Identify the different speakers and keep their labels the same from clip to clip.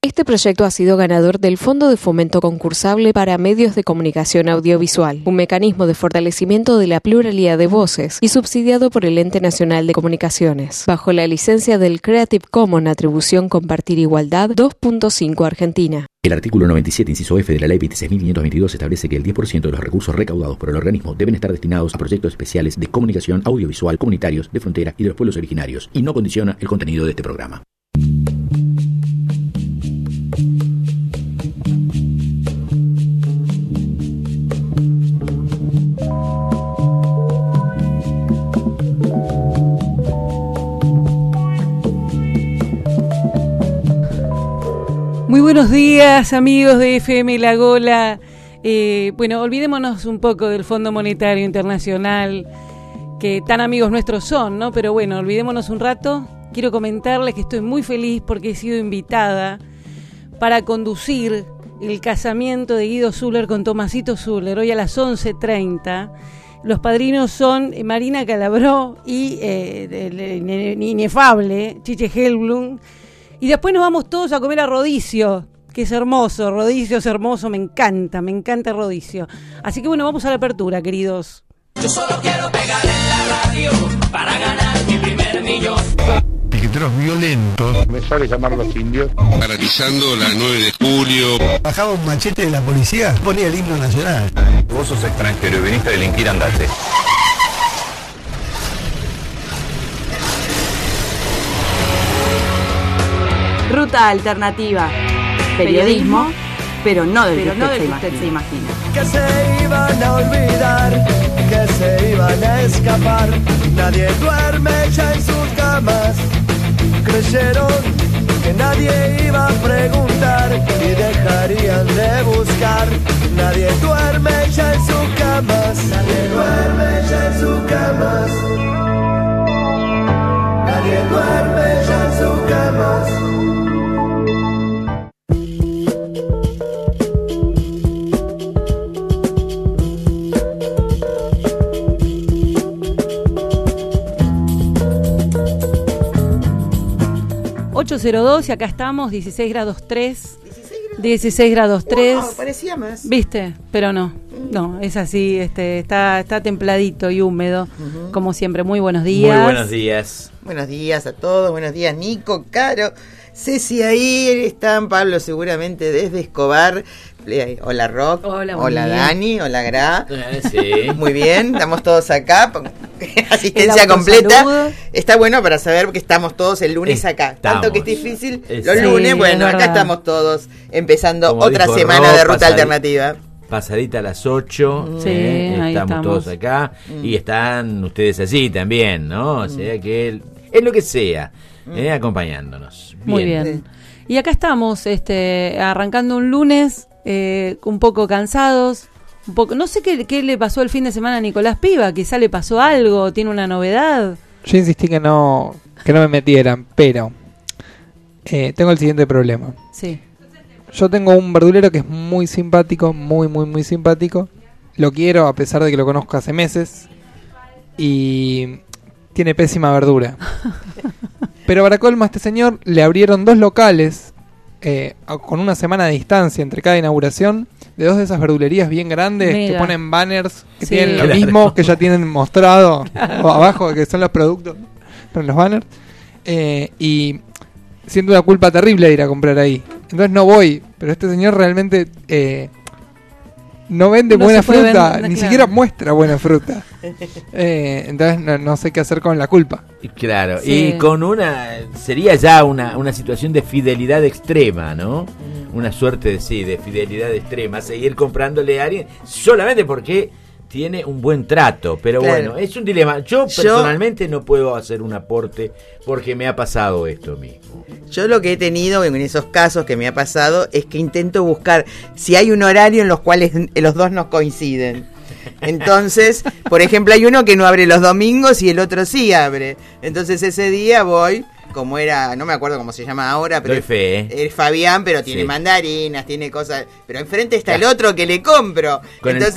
Speaker 1: Este proyecto ha sido ganador del Fondo de Fomento Concursable para Medios de Comunicación Audiovisual, un mecanismo de fortalecimiento de la pluralidad de voces y subsidiado por el Ente Nacional de Comunicaciones, bajo la licencia del Creative Commons Atribución Compartir Igualdad 2.5 Argentina.
Speaker 2: El artículo 97, inciso F de la Ley 26.522 establece que el 10% de los recursos recaudados por el organismo deben estar destinados a proyectos especiales de comunicación audiovisual comunitarios de frontera y de los pueblos originarios, y no condiciona el contenido de este programa.
Speaker 3: Muy buenos días, amigos de FM La Gola. Bueno, olvidémonos un poco del Fondo Monetario Internacional, que tan amigos nuestros son, ¿no? Pero bueno, olvidémonos un rato. Quiero comentarles que estoy muy feliz porque he sido invitada para conducir el casamiento de Guido Zuller con Tomasito Zuller, hoy a las 11:30. Los padrinos son Marina Calabró y el inefable Chiche Helblum. Y después nos vamos todos a comer a Rodicio, que es hermoso. Rodicio es hermoso, me encanta Rodicio. Así que bueno, vamos a la apertura, queridos.
Speaker 4: Yo solo quiero pegar en la radio para ganar mi primer millón.
Speaker 5: Piqueteros violentos.
Speaker 6: Me sale llamar a los indios.
Speaker 7: Paralizando la 9 de julio.
Speaker 5: Bajaba un machete de la policía, ponía el himno nacional.
Speaker 8: Vos sos extranjero y viniste a delinquir, andate.
Speaker 9: Ruta Alternativa. Periodismo, pero no del que usted se imagina.
Speaker 10: Que se iban a olvidar, que se iban a escapar. Nadie duerme ya en sus camas. Creyeron que nadie iba a preguntar y dejarían de buscar. Nadie duerme ya en sus camas. Nadie duerme ya en sus camas. Nadie duerme ya en sus camas.
Speaker 3: 8:02 y acá estamos, 16 grados 3. 16 grados 3.
Speaker 11: Wow, parecía más.
Speaker 3: ¿Viste? Pero no, es así, está templadito y húmedo, como siempre. Muy buenos días.
Speaker 12: Muy buenos días.
Speaker 11: Buenos días a todos, buenos días Nico, Caro, Ceci ahí están, Pablo seguramente desde Escobar. Hola Rock, hola Dani, hola Gra.
Speaker 12: Sí.
Speaker 11: Muy bien, estamos todos acá. Asistencia completa. Está bueno para saber que estamos todos el lunes acá. Tanto que es difícil los lunes, bueno, acá estamos todos empezando como otra semana de Ruta Alternativa.
Speaker 12: Pasadita a las 8,
Speaker 3: sí,
Speaker 12: estamos todos acá y están ustedes allí también, ¿no? O sea que es lo que sea, acompañándonos. Bien.
Speaker 3: Muy bien. Y acá estamos arrancando un lunes un poco cansados, un poco, no sé qué le pasó el fin de semana a Nicolás Piva, quizá le pasó algo, tiene una novedad.
Speaker 13: Yo insistí que no me metieran, pero tengo el siguiente problema.
Speaker 3: Sí.
Speaker 13: Yo tengo un verdulero que es muy simpático, muy simpático. Lo quiero a pesar de que lo conozco hace meses y tiene pésima verdura. Pero para colmo a este señor le abrieron 2 locales con una semana de distancia entre cada inauguración de 2 de esas verdulerías bien grandes. Mega. Que ponen banners que tienen lo mismo que ya tienen mostrado o abajo, que son los productos, pero los banners, y siento una culpa terrible de ir a comprar ahí, entonces no voy, pero este señor realmente no vende buena fruta, ni siquiera muestra buena fruta. Entonces no sé qué hacer con la culpa.
Speaker 12: Claro, sí. Y con sería ya una situación de fidelidad extrema, ¿no? Una suerte de fidelidad extrema, seguir comprándole a alguien solamente porque tiene un buen trato, pero claro. Bueno, es un dilema. Yo personalmente no puedo hacer un aporte porque me ha pasado esto mismo.
Speaker 11: Yo lo que he tenido en esos casos que me ha pasado es que intento buscar si hay un horario en los cuales los dos no coinciden. Entonces, por ejemplo, hay uno que no abre los domingos y el otro sí abre. Entonces ese día voy, como era, no me acuerdo cómo se llama ahora, pero es Fabián, pero tiene mandarinas, tiene cosas, pero enfrente está el otro que le compro. Entonces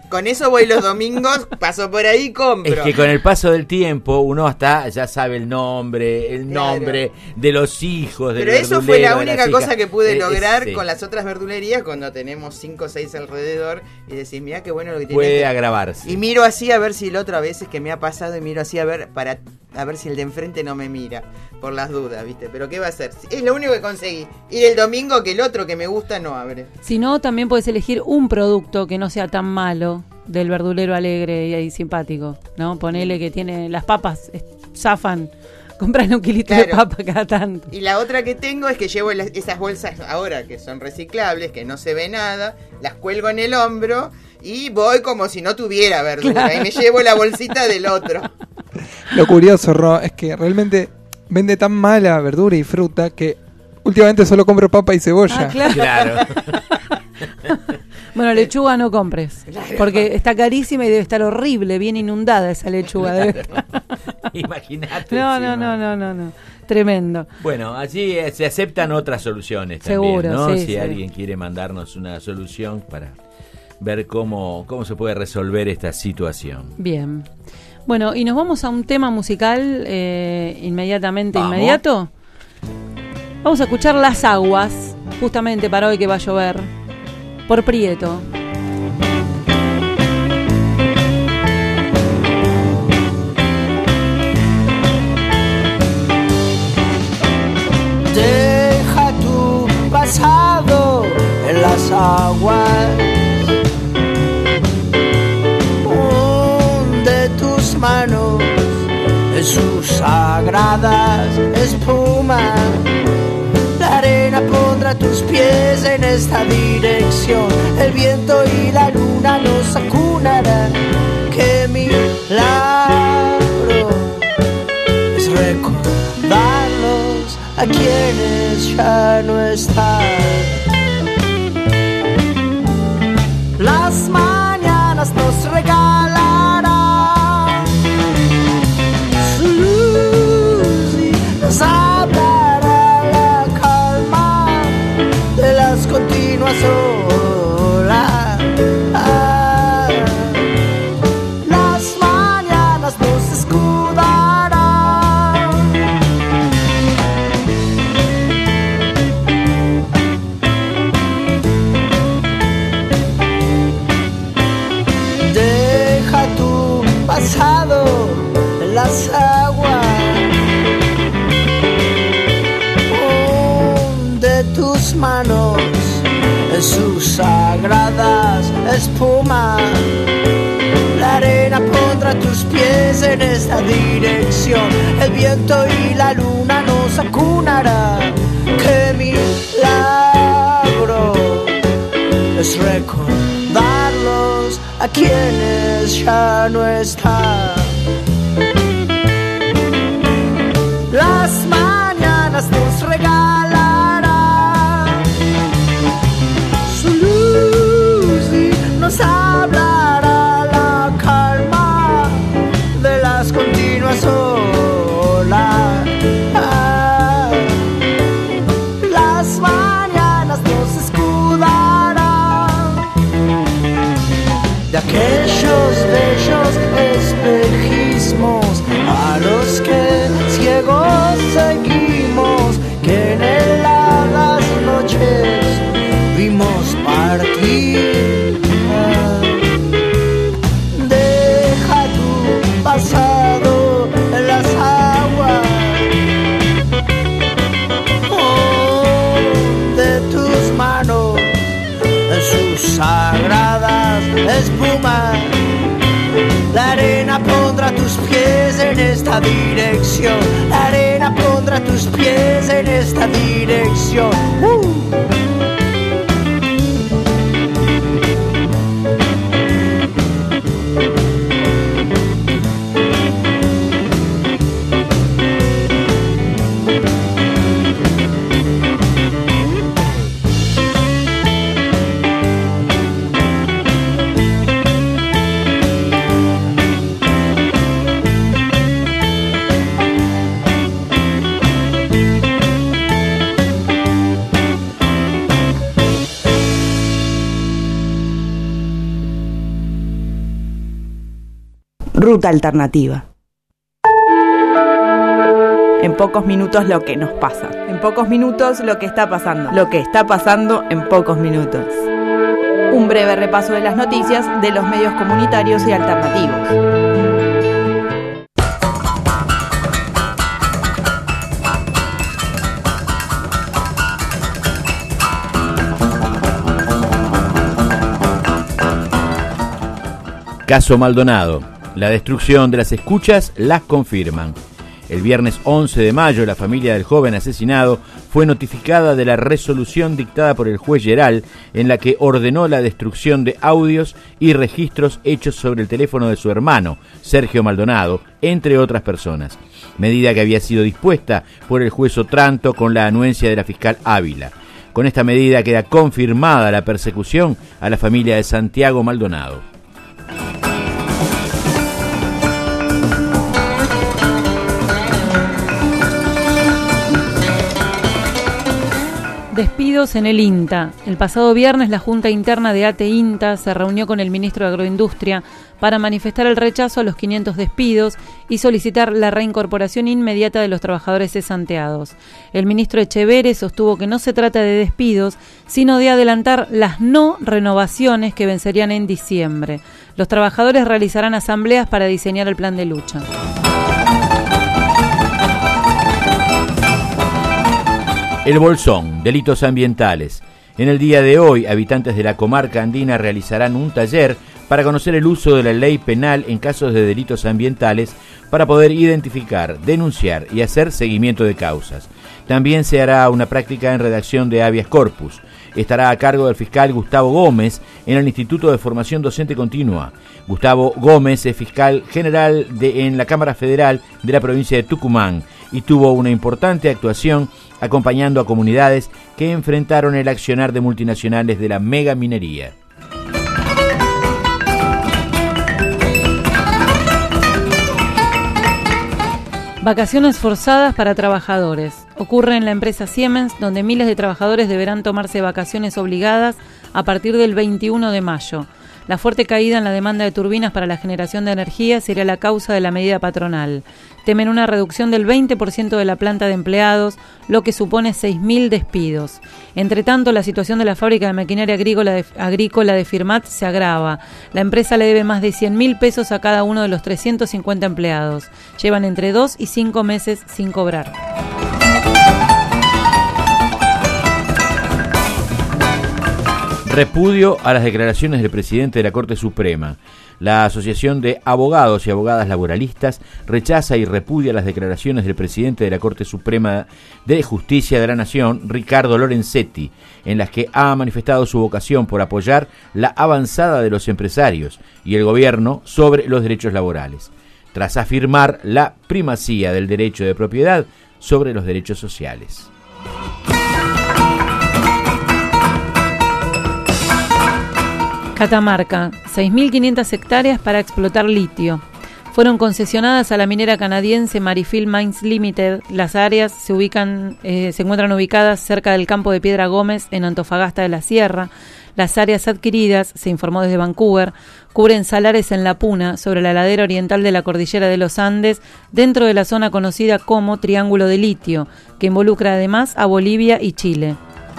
Speaker 11: Con eso voy los domingos, paso por ahí y compro.
Speaker 12: Es que con el paso del tiempo uno hasta ya sabe el nombre de los hijos del
Speaker 11: Pero eso fue la única cosa que pude lograr
Speaker 12: sí.
Speaker 11: con las otras verdulerías cuando tenemos 5 o 6 alrededor y decís, mirá qué bueno lo que tiene.
Speaker 12: Puede agravarse.
Speaker 11: Y miro así a ver si el otro a veces que me ha pasado y miro así a ver si el de enfrente no me mira, por las dudas, ¿viste? Pero ¿qué va a hacer? Es lo único que conseguí. Y el domingo que el otro que me gusta no abre.
Speaker 3: Si no, también puedes elegir un producto que no sea tan malo del verdulero alegre y simpático, ¿no? Ponele que tiene las papas, zafan, comprarle un kilito de papa cada tanto.
Speaker 11: Y la otra que tengo es que llevo esas bolsas ahora que son reciclables, que no se ve nada, las cuelgo en el hombro y voy como si no tuviera verdura y me llevo la bolsita del otro.
Speaker 13: Lo curioso, Ro, es que realmente vende tan mala verdura y fruta que últimamente solo compro papa y cebolla.
Speaker 12: Claro.
Speaker 3: Bueno, lechuga no compres, porque está carísima y debe estar horrible, bien inundada esa lechuga.
Speaker 12: Imagínate.
Speaker 3: No. Tremendo.
Speaker 12: Bueno, allí se aceptan otras soluciones
Speaker 3: seguro,
Speaker 12: también, ¿no?
Speaker 3: Sí,
Speaker 12: si
Speaker 3: sí.
Speaker 12: alguien quiere mandarnos una solución para ver cómo se puede resolver esta situación.
Speaker 3: Bien. Bueno, y nos vamos a un tema musical inmediato. Vamos a escuchar Las Aguas, justamente para hoy que va a llover, por Prieto.
Speaker 10: Deja tu pasado en las aguas, hunde tus manos en sus sagradas espumas. La arena pondrá tus pies en esta dirección, el viento y la luna nos acunarán. Qué milagro es recordarlos a quienes ya no están. Las mañanas nos regalarán su luz y nos hablará la calma de las continuas olas. Las mañanas nos escudarán. Deja tu pasado en las aguas, hunde tus manos en sus sagradas espumas. La arena pondrá tus pies en esta dirección, el viento y la luna nos acunará. Qué milagro es recordarlos a quienes ya no están. Las mañanas nos regalarán su luz y nos hablará la calma de las continuas olas. Las mañanas nos escudarán de aquellos bellos espejismos a los que ciegos seguimos, que en heladas noches vimos partir. Deja tu pasado en las aguas, de tus manos en sus sagradas espumas. La arena pondrá tus pies en esta dirección, la arena pondrá tus pies en esta dirección.
Speaker 9: Ruta Alternativa. En pocos minutos lo que nos pasa. En pocos minutos lo que está pasando. Lo que está pasando en pocos minutos. Un breve repaso de las noticias de los medios comunitarios y alternativos.
Speaker 12: Caso Maldonado. La destrucción de las escuchas las confirman. El viernes 11 de mayo, la familia del joven asesinado fue notificada de la resolución dictada por el juez Geral, en la que ordenó la destrucción de audios y registros hechos sobre el teléfono de su hermano, Sergio Maldonado, entre otras personas. Medida que había sido dispuesta por el juez Otranto con la anuencia de la fiscal Ávila. Con esta medida queda confirmada la persecución a la familia de Santiago Maldonado.
Speaker 3: Despidos en el INTA. El pasado viernes la Junta Interna de ATE-INTA se reunió con el ministro de Agroindustria para manifestar el rechazo a los 500 despidos y solicitar la reincorporación inmediata de los trabajadores cesanteados. El ministro Echeverre sostuvo que no se trata de despidos, sino de adelantar las no renovaciones que vencerían en diciembre. Los trabajadores realizarán asambleas para diseñar el plan de lucha.
Speaker 12: El Bolsón, delitos ambientales. En el día de hoy, habitantes de la comarca andina realizarán un taller para conocer el uso de la ley penal en casos de delitos ambientales para poder identificar, denunciar y hacer seguimiento de causas. También se hará una práctica en redacción de habeas corpus. Estará a cargo del fiscal Gustavo Gómez en el Instituto de Formación Docente Continua. Gustavo Gómez es fiscal general en la Cámara Federal de la provincia de Tucumán y tuvo una importante actuación acompañando a comunidades que enfrentaron el accionar de multinacionales de la megaminería.
Speaker 3: Vacaciones forzadas para trabajadores. Ocurre en la empresa Siemens, donde miles de trabajadores deberán tomarse vacaciones obligadas a partir del 21 de mayo. La fuerte caída en la demanda de turbinas para la generación de energía sería la causa de la medida patronal. Temen una reducción del 20% de la planta de empleados, lo que supone 6.000 despidos. Entre tanto, la situación de la fábrica de maquinaria agrícola de Firmat se agrava. La empresa le debe más de 100.000 pesos a cada uno de los 350 empleados. Llevan entre 2 y 5 meses sin cobrar.
Speaker 12: Repudio a las declaraciones del presidente de la Corte Suprema. La Asociación de Abogados y Abogadas Laboralistas rechaza y repudia las declaraciones del presidente de la Corte Suprema de Justicia de la Nación, Ricardo Lorenzetti, en las que ha manifestado su vocación por apoyar la avanzada de los empresarios y el gobierno sobre los derechos laborales, tras afirmar la primacía del derecho de propiedad sobre los derechos sociales.
Speaker 3: Catamarca, 6.500 hectáreas para explotar litio. Fueron concesionadas a la minera canadiense Marifil Mines Limited. Las áreas se encuentran ubicadas cerca del campo de Piedra Gómez en Antofagasta de la Sierra. Las áreas adquiridas, se informó desde Vancouver, cubren salares en La Puna, sobre la ladera oriental de la cordillera de los Andes, dentro de la zona conocida como Triángulo de Litio, que involucra además a Bolivia y Chile.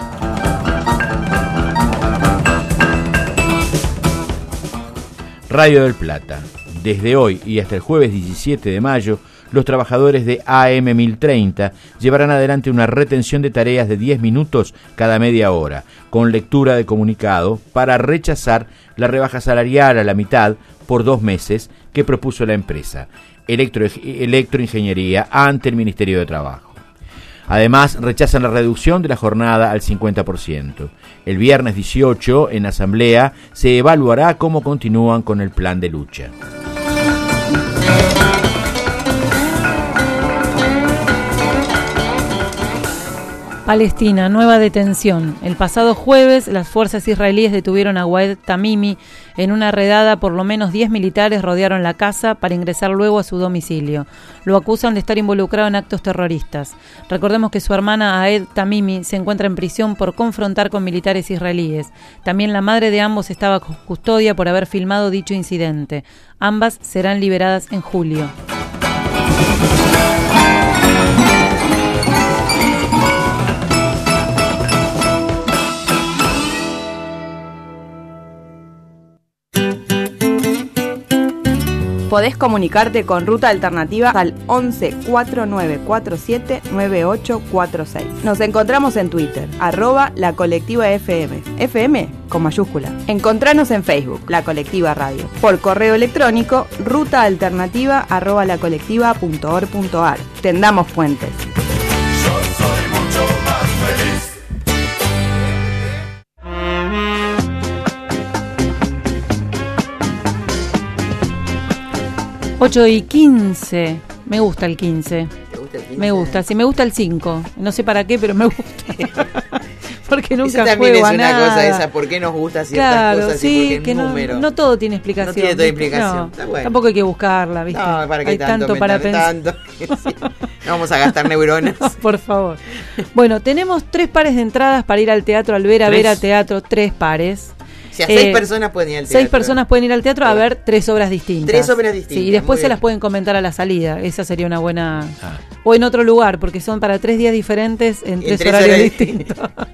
Speaker 12: Radio del Plata. Desde hoy y hasta el jueves 17 de mayo, los trabajadores de AM 1030 llevarán adelante una retención de tareas de 10 minutos cada media hora, con lectura de comunicado, para rechazar la rebaja salarial a la mitad por 2 meses que propuso la empresa Electroingeniería ante el Ministerio de Trabajo. Además, rechazan la reducción de la jornada al 50%. El viernes 18, en asamblea, se evaluará cómo continúan con el plan de lucha.
Speaker 3: Palestina, nueva detención. El pasado jueves, las fuerzas israelíes detuvieron a Waed Tamimi. En una redada, por lo menos 10 militares rodearon la casa para ingresar luego a su domicilio. Lo acusan de estar involucrado en actos terroristas. Recordemos que su hermana Aed Tamimi se encuentra en prisión por confrontar con militares israelíes. También la madre de ambos estaba bajo custodia por haber filmado dicho incidente. Ambas serán liberadas en julio.
Speaker 9: Podés comunicarte con Ruta Alternativa al 11 4947 9846. Nos encontramos en Twitter, @lacolectivafm. FM con mayúscula. Encontranos en Facebook, La Colectiva Radio. Por correo electrónico, rutaalternativa@lacolectiva.org.ar. Tendamos puentes.
Speaker 10: Yo soy mucho más feliz.
Speaker 3: 8:15. Me gusta el 15.
Speaker 11: ¿Te gusta el 15?
Speaker 3: Me gusta, sí, me gusta el 5. No sé para qué, pero me gusta. Porque nunca
Speaker 11: esa también
Speaker 3: juego
Speaker 11: es
Speaker 3: a
Speaker 11: una
Speaker 3: nada.
Speaker 11: cosa esa, ¿por qué nos gusta ciertas
Speaker 3: Claro,
Speaker 11: cosas
Speaker 3: sí,
Speaker 11: y por qué
Speaker 3: que
Speaker 11: número?
Speaker 3: no todo tiene explicación.
Speaker 11: No tiene toda explicación.
Speaker 3: No,
Speaker 11: Está bueno.
Speaker 3: tampoco hay que buscarla, ¿viste?
Speaker 11: No, ¿para qué
Speaker 3: hay tanto para pensar.
Speaker 11: tanto? Sí. No vamos a gastar neuronas.
Speaker 3: No, por favor. Bueno, tenemos 3 pares de entradas para ir al teatro, al Vera Vera Teatro, 3 pares.
Speaker 11: O sea, 6 personas pueden ir al teatro.
Speaker 3: 6 personas pueden ir al teatro a ver 3 obras distintas.
Speaker 11: 3 obras distintas.
Speaker 3: Sí, y después
Speaker 11: muy
Speaker 3: se
Speaker 11: bien.
Speaker 3: las pueden comentar a la salida. Esa sería una buena... O en otro lugar, porque son para 3 días diferentes en 3 horarios distintos.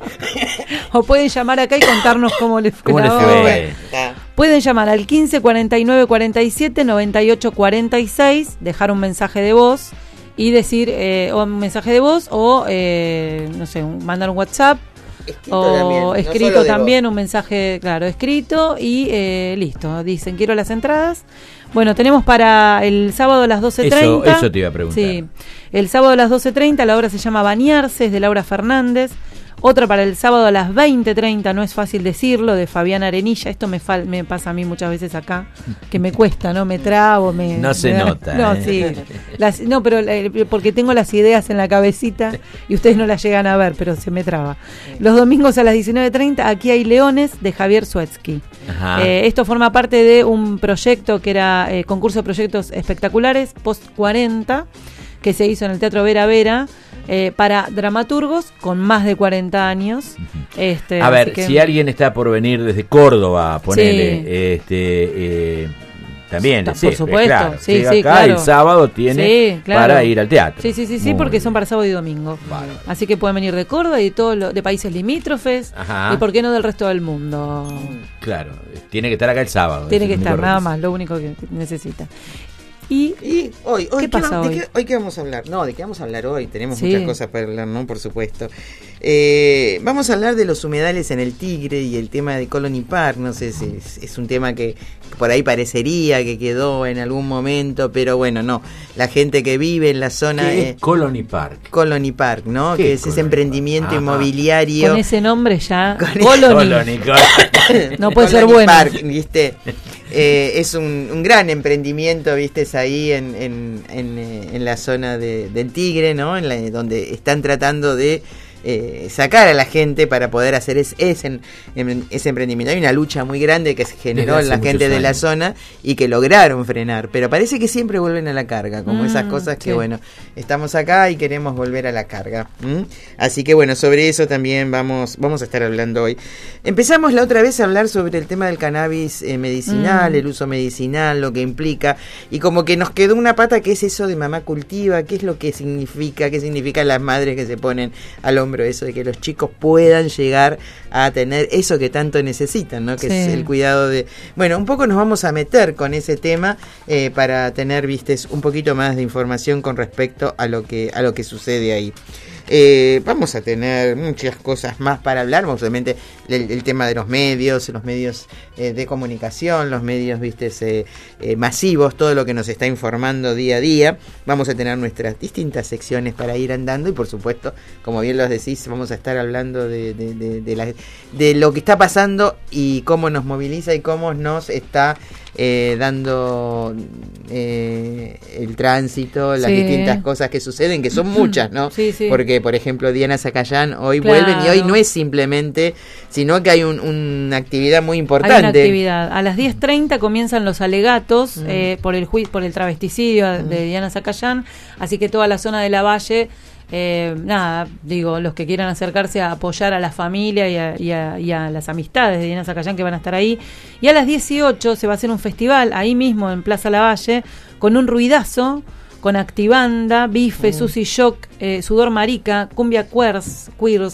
Speaker 3: O pueden llamar acá y contarnos cómo les fue la obra. Pueden llamar al 15 49 47 98 46, dejar un mensaje de voz y decir, o un mensaje de voz o, no sé, mandar un WhatsApp.
Speaker 11: Escrito
Speaker 3: o
Speaker 11: también, no
Speaker 3: escrito
Speaker 11: solo de
Speaker 3: también,
Speaker 11: voz.
Speaker 3: un mensaje, claro, escrito y listo. Dicen, quiero las entradas. Bueno, tenemos para el sábado a las 12:30.
Speaker 12: Eso te iba a preguntar.
Speaker 3: Sí, el sábado a las 12:30, la obra se llama Bañarse, es de Laura Fernández. Otra para el sábado a las 20:30, no es fácil decirlo, de Fabián Arenilla. Esto me pasa a mí muchas veces acá, que me cuesta, ¿no? Me trabo,
Speaker 12: No se nota.
Speaker 3: No, sí. No, pero porque tengo las ideas en la cabecita y ustedes no las llegan a ver, pero se me traba. Los domingos a las 19:30, Aquí hay leones, de Javier Suetsky. Esto forma parte de un proyecto que era concurso de proyectos espectaculares, post 40, que se hizo en el Teatro Vera Vera, para dramaturgos con más de 40 años.
Speaker 12: A ver, si alguien está por venir desde Córdoba, ponele, también,
Speaker 3: por supuesto,
Speaker 12: claro,
Speaker 3: sí,
Speaker 12: acá
Speaker 3: claro.
Speaker 12: el sábado tiene para ir al teatro.
Speaker 3: Sí, porque son para sábado y domingo.
Speaker 12: Vale.
Speaker 3: Así que pueden venir de Córdoba y de países limítrofes.
Speaker 12: Ajá.
Speaker 3: Y por qué no del resto del mundo.
Speaker 12: Claro, tiene que estar acá el sábado.
Speaker 3: Tiene que estar, nada más, lo único que necesita. Y
Speaker 11: hoy,
Speaker 3: ¿qué pasa hoy?
Speaker 11: ¿De qué vamos a hablar? No, ¿de qué vamos a hablar hoy? Tenemos
Speaker 3: Sí.
Speaker 11: muchas cosas para hablar, ¿no? Por supuesto. Vamos a hablar de los humedales en el Tigre y el tema de Colony Park. No sé si es un tema que por ahí parecería que quedó en algún momento, pero bueno, no. La gente que vive en la zona...
Speaker 12: ¿Qué es Colony Park?
Speaker 11: Colony Park, ¿no?
Speaker 12: ¿Qué
Speaker 11: Que
Speaker 12: es
Speaker 11: es ese
Speaker 12: Colony
Speaker 11: emprendimiento
Speaker 12: Park?
Speaker 11: inmobiliario.
Speaker 3: Con ese nombre ya.
Speaker 12: Colony.
Speaker 3: No puede ser
Speaker 11: Colony
Speaker 3: bueno.
Speaker 11: Park, ¿viste? Es un gran emprendimiento, ¿viste? Es ahí en la zona del Tigre, ¿no? Donde están tratando de sacar a la gente para poder hacer ese emprendimiento. Hay una lucha muy grande que se generó en la gente de la zona y que lograron frenar, pero parece que siempre vuelven a la carga, como esas cosas que, bueno, estamos acá y queremos volver a la carga. Así que, bueno, sobre eso también vamos a estar hablando hoy. Empezamos la otra vez a hablar sobre el tema del cannabis medicinal, el uso medicinal, lo que implica, y como que nos quedó una pata que es eso de mamá cultiva, qué es lo que significa, qué significan las madres que se ponen al hombro eso de que los chicos puedan llegar a tener eso que tanto necesitan, ¿no? Que es el cuidado de... Bueno, un poco nos vamos a meter con ese tema para tener, vistes, un poquito más de información con respecto a lo que sucede ahí. Vamos a tener muchas cosas más para hablar, obviamente el tema de los medios de comunicación, los medios masivos, todo lo que nos está informando día a día. Vamos a tener nuestras distintas secciones para ir andando y, por supuesto, como bien los decís, vamos a estar hablando de lo que está pasando y cómo nos moviliza y cómo nos está dando el tránsito, las distintas cosas que suceden, que son muchas, ¿no?
Speaker 3: Sí.
Speaker 11: Porque, por ejemplo, Diana Zacayán hoy
Speaker 3: Claro.
Speaker 11: vuelven, y hoy no es simplemente, sino que hay una actividad muy importante.
Speaker 3: Hay una actividad. A las 10:30 comienzan los alegatos por el travesticidio de Diana Zacayán, así que toda la zona de Lavalle, los que quieran acercarse a apoyar a la familia y a las amistades de Diana Zacayán que van a estar ahí. Y a las 18 se va a hacer un festival ahí mismo en Plaza Lavalle con un ruidazo, con Actibanda, Bife, Susy Shock, Sudor Marica, Cumbia Queers,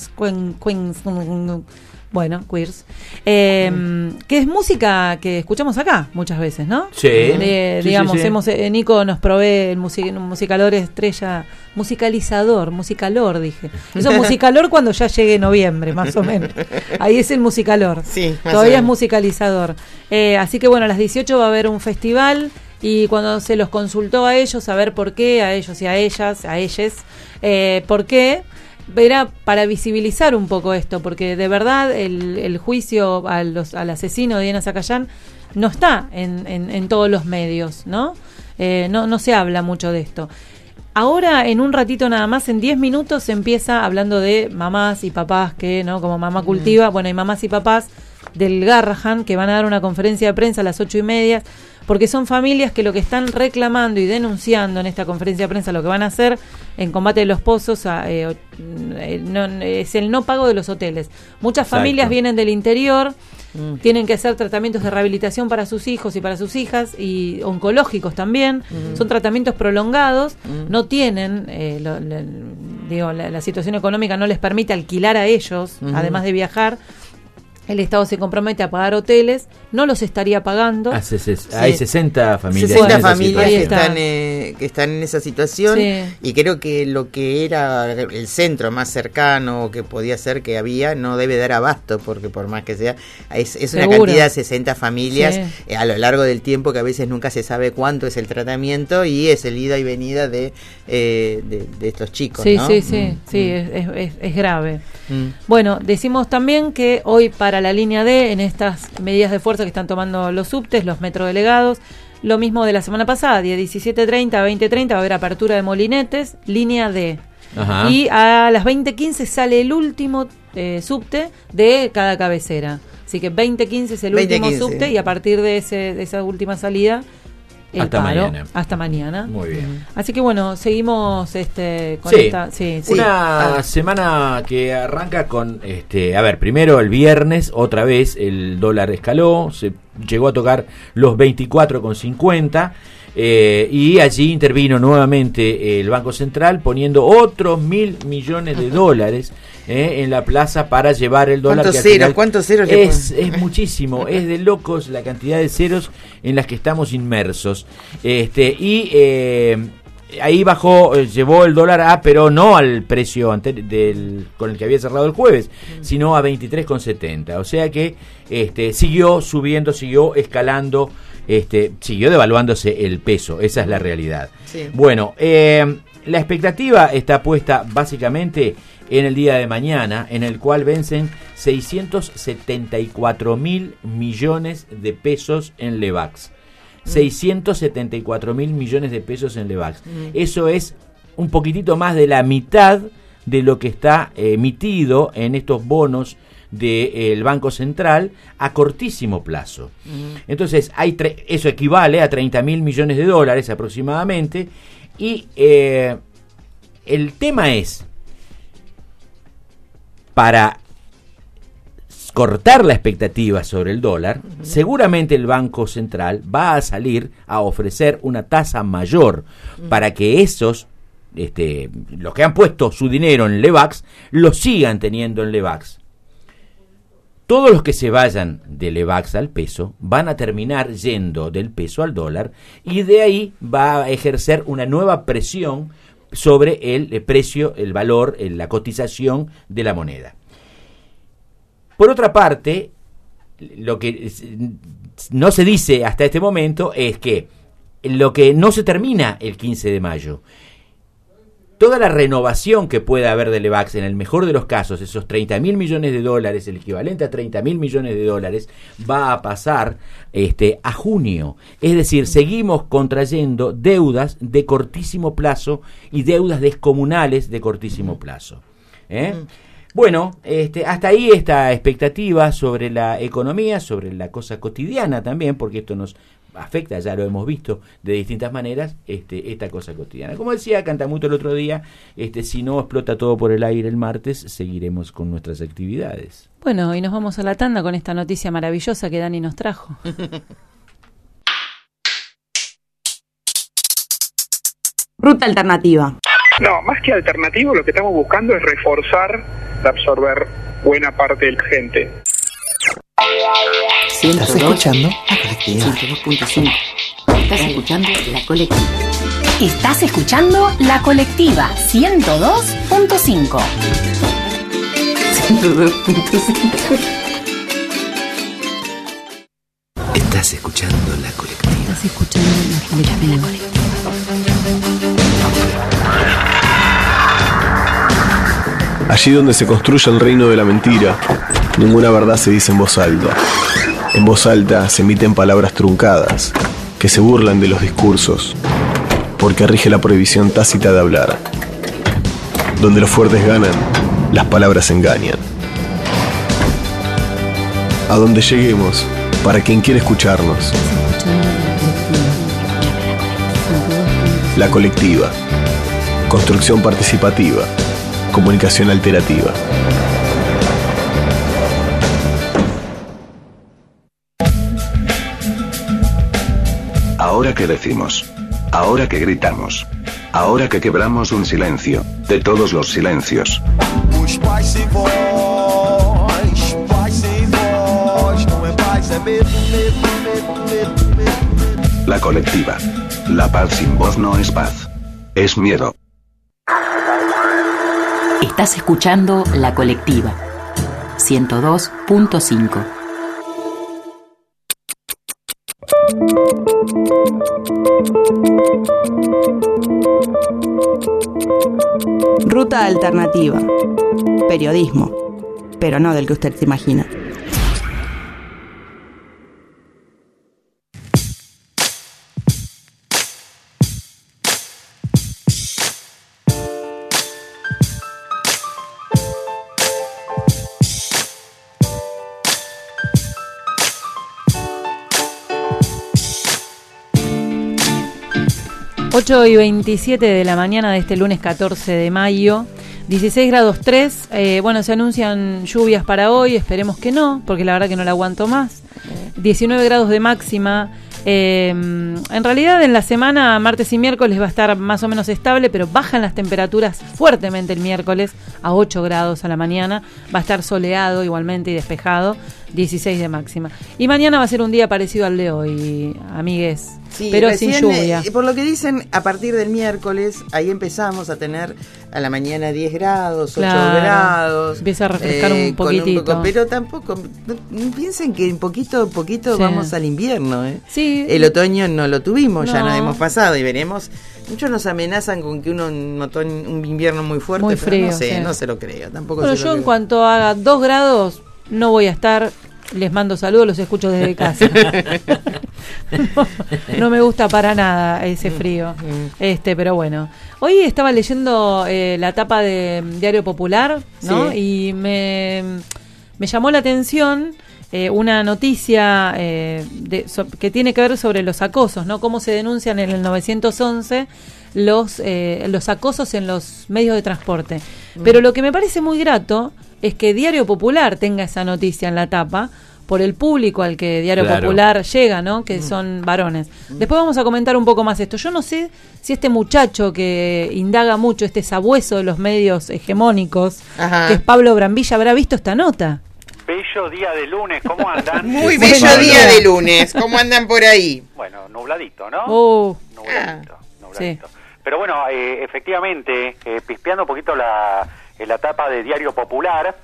Speaker 3: que es música que escuchamos acá muchas veces, ¿no?
Speaker 12: Sí.
Speaker 3: Digamos, Nico nos provee el musicalor estrella, musicalor, dije. Eso es musicalor cuando ya llegue noviembre, más o menos. Ahí es el musicalor.
Speaker 11: Sí,
Speaker 3: todavía es musicalizador. Así que bueno, a las 18 va a haber un festival. Y cuando se los consultó a ellos, a ver por qué, a ellos y a ellas, por qué, era para visibilizar un poco esto, porque de verdad el juicio al asesino de Diana Zacayán no está en todos los medios, ¿no? No se habla mucho de esto. Ahora, en un ratito nada más, en 10 minutos, se empieza hablando de mamás y papás que, ¿no? Como Mamá Cultiva, bueno, hay mamás y papás del Garrahan que van a dar una conferencia de prensa a las 8:30, porque son familias que lo que están reclamando y denunciando en esta conferencia de prensa, lo que van a hacer en combate de los pozos, es el no pago de los hoteles. Muchas familias vienen del interior, tienen que hacer tratamientos de rehabilitación para sus hijos y para sus hijas, y oncológicos también, son tratamientos prolongados, no tienen, la situación económica no les permite alquilar a ellos, además de viajar. El Estado se compromete a pagar hoteles, no los estaría pagando.
Speaker 12: Hay 60 familias.
Speaker 11: 60 familias que están en esa situación, y creo que lo que era el centro más cercano que podía ser que había no debe dar abasto, porque por más que sea, es una cantidad de 60 familias a lo largo del tiempo, que a veces nunca se sabe cuánto es el tratamiento, y es el ida y venida de estos chicos, ¿no?
Speaker 3: Es grave. Bueno, decimos también que hoy para la línea D, en estas medidas de fuerza que están tomando los subtes, los metrodelegados, lo mismo de la semana pasada, de 17:30 a 20:30 va a haber apertura de molinetes, línea D. Ajá. Y a las 20:15 sale el último subte de cada cabecera. Así que 20:15 es el último subte, y a partir de esa última salida, hasta mañana.
Speaker 12: Muy bien.
Speaker 3: Así que bueno, seguimos con esta.
Speaker 12: Una semana que arranca con primero el viernes, otra vez el dólar escaló, se llegó a tocar los 24,50. Y allí intervino nuevamente el Banco Central poniendo otros $1.000 millones en la plaza para llevar el dólar.
Speaker 11: ¿Cuántos ceros?
Speaker 12: Es muchísimo, es de locos la cantidad de ceros en las que estamos inmersos. Ahí bajó, llevó el dólar pero no al precio con el que había cerrado el jueves, sino a 23,70. O sea que siguió subiendo, siguió escalando. Siguió devaluándose el peso, esa es la realidad. Sí. Bueno, la expectativa está puesta básicamente en el día de mañana, en el cual vencen 674.000 millones de pesos en Levax. 674.000 millones de pesos en Levax. Eso es un poquitito más de la mitad de lo que está emitido en estos bonos del Banco Central a cortísimo plazo. Entonces eso equivale a 30.000 millones de dólares aproximadamente, y el tema es, para cortar la expectativa sobre el dólar, seguramente el Banco Central va a salir a ofrecer una tasa mayor para que esos los que han puesto su dinero en Levax lo sigan teniendo en Levax. Todos los que se vayan de Levax al peso van a terminar yendo del peso al dólar, y de ahí va a ejercer una nueva presión sobre el precio, el valor, la cotización de la moneda. Por otra parte, lo que no se dice hasta este momento es que lo que no se termina el 15 de mayo. toda la renovación que pueda haber de Levax, en el mejor de los casos, esos 30.000 millones de dólares, el equivalente a 30.000 millones de dólares, va a pasar a junio. Es decir, seguimos contrayendo deudas de cortísimo plazo y deudas descomunales de cortísimo plazo. Bueno, hasta ahí esta expectativa sobre la economía, sobre la cosa cotidiana también, porque esto nos afecta, ya lo hemos visto de distintas maneras, esta cosa cotidiana. Como decía Cantamuto el otro día, si no explota todo por el aire el martes, seguiremos con nuestras actividades.
Speaker 3: Bueno, y nos vamos a la tanda con esta noticia maravillosa que Dani nos trajo.
Speaker 9: Ruta alternativa.
Speaker 6: No, más que alternativo, lo que estamos buscando es reforzar, absorber buena parte de la gente.
Speaker 14: ¿Estás escuchando?
Speaker 15: 102.5. Estás escuchando La Colectiva. Estás escuchando La Colectiva 102.5. 102.5.
Speaker 2: Estás escuchando La Colectiva.
Speaker 15: Estás escuchando La Colectiva.
Speaker 16: Allí donde se construye el reino de la mentira, ninguna verdad se dice en voz alta. En voz alta se emiten palabras truncadas, que se burlan de los discursos, porque rige la prohibición tácita de hablar. Donde los fuertes ganan, las palabras engañan. A donde lleguemos, para quien quiere escucharnos. La Colectiva. Construcción participativa. Comunicación alterativa.
Speaker 17: Ahora que decimos. Ahora que gritamos. Ahora que quebramos un silencio, de todos los silencios. La Colectiva. La paz sin voz no es paz. Es miedo.
Speaker 15: Estás escuchando La Colectiva 102.5.
Speaker 9: Ruta alternativa. Periodismo, pero no del que usted se imagina.
Speaker 3: Ocho y 27 de la mañana de este lunes 14 de mayo, 16 grados 3, bueno, se anuncian lluvias para hoy, esperemos que no, porque la verdad que no la aguanto más. 19 grados de máxima, en realidad en la semana, martes y miércoles va a estar más o menos estable, pero bajan las temperaturas fuertemente el miércoles a 8 grados a la mañana, va a estar soleado igualmente y despejado, 16 de máxima. Y mañana va a ser un día parecido al de hoy, amigues.
Speaker 11: Sí,
Speaker 3: pero
Speaker 11: recién,
Speaker 3: sin lluvia.
Speaker 11: Por lo que dicen, a partir del miércoles, ahí empezamos a tener a la mañana 10 grados, 8 grados.
Speaker 3: Empieza a refrescar un poquitito.
Speaker 11: Pero tampoco, no piensen que en poquito a poquito vamos al invierno.
Speaker 3: Sí.
Speaker 11: El otoño no lo tuvimos, ya no hemos pasado y veremos. Muchos nos amenazan con que un invierno muy fuerte,
Speaker 3: muy
Speaker 11: pero
Speaker 3: frío,
Speaker 11: no sé,
Speaker 3: sí.
Speaker 11: no se lo creo. Tampoco
Speaker 3: bueno,
Speaker 11: se
Speaker 3: yo
Speaker 11: lo
Speaker 3: en
Speaker 11: creo.
Speaker 3: cuanto haga 2 grados, no voy a estar. Les mando saludos, los escucho desde casa. No me gusta para nada ese frío. Pero bueno. Hoy estaba leyendo la tapa de Diario Popular, ¿no?
Speaker 11: Sí.
Speaker 3: Y me llamó la atención una noticia que tiene que ver sobre los acosos, ¿no? Cómo se denuncian en el 911 los acosos en los medios de transporte. Pero lo que me parece muy grato es que Diario Popular tenga esa noticia en la tapa por el público al que Diario Popular llega, ¿no? Que son varones. Después vamos a comentar un poco más esto. Yo no sé si este muchacho que indaga mucho, este sabueso de los medios hegemónicos, que es Pablo Brambilla, habrá visto esta nota.
Speaker 18: Bello día de lunes, ¿cómo andan?
Speaker 11: Muy bello día de lunes, ¿cómo andan por ahí?
Speaker 18: Bueno, nubladito, ¿no? Nubladito.
Speaker 3: Sí.
Speaker 18: Pero bueno, efectivamente, pispeando un poquito la tapa de Diario Popular,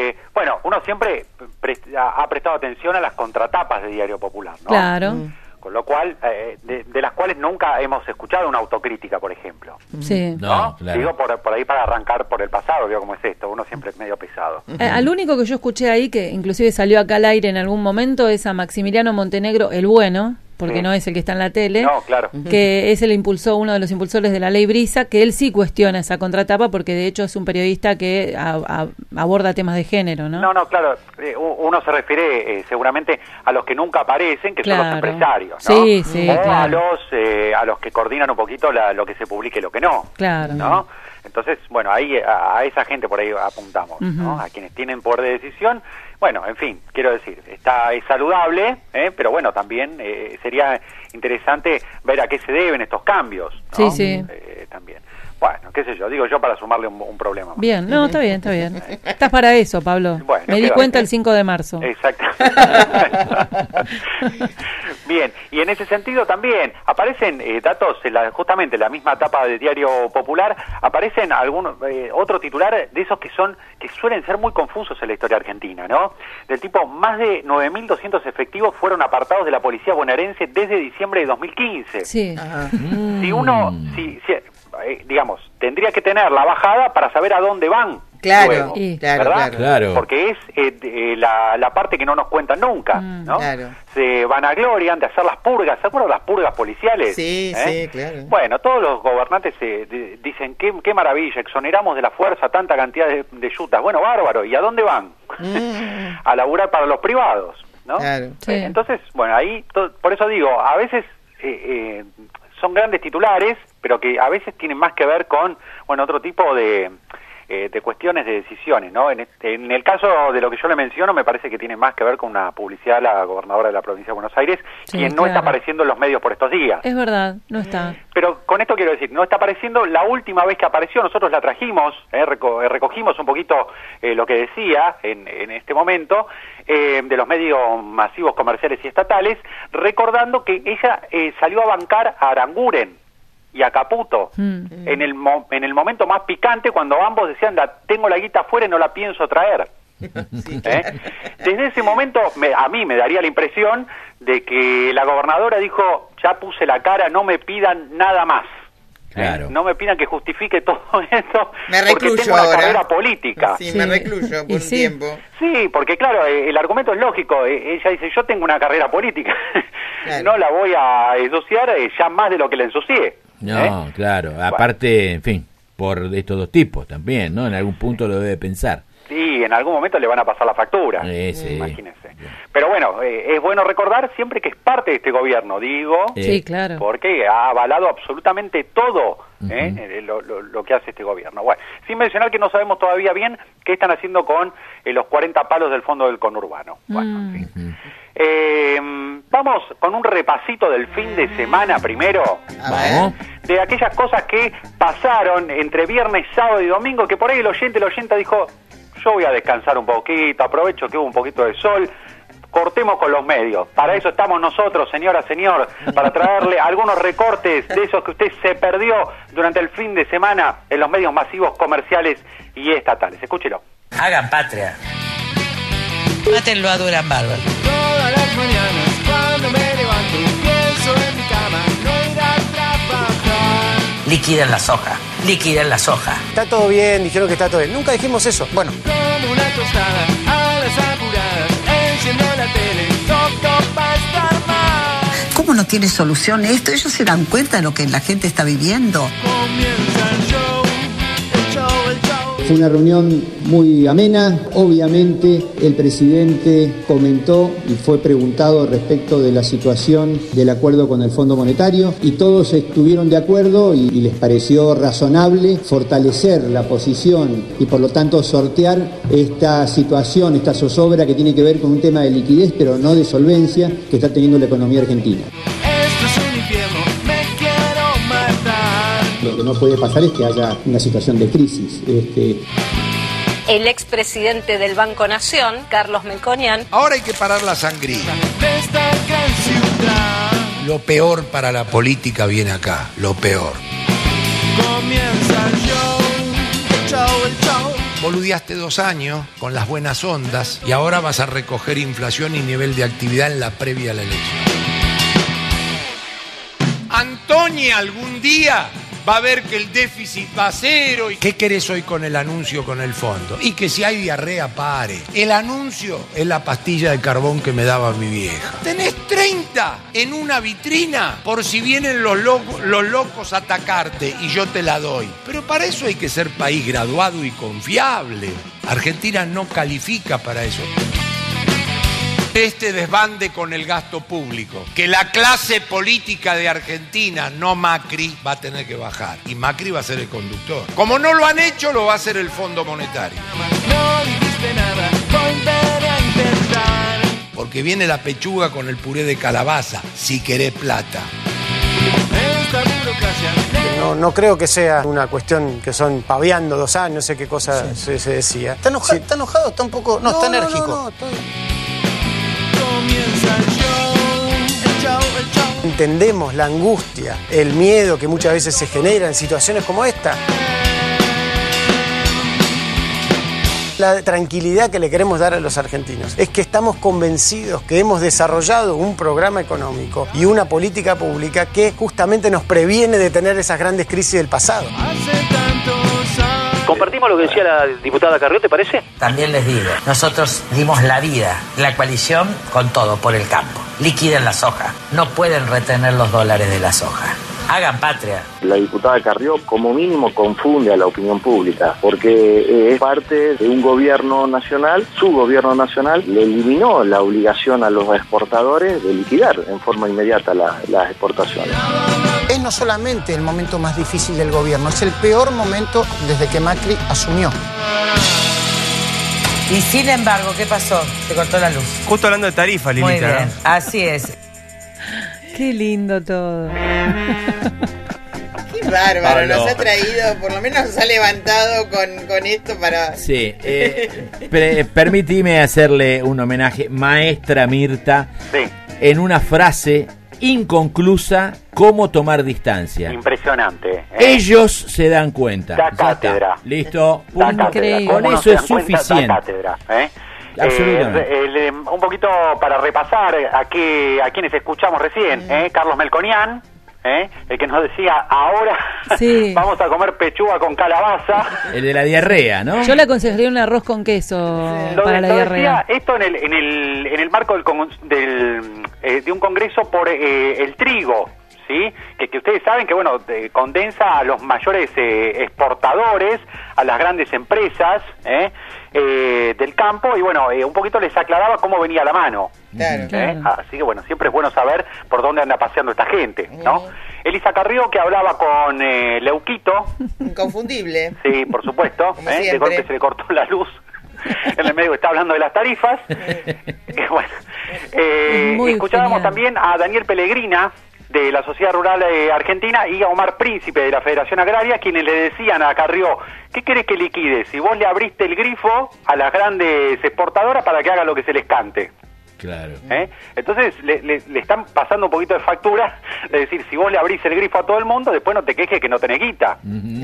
Speaker 18: uno siempre ha prestado atención a las contratapas de Diario Popular, ¿no?
Speaker 3: Claro.
Speaker 18: Con lo cual, de las cuales nunca hemos escuchado una autocrítica, por ejemplo.
Speaker 3: Sí.
Speaker 12: No, claro.
Speaker 18: Digo, por ahí para arrancar por el pasado, veo cómo es esto, uno siempre es medio pesado.
Speaker 3: Al único que yo escuché ahí, que inclusive salió acá al aire en algún momento, es a Maximiliano Montenegro, el bueno, porque no es el que está en la tele,
Speaker 18: No, claro.
Speaker 3: que es uno de los impulsores de la ley Brisa, que él sí cuestiona esa contratapa, porque de hecho es un periodista que aborda temas de género, ¿no?
Speaker 18: No, claro, uno se refiere seguramente a los que nunca aparecen, que son los empresarios, ¿no?
Speaker 3: Sí, sí,
Speaker 18: o
Speaker 3: claro.
Speaker 18: a los que coordinan un poquito lo que se publique y lo que no.
Speaker 3: Claro.
Speaker 18: ¿No? Entonces, bueno, ahí a esa gente por ahí apuntamos, ¿no? A quienes tienen poder de decisión. Bueno, en fin, quiero decir, es saludable, pero bueno, también sería interesante ver a qué se deben estos cambios, ¿no?
Speaker 3: Sí.
Speaker 18: También. Bueno, qué sé yo, digo yo para sumarle un problema más.
Speaker 3: Bien, no, está bien. Estás para eso, Pablo.
Speaker 18: Bueno,
Speaker 3: me di cuenta el 5 de marzo.
Speaker 18: Exacto. Bien, y en ese sentido también aparecen datos, justamente en la misma etapa de Diario Popular, aparecen otro titular de esos que suelen ser muy confusos en la historia argentina, ¿no? Del tipo, más de 9.200 efectivos fueron apartados de la policía bonaerense desde diciembre de 2015.
Speaker 3: Sí.
Speaker 18: Si uno, digamos, tendría que tener la bajada para saber a dónde van.
Speaker 11: Claro,
Speaker 18: luego,
Speaker 11: claro.
Speaker 18: Porque es la parte que no nos cuentan nunca, ¿no?
Speaker 11: Claro.
Speaker 18: Se vanaglorian de hacer las purgas, ¿se acuerdan las purgas policiales?
Speaker 11: Sí, sí, claro.
Speaker 18: Bueno, todos los gobernantes dicen, qué maravilla, exoneramos de la fuerza tanta cantidad de yutas. Bueno, bárbaro, ¿y a dónde van? A laburar para los privados, ¿no?
Speaker 11: Claro.
Speaker 3: Sí.
Speaker 18: Entonces, bueno, ahí, por eso digo, a veces son grandes titulares, pero que a veces tienen más que ver con, otro tipo de cuestiones de decisiones, ¿no? En el caso de lo que yo le menciono, me parece que tiene más que ver con una publicidad de la gobernadora de la provincia de Buenos Aires, quien no está apareciendo en los medios por estos días.
Speaker 3: Es verdad, no está.
Speaker 18: Pero con esto quiero decir, no está apareciendo. La última vez que apareció, nosotros la trajimos, recogimos un poquito lo que decía en este momento, de los medios masivos comerciales y estatales, recordando que ella salió a bancar a Aranguren y a Caputo en el momento más picante, cuando ambos decían, tengo la guita afuera y no la pienso traer.
Speaker 11: Sí,
Speaker 18: Desde ese momento a mí me daría la impresión de que la gobernadora dijo, ya puse la cara, no me pidan nada más.
Speaker 12: Claro.
Speaker 18: No me pidan que justifique todo esto,
Speaker 11: me
Speaker 18: porque tengo una carrera política.
Speaker 11: Sí, me recluyo por un tiempo.
Speaker 18: Sí, porque claro, el argumento es lógico. Ella dice, yo tengo una carrera política,
Speaker 11: claro.
Speaker 18: No la voy a ensuciar ya más de lo que la ensucié.
Speaker 12: No, claro, aparte, en fin, por estos dos tipos también, ¿no? En algún punto lo debe pensar.
Speaker 18: Sí, en algún momento le van a pasar la factura, imagínense. Pero bueno, es bueno recordar siempre que es parte de este gobierno, digo,
Speaker 3: sí, claro,
Speaker 18: porque ha avalado absolutamente todo lo que hace este gobierno. Bueno, sin mencionar que no sabemos todavía bien qué están haciendo con los 40 palos del fondo del conurbano. Bueno, en fin. Vamos con un repasito del fin de semana primero, de aquellas cosas que pasaron entre viernes, sábado y domingo, que por ahí el oyente dijo, yo voy a descansar un poquito, aprovecho que hubo un poquito de sol, cortemos con los medios. Para eso estamos nosotros, señora, señor, para traerle algunos recortes de esos que usted se perdió durante el fin de semana en los medios masivos comerciales y estatales. Escúchelo.
Speaker 14: Hagan patria. Mátenlo a Durán Bárbaro.
Speaker 10: Todas las mañanas cuando me levanto pienso en mi cama, no ir a trabajar.
Speaker 14: Liquiden la soja, liquiden la soja.
Speaker 19: Está todo bien, dijeron que está todo bien. Nunca dijimos eso. Bueno.
Speaker 10: Como una tostada a las apuradas, enciendo la tele, toco para estar más.
Speaker 20: ¿Cómo no tiene solución esto? Ellos se dan cuenta de lo que la gente está viviendo.
Speaker 10: Comienza el show, el show, el show.
Speaker 21: Fue una reunión muy amena. Obviamente el presidente comentó y fue preguntado respecto de la situación del acuerdo con el Fondo Monetario y todos estuvieron de acuerdo y les pareció razonable fortalecer la posición y por lo tanto sortear esta situación, esta zozobra que tiene que ver con un tema de liquidez pero no de solvencia que está teniendo la economía argentina.
Speaker 10: Esto es un infierno, me quiero matar.
Speaker 21: Lo que no puede pasar es que haya una situación de crisis.
Speaker 22: El expresidente del Banco Nación, Carlos Melconian.
Speaker 23: Ahora hay que parar la sangría. Lo peor para la política viene acá, lo peor.
Speaker 10: Comienza el show, el show.
Speaker 23: Boludeaste 2 años con las buenas ondas y ahora vas a recoger inflación y nivel de actividad en la previa a la elección. soñe algún día va a ver que el déficit va a cero. ¿Y qué querés hoy con el anuncio, con el fondo? Y que si hay diarrea, pare. El anuncio es la pastilla de carbón que me daba mi vieja. Tenés 30 en una vitrina por si vienen los locos a atacarte y yo te la doy. Pero para eso hay que ser país graduado y confiable. Argentina no califica para eso. Este desbande con el gasto público, que la clase política de Argentina, no Macri, va a tener que bajar. Y Macri va a ser el conductor. Como no lo han hecho, lo va a hacer el Fondo Monetario.
Speaker 10: No dijiste nada, volveré a intentar.
Speaker 23: Porque viene la pechuga con el puré de calabaza, si querés plata.
Speaker 10: Esta burocracia. No creo que sea una cuestión que son paveando 2 años, no sé qué cosa se decía.
Speaker 19: ¿Está enojado? ¿Está un poco...? No, está enérgico.
Speaker 10: No, estoy... Comienza el show. Entendemos la angustia, el miedo que muchas veces se genera en situaciones como esta. La tranquilidad que le queremos dar a los argentinos es que estamos convencidos que hemos desarrollado un programa económico y una política pública que justamente nos previene de tener esas grandes crisis del pasado.
Speaker 1: ¿Compartimos lo que decía la diputada Carrió, te parece?
Speaker 4: También les digo, nosotros dimos la vida, la coalición, con todo, por el campo. Liquiden la soja, no pueden retener los dólares de la soja. Hagan patria.
Speaker 7: La diputada Carrió como mínimo confunde a la opinión pública, porque es parte de un gobierno nacional, su gobierno nacional le eliminó la obligación a los exportadores de liquidar en forma inmediata las exportaciones.
Speaker 19: Es no solamente el momento más difícil del gobierno, es el peor momento desde que Macri asumió.
Speaker 4: Y sin embargo, ¿qué pasó? Se cortó la luz.
Speaker 24: Justo hablando de tarifas, Lilita.
Speaker 4: Muy bien, así es.
Speaker 3: Qué lindo todo.
Speaker 11: Qué bárbaro,
Speaker 12: Pablo.
Speaker 11: nos ha traído, por lo menos nos ha levantado con esto para...
Speaker 12: Sí, permíteme hacerle un homenaje, maestra Mirta,
Speaker 18: sí,
Speaker 12: en una frase inconclusa, cómo tomar distancia.
Speaker 18: Impresionante.
Speaker 12: Ellos se dan cuenta.
Speaker 18: Da cátedra.
Speaker 12: Listo.
Speaker 18: Da
Speaker 12: Punto.
Speaker 18: cátedra.
Speaker 12: Con
Speaker 18: ¿Cómo no
Speaker 12: eso
Speaker 18: se
Speaker 12: es
Speaker 18: dan cuenta?
Speaker 12: suficiente.
Speaker 18: Da cátedra,
Speaker 12: Absolutamente.
Speaker 18: Un poquito para repasar a quienes escuchamos recién, Carlos Melconian, el que nos decía, ahora
Speaker 3: Sí.
Speaker 18: vamos a comer pechuga con calabaza.
Speaker 12: El de la diarrea, ¿no?
Speaker 3: Yo le aconsejaría un arroz con queso para la diarrea.
Speaker 18: Decía esto en el marco de un congreso por el trigo, ¿sí? Que ustedes saben que, bueno, condensa a los mayores exportadores, a las grandes empresas del campo, y bueno, un poquito les aclaraba cómo venía la mano.
Speaker 11: Claro.
Speaker 18: Así que bueno, siempre es bueno saber por dónde anda paseando esta gente, ¿no? Elisa Carrió, que hablaba con Leuquito.
Speaker 11: Inconfundible.
Speaker 18: Sí, por supuesto.
Speaker 11: Como
Speaker 18: De
Speaker 11: siempre.
Speaker 18: golpe se le cortó la luz. En el medio está hablando de las tarifas. Bueno,
Speaker 3: Muy
Speaker 18: escuchábamos
Speaker 3: genial.
Speaker 18: también a Daniel Pellegrina, de la Sociedad Rural Argentina, y a Omar Príncipe, de la Federación Agraria, quienes le decían a Carrió, ¿qué querés que liquide? Si vos le abriste el grifo a las grandes exportadoras para que haga lo que se les cante.
Speaker 12: Claro.
Speaker 18: Entonces le están pasando un poquito de factura, es decir, si vos le abrís el grifo a todo el mundo, después no te quejes que no tenés guita.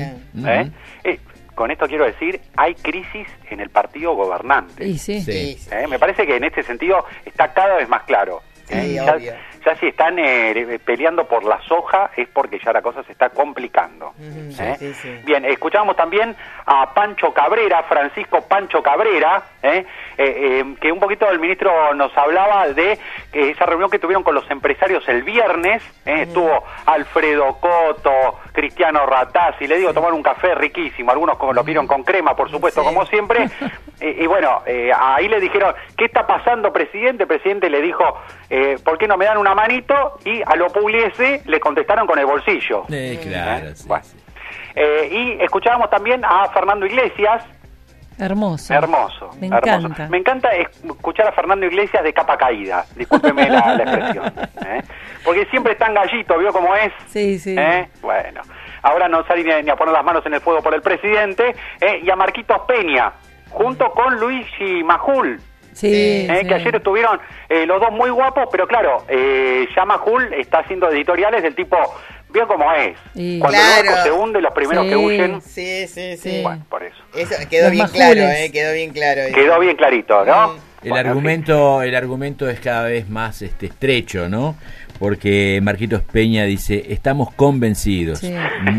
Speaker 18: Con esto quiero decir, hay crisis en el partido gobernante.
Speaker 3: Y sí.
Speaker 18: Me parece que en este sentido está cada vez más claro.
Speaker 11: Sí,
Speaker 18: Ya
Speaker 11: obvio.
Speaker 18: si están peleando por la soja es porque ya la cosa se está complicando.
Speaker 11: Sí, sí.
Speaker 18: Bien, escuchamos también a Pancho Cabrera, Francisco Pancho Cabrera, que un poquito el ministro nos hablaba de esa reunión que tuvieron con los empresarios el viernes. Estuvo Alfredo Coto, Cristiano Ratazzi, le digo, tomar un café riquísimo, algunos lo pidieron con crema, por supuesto, como siempre. Y bueno, ahí le dijeron, ¿qué está pasando, presidente? El presidente le dijo, ¿por qué no me dan una manito? Y a lo Pugliese le contestaron con el bolsillo.
Speaker 12: Claro, sí,
Speaker 18: Bueno. Y escuchábamos también a Fernando Iglesias.
Speaker 3: Hermoso. Me
Speaker 18: hermoso.
Speaker 3: encanta.
Speaker 18: Me encanta escuchar a Fernando Iglesias de capa caída, discúlpeme la expresión. Porque siempre está en gallito, ¿vio cómo es?
Speaker 3: Sí, sí.
Speaker 18: Bueno, ahora no salí ni a poner las manos en el fuego por el presidente. Y a Marquitos Peña, junto con Luigi Majul.
Speaker 3: Sí, sí.
Speaker 18: Que ayer estuvieron los dos muy guapos, pero claro, ya Majul está haciendo editoriales del tipo, vio cómo es.
Speaker 3: Y
Speaker 18: cuando
Speaker 11: claro.
Speaker 18: el barco se hunde, los primeros que huyen.
Speaker 11: Sí.
Speaker 18: Bueno, por eso.
Speaker 11: Eso quedó
Speaker 3: Los
Speaker 11: bien
Speaker 3: majules.
Speaker 11: claro, quedó bien claro.
Speaker 18: Quedó bien clarito, ¿no?
Speaker 12: El argumento es cada vez más estrecho, ¿no? porque Marquitos Peña dice, estamos convencidos.
Speaker 3: Sí.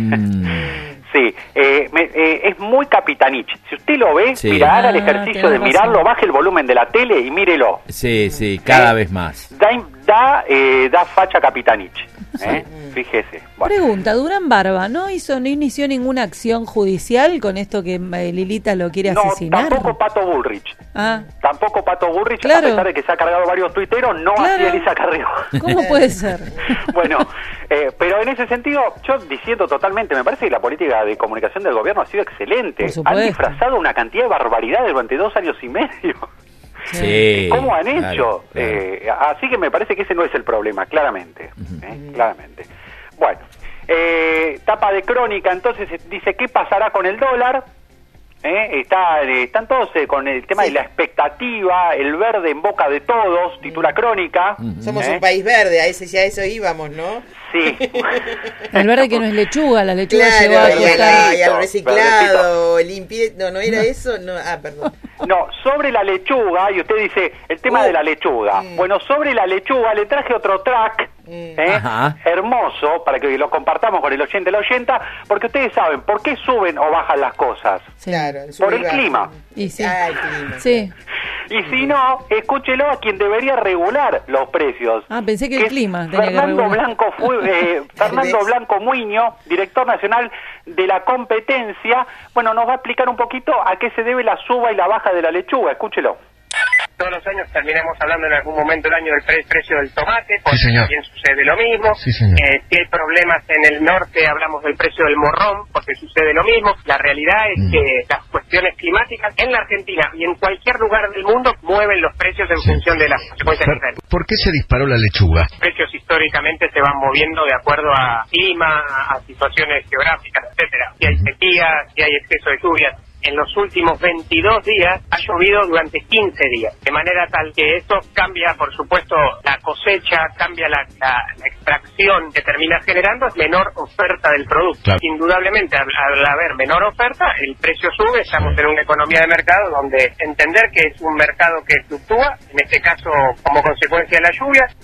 Speaker 18: Sí, es muy Capitanich. Si usted lo ve,
Speaker 12: Sí.
Speaker 18: mira, haga el ejercicio de mirarlo, baje el volumen de la tele y mírelo.
Speaker 12: Sí, cada vez más.
Speaker 18: Da facha Capitanich. Fíjese. Bueno.
Speaker 3: Pregunta, Durán Barba, ¿no inició ninguna acción judicial con esto que Lilita lo quiere asesinar?
Speaker 18: Tampoco Pato Bullrich. Tampoco Pato Bullrich,
Speaker 3: Claro.
Speaker 18: a pesar de que se ha cargado varios tuiteros, no
Speaker 3: Claro.
Speaker 18: así Elisa Carrió.
Speaker 3: ¿Cómo puede ser?
Speaker 18: Bueno, pero en ese sentido, yo diciendo totalmente, me parece que la política de comunicación del gobierno ha sido excelente.
Speaker 3: Por supuesto.
Speaker 18: Han disfrazado una cantidad de barbaridades durante 2 años y medio.
Speaker 12: Sí.
Speaker 18: ¿Cómo han hecho?
Speaker 12: Claro.
Speaker 18: Así que me parece que ese no es el problema, claramente. Claramente. Bueno, tapa de Crónica, entonces dice, ¿qué pasará con el dólar? Están todos con el tema de la expectativa, el verde en boca de todos, titula Crónica.
Speaker 11: Somos un país verde, a eso íbamos, ¿no?
Speaker 18: Sí.
Speaker 3: El verde que no es lechuga, la lechuga
Speaker 11: Claro,
Speaker 3: llegó a costar.
Speaker 11: y al reciclado, no era eso, no, perdón.
Speaker 18: No, sobre la lechuga, y usted dice, el tema de la lechuga. Bueno, sobre la lechuga le traje otro track, hermoso, para que lo compartamos con el 80 del 80, porque ustedes saben, ¿por qué suben o bajan las cosas?
Speaker 11: Claro,
Speaker 18: Por el clima.
Speaker 3: Y sí.
Speaker 11: El clima.
Speaker 3: Sí.
Speaker 18: Y si no, escúchelo a quien debería regular los precios.
Speaker 3: Pensé que el clima tenía que
Speaker 18: Fernando
Speaker 3: regular.
Speaker 18: Fernando Blanco Muiño, director nacional de la competencia, bueno, nos va a explicar un poquito a qué se debe la suba y la baja de la lechuga. Escúchelo.
Speaker 5: Todos los años terminamos hablando en algún momento del año del precio del tomate, porque
Speaker 8: señor.
Speaker 5: también sucede lo mismo.
Speaker 8: Sí, señor.
Speaker 5: Si hay problemas en el norte, hablamos del precio del morrón, porque sucede lo mismo. La realidad es que las cuestiones climáticas en la Argentina y en cualquier lugar del mundo mueven los precios en función de las consecuencias externas.
Speaker 8: ¿Por qué se disparó la lechuga?
Speaker 5: Los precios históricamente se van moviendo de acuerdo a clima, a situaciones geográficas, etcétera. Si hay sequía, si hay exceso de lluvias. En los últimos 22 días ha llovido durante 15 días, de manera tal que esto cambia, por supuesto, la cosecha, cambia la extracción que termina generando menor oferta del producto.
Speaker 8: Claro.
Speaker 5: Indudablemente, al haber menor oferta, el precio sube, estamos en una economía de mercado donde entender que es un mercado que fluctúa, en este caso como consecuencia de las lluvias.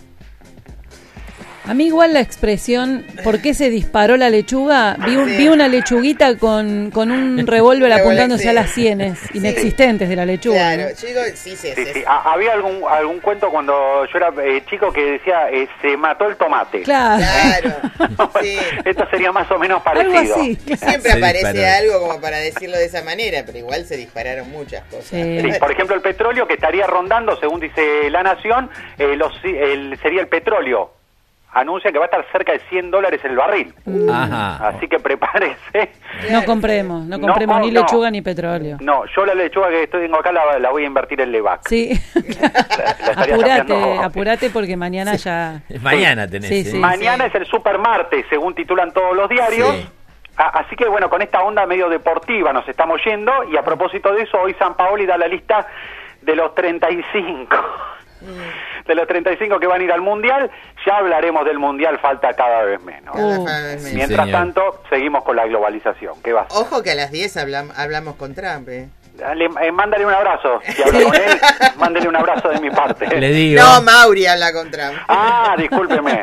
Speaker 3: A mí igual la expresión, ¿por qué se disparó la lechuga? Vi una lechuguita con un revólver apuntándose a las sienes inexistentes de la lechuga.
Speaker 11: Claro,
Speaker 3: ¿no?
Speaker 11: yo digo, sí.
Speaker 18: Había algún cuento cuando yo era chico que decía, se mató el tomate.
Speaker 3: Claro.
Speaker 11: Sí.
Speaker 18: Esto sería más o menos parecido.
Speaker 3: Algo así.
Speaker 11: Siempre aparece algo como para decirlo de esa manera, pero igual se dispararon muchas cosas.
Speaker 3: Sí.
Speaker 18: Sí, por ejemplo, el petróleo que estaría rondando, según dice La Nación, sería el petróleo. Anuncia que va a estar cerca de $100 el barril.
Speaker 12: Ajá.
Speaker 18: Así que prepárese.
Speaker 3: No compremos ni lechuga ni petróleo.
Speaker 18: No, yo la lechuga que tengo acá la voy a invertir en Levac.
Speaker 3: Sí.
Speaker 18: La estaría
Speaker 3: Apurate porque mañana ya...
Speaker 12: Mañana tenés.
Speaker 3: Sí,
Speaker 18: mañana es el supermartes, según titulan todos los diarios.
Speaker 12: Sí.
Speaker 18: Así que bueno, con esta onda medio deportiva nos estamos yendo. Y a propósito de eso, hoy San Paoli da la lista de los 35. De los 35 que van a ir al Mundial. Ya hablaremos del Mundial, falta cada vez menos. Mientras tanto, seguimos con la globalización. ¿Qué va a ser?
Speaker 11: Ojo que a las 10 hablamos con Trump,
Speaker 18: mándale un abrazo. Si habla con él, mándale un abrazo de mi parte.
Speaker 12: Le digo.
Speaker 11: No, Mauri habla con Trump.
Speaker 18: Discúlpeme.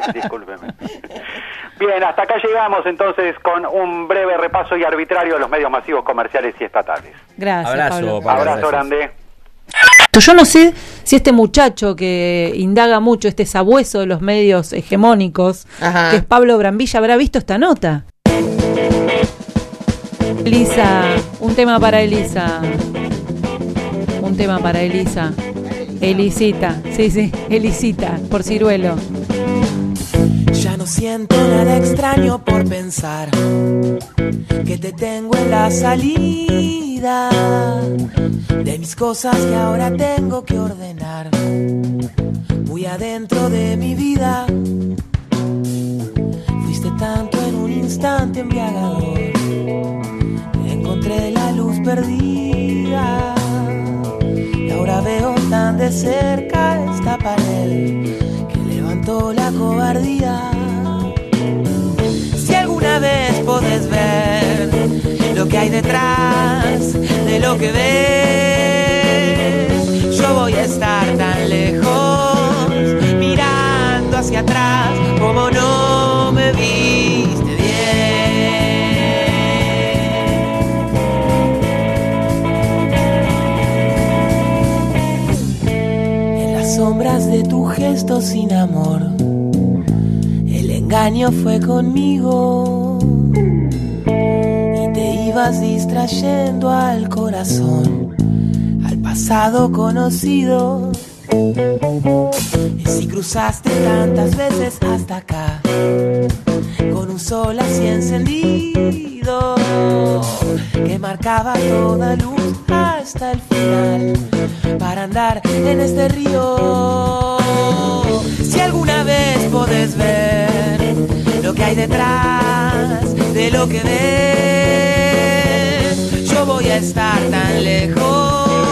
Speaker 18: Bien, hasta acá llegamos entonces con un breve repaso y arbitrario de los medios masivos comerciales y estatales.
Speaker 3: Gracias,
Speaker 12: Abrazo,
Speaker 3: Pablo.
Speaker 18: Abrazo grande.
Speaker 3: Yo no sé si este muchacho que indaga mucho, este sabueso de los medios hegemónicos, que es Pablo Brambilla, habrá visto esta nota. Elisa, un tema para Elisa. Elisita, sí, Elisita, por Ciruelo.
Speaker 13: Ya no siento nada extraño por pensar que te tengo en la salida de mis cosas que ahora tengo que ordenar. Muy adentro de mi vida fuiste tanto en un instante embriagador. Encontré la luz perdida y ahora veo tan de cerca esta pared que levantó la cobardía. Si alguna vez podés ver lo que hay detrás de lo que ves, yo voy a estar tan lejos mirando hacia atrás, como no me viste bien. En las sombras de tu gesto sin amor, el engaño fue conmigo y te ibas distrayendo al corazón, al pasado conocido. Si cruzaste tantas veces hasta acá, con un sol así encendido, que marcaba toda luz hasta el final, para andar en este río. Si alguna vez podés ver lo que hay detrás de lo que ves, yo voy a estar tan lejos.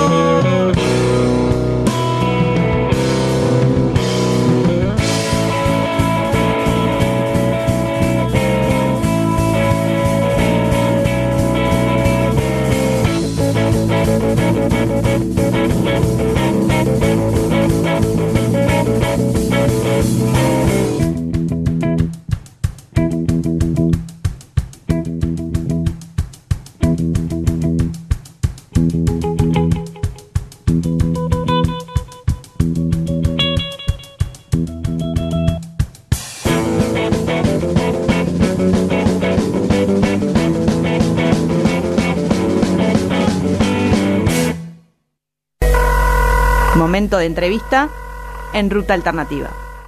Speaker 9: Momento de entrevista en Ruta Alternativa.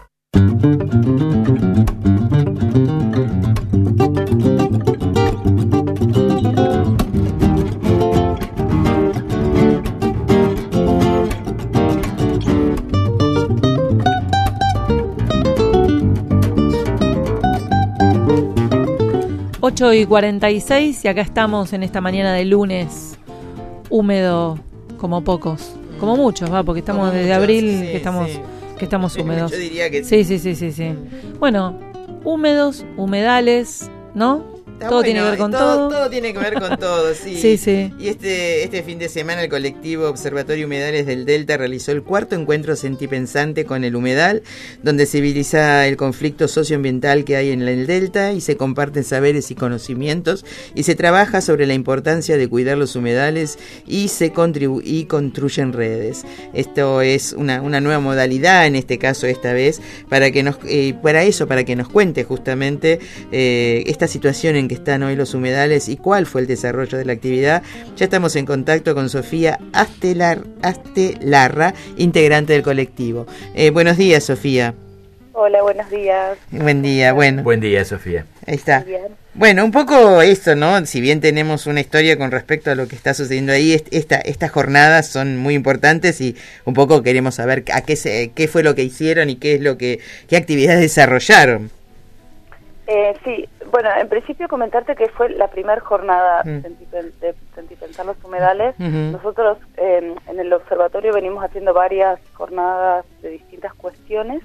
Speaker 2: Ocho y 46 y acá estamos en esta mañana de lunes, húmedo como pocos. Como muchos, porque estamos desde abril que estamos húmedos.
Speaker 11: Yo diría que
Speaker 2: sí. Bueno, húmedos, humedales, ¿no? Todo tiene que ver con todo.
Speaker 11: Todo tiene que ver con todo, sí.
Speaker 2: Sí.
Speaker 11: Y este fin de semana el colectivo Observatorio Humedales del Delta realizó el cuarto encuentro sentipensante con el humedal, donde se visualiza el conflicto socioambiental que hay en el Delta y se comparten saberes y conocimientos y se trabaja sobre la importancia de cuidar los humedales y se construyen redes. Esto es una nueva modalidad, en este caso esta vez, para que nos cuente justamente esta situación en que están hoy los humedales y cuál fue el desarrollo de la actividad. Ya estamos en contacto con Sofía Astelarra, integrante del colectivo. Buenos días, Sofía.
Speaker 6: Hola, buenos días.
Speaker 11: Buen día, bueno.
Speaker 12: Buen día, Sofía.
Speaker 11: Ahí está. Bueno, un poco esto, ¿no? Si bien tenemos una historia con respecto a lo que está sucediendo ahí, estas jornadas son muy importantes y un poco queremos saber qué fue lo que hicieron y qué actividades desarrollaron.
Speaker 6: Sí, bueno, en principio comentarte que fue la primera jornada de Sentipensar los humedales. Nosotros en el observatorio venimos haciendo varias jornadas de distintas cuestiones.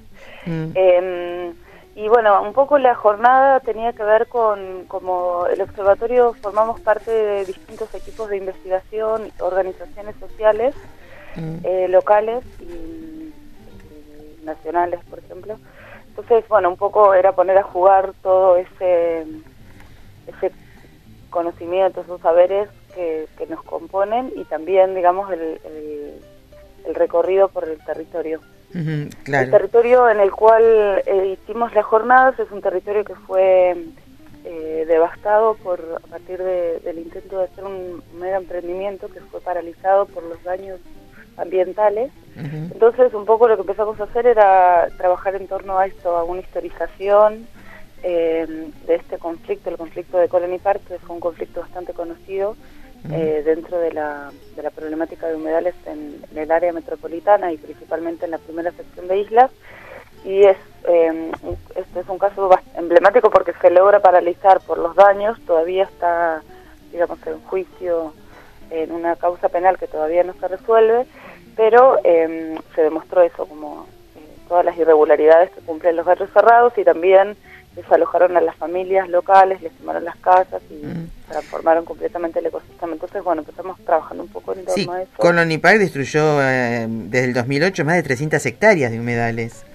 Speaker 6: Y bueno, un poco la jornada tenía que ver con, como el observatorio formamos parte de distintos equipos de investigación, organizaciones sociales, locales y nacionales, por ejemplo. Entonces, bueno, un poco era poner a jugar todo ese conocimiento, esos saberes que nos componen y también, digamos, el recorrido por el territorio.
Speaker 11: Claro.
Speaker 6: El territorio en el cual hicimos las jornadas es un territorio que fue devastado a partir del intento de hacer un mega emprendimiento que fue paralizado por los daños ambientales. Entonces un poco lo que empezamos a hacer era trabajar en torno a esto, a una historización de este conflicto, el conflicto de Colony Park, que fue un conflicto bastante conocido dentro de la problemática de humedales en el área metropolitana y principalmente en la primera sección de islas. Y este es un caso emblemático porque se logra paralizar por los daños, todavía está, digamos, en juicio en una causa penal que todavía no se resuelve, pero se demostró eso, como todas las irregularidades que cumplen los barrios cerrados, y también desalojaron a las familias locales, les quemaron las casas y transformaron completamente el ecosistema. Entonces, bueno, empezamos trabajando un poco en torno a eso.
Speaker 11: Colony Park destruyó desde el 2008 más de 300 hectáreas de humedales.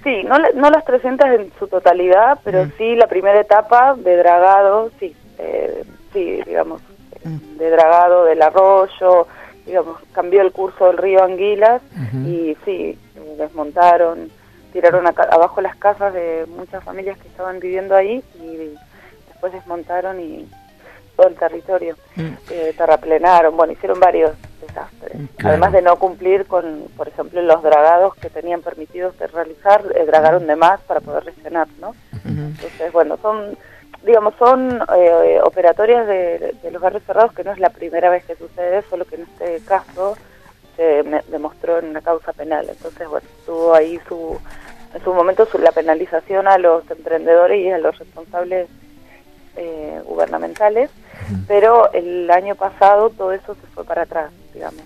Speaker 6: Sí, no las 300 en su totalidad, pero sí la primera etapa de dragado, sí, digamos, de dragado del arroyo, digamos, cambió el curso del río Anguilas y sí, desmontaron, tiraron abajo las casas de muchas familias que estaban viviendo ahí y después desmontaron y todo el territorio, terraplenaron, bueno, hicieron varios desastres. Claro. Además de no cumplir con, por ejemplo, los dragados que tenían permitidos de realizar, dragaron de más para poder rellenar, ¿no? Entonces, bueno, son operatorias de los barrios cerrados que no es la primera vez que sucede, solo que en este caso se demostró en una causa penal. Entonces, bueno, tuvo ahí en su momento la penalización a los emprendedores y a los responsables gubernamentales, pero el año pasado todo eso se fue para atrás, digamos.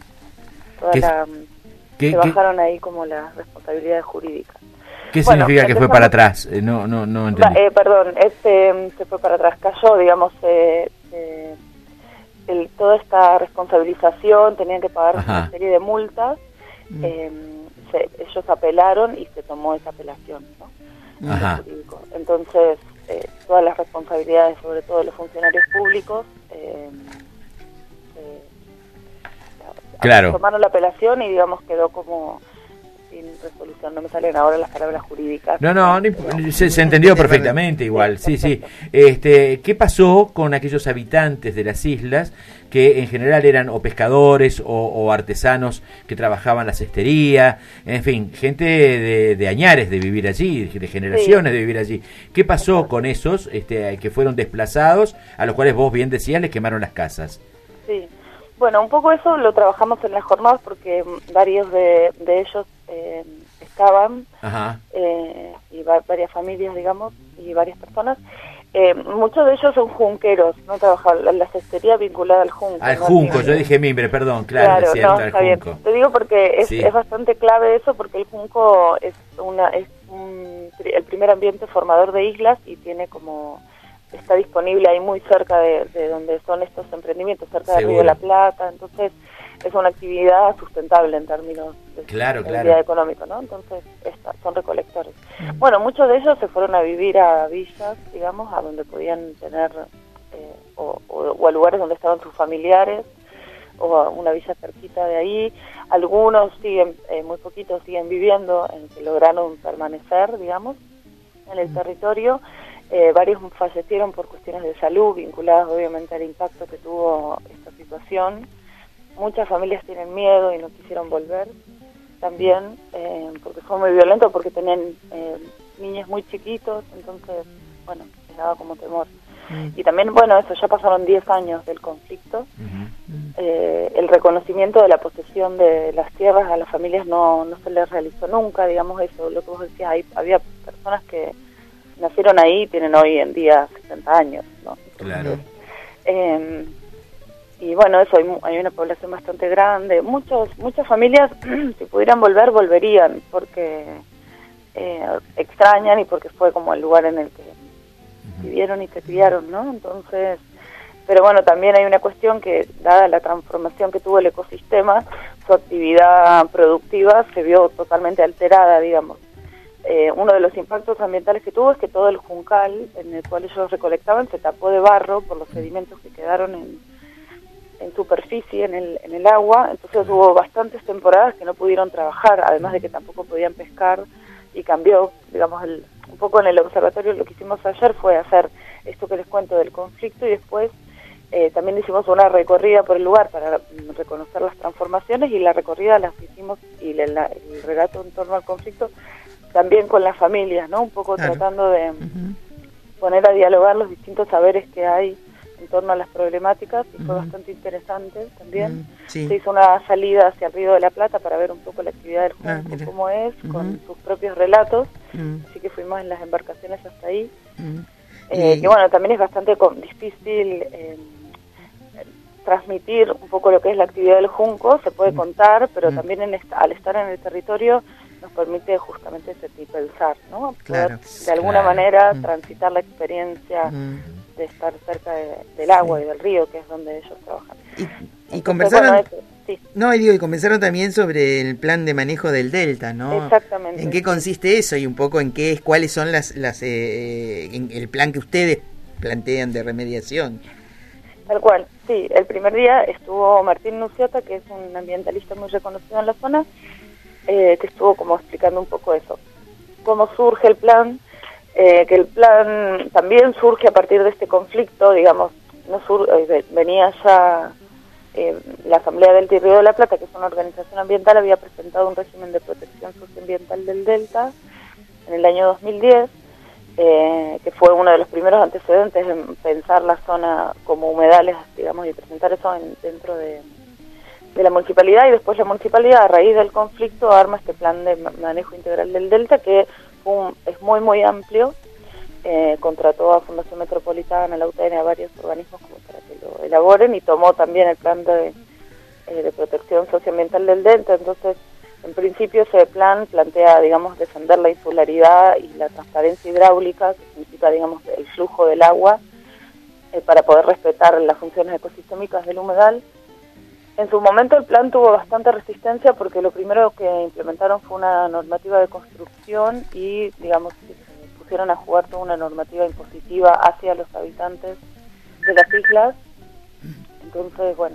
Speaker 6: Se bajaron ahí como las responsabilidades jurídicas.
Speaker 12: ¿Qué significa que fue para atrás? No entendí.
Speaker 6: Perdón, se fue para atrás, cayó, digamos, toda esta responsabilización, tenían que pagar una serie de multas, ellos apelaron y se tomó esa apelación, ¿no? Entonces, todas las responsabilidades, sobre todo de los funcionarios públicos, tomaron la apelación y, digamos, quedó como sin resolución. No me salen ahora las palabras jurídicas.
Speaker 12: Se entendió perfectamente igual, sí. ¿Qué pasó con aquellos habitantes de las islas que en general eran o pescadores o artesanos que trabajaban la cestería, en fin, gente de añares de vivir allí, de generaciones de vivir allí? ¿Qué pasó con esos que fueron desplazados, a los cuales vos bien decías les quemaron las casas?
Speaker 6: Sí, bueno, un poco eso lo trabajamos en las jornadas porque varios de ellos estaban, y varias familias, digamos, y varias personas. Muchos de ellos son junqueros, no trabajaban la cestería vinculada al junco.
Speaker 12: Al junco, yo dije mimbre, perdón, claro, es cierto,
Speaker 6: está bien. Te digo porque es bastante clave eso, porque el junco es el primer ambiente formador de islas y tiene está disponible ahí muy cerca de donde son estos emprendimientos, cerca del Río de la Plata, entonces es una actividad sustentable en términos de actividad económica, ¿no? Entonces son recolectores. Bueno, muchos de ellos se fueron a vivir a villas, digamos, a donde podían tener, o a lugares donde estaban sus familiares, o a una villa cerquita de ahí. Algunos siguen, muy poquitos siguen viviendo, en que lograron permanecer, digamos, en el territorio. Varios fallecieron por cuestiones de salud, vinculadas obviamente al impacto que tuvo esta situación. Muchas familias tienen miedo y no quisieron volver también, porque fue muy violento, porque tenían niños muy chiquitos, entonces, bueno, les daba como temor. Y también, bueno, eso, ya pasaron 10 años del conflicto. El reconocimiento de la posesión de las tierras a las familias no se les realizó nunca, digamos eso, lo que vos decías, había personas que nacieron ahí y tienen hoy en día 60 años, ¿no?
Speaker 12: Claro.
Speaker 6: Y bueno, eso, hay una población bastante grande. Muchas familias, si pudieran volver, volverían, porque extrañan y porque fue como el lugar en el que vivieron y se criaron, ¿no? Entonces, pero bueno, también hay una cuestión que, dada la transformación que tuvo el ecosistema, su actividad productiva se vio totalmente alterada, digamos. Uno de los impactos ambientales que tuvo es que todo el juncal en el cual ellos recolectaban se tapó de barro por los sedimentos que quedaron en superficie, en el agua. Entonces hubo bastantes temporadas que no pudieron trabajar, además de que tampoco podían pescar, y cambió, digamos, un poco en el observatorio. Lo que hicimos ayer fue hacer esto que les cuento del conflicto, y después también hicimos una recorrida por el lugar para reconocer las transformaciones, y la recorrida las hicimos, y el relato en torno al conflicto también con las familias, ¿no? Un poco tratando de poner a dialogar los distintos saberes que hay en torno a las problemáticas, y fue bastante interesante también. Se hizo una salida hacia el Río de la Plata para ver un poco la actividad del junco, cómo es, con sus propios relatos, así que fuimos en las embarcaciones hasta ahí. Y bueno, también es bastante difícil transmitir un poco lo que es la actividad del junco, se puede contar, pero también al estar en el territorio nos permite justamente pensar, ¿no? Poder de alguna manera transitar la experiencia de estar cerca del agua y del río, que es donde ellos trabajan.
Speaker 11: Y conversaron,
Speaker 6: sí.
Speaker 11: No, y comenzaron también sobre el plan de manejo del delta, ¿no?
Speaker 6: Exactamente.
Speaker 11: ¿En qué consiste eso y un poco cuáles son el plan que ustedes plantean de remediación?
Speaker 6: Tal cual, sí. El primer día estuvo Martín Nuciota, que es un ambientalista muy reconocido en la zona, que estuvo como explicando un poco eso. Cómo surge el plan, que el plan también surge a partir de este conflicto, digamos, venía ya la Asamblea del Río de la Plata, que es una organización ambiental, había presentado un régimen de protección socioambiental del delta en el año 2010, que fue uno de los primeros antecedentes en pensar la zona como humedales, digamos, y presentar eso dentro de la municipalidad, y después la municipalidad, a raíz del conflicto, arma este plan de manejo integral del delta, que es muy, muy amplio. Contrató a Fundación Metropolitana, a la UTN, a varios organismos como para que lo elaboren, y tomó también el plan de protección socioambiental del delta. Entonces, en principio ese plan plantea, digamos, defender la insularidad y la transparencia hidráulica, que significa, digamos, el flujo del agua, para poder respetar las funciones ecosistémicas del humedal. En su momento el plan tuvo bastante resistencia porque lo primero que implementaron fue una normativa de construcción y, digamos, pusieron a jugar toda una normativa impositiva hacia los habitantes de las islas. Entonces, bueno,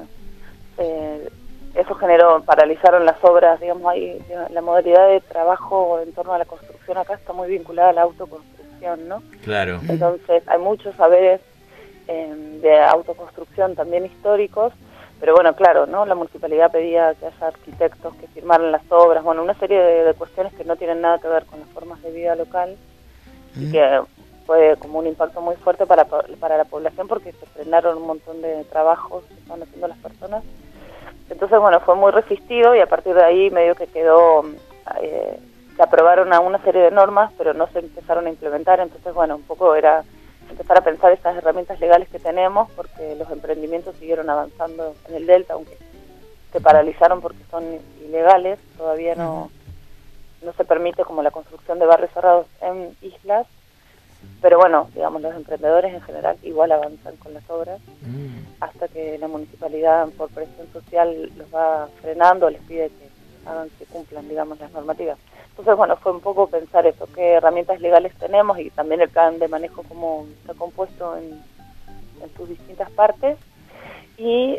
Speaker 6: eso paralizaron las obras, digamos, ahí la modalidad de trabajo en torno a la construcción acá está muy vinculada a la autoconstrucción, ¿no?
Speaker 12: Claro.
Speaker 6: Entonces hay muchos saberes de autoconstrucción también históricos, pero bueno, claro, ¿no? La municipalidad pedía que haya arquitectos que firmaran las obras, bueno, una serie de cuestiones que no tienen nada que ver con las formas de vida local, y que fue como un impacto muy fuerte para la población, porque se frenaron un montón de trabajos que estaban haciendo las personas. Entonces, bueno, fue muy resistido, y a partir de ahí medio que quedó, se aprobaron a una serie de normas, pero no se empezaron a implementar. Entonces, bueno, un poco era empezar a pensar estas herramientas legales que tenemos, porque los emprendimientos siguieron avanzando en el delta, aunque se paralizaron porque son ilegales. Todavía no se permite como la construcción de barrios cerrados en islas, pero bueno, digamos, los emprendedores en general igual avanzan con las obras, hasta que la municipalidad, por presión social, los va frenando, les pide que cumplan, digamos, las normativas. Entonces, bueno, fue un poco pensar eso, qué herramientas legales tenemos, y también el plan de manejo, cómo está compuesto en sus distintas partes. Y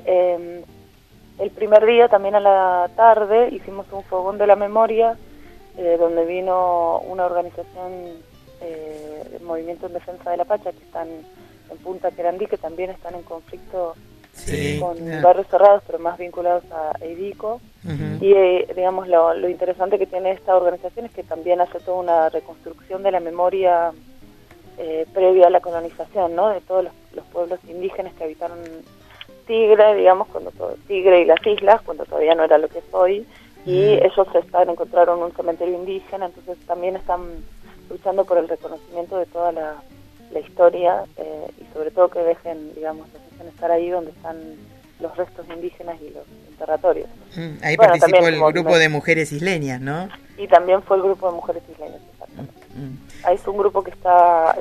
Speaker 6: el primer día, también a la tarde, hicimos un fogón de la memoria, donde vino una organización del Movimiento en Defensa de la Pacha, que están en Punta Querandí, que también están en conflicto con barrios cerrados, pero más vinculados a EIDICO. Y digamos, lo interesante que tiene esta organización es que también hace toda una reconstrucción de la memoria previa a la colonización, ¿no? De todos los pueblos indígenas que habitaron Tigre, digamos, Tigre y las islas, cuando todavía no era lo que es hoy, y ellos encontraron un cementerio indígena, entonces también están luchando por el reconocimiento de toda la historia, y sobre todo que dejen estar ahí donde están los restos indígenas y los enterratorios.
Speaker 11: Ahí participó el grupo de mujeres isleñas, ¿no?
Speaker 6: Y también fue el grupo de mujeres isleñas, exactamente. Ahí es un grupo que está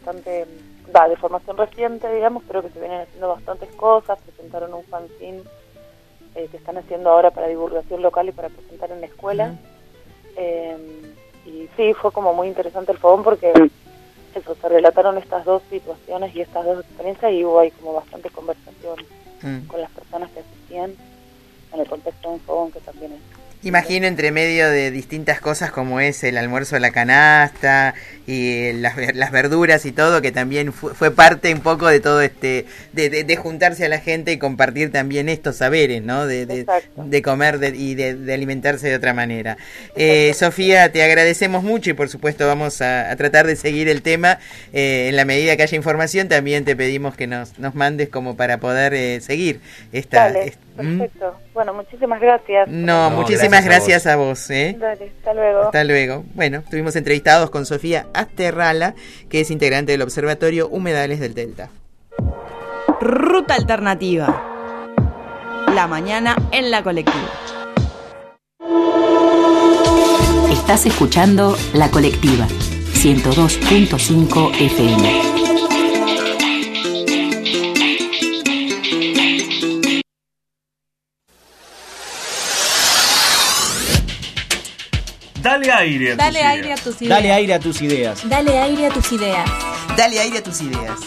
Speaker 6: de formación reciente, digamos, pero que se vienen haciendo bastantes cosas. Presentaron un fanzine que están haciendo ahora para divulgación local y para presentar en la escuela. Y sí, fue como muy interesante el fogón, porque se relataron estas dos situaciones y estas dos experiencias, y hubo ahí como bastante conversación con las personas que asistían en el contexto de un fogón que también es.
Speaker 11: Imagino entre medio de distintas cosas como es el almuerzo a la canasta y las verduras y todo, que también fue parte un poco de todo de juntarse a la gente y compartir también estos saberes, ¿no? De comer y de alimentarse de otra manera. Sofía, te agradecemos mucho, y por supuesto vamos a tratar de seguir el tema. En la medida que haya información, también te pedimos que nos mandes como para poder seguir esta...
Speaker 6: Dale, perfecto. Bueno, muchísimas gracias.
Speaker 11: No, muchísimas gracias a vos.
Speaker 6: Dale, hasta luego.
Speaker 11: Hasta luego. Bueno, estuvimos entrevistados con Sofía Asterrala, que es integrante del Observatorio Humedales del Delta.
Speaker 9: Ruta alternativa. La mañana en la colectiva.
Speaker 15: Estás escuchando La Colectiva, 102.5 FM.
Speaker 14: aire a tus
Speaker 2: Dale
Speaker 14: ideas.
Speaker 2: aire a tus ideas.
Speaker 16: Dale aire a tus ideas.
Speaker 17: Dale aire a tus ideas.
Speaker 11: Dale aire a tus ideas.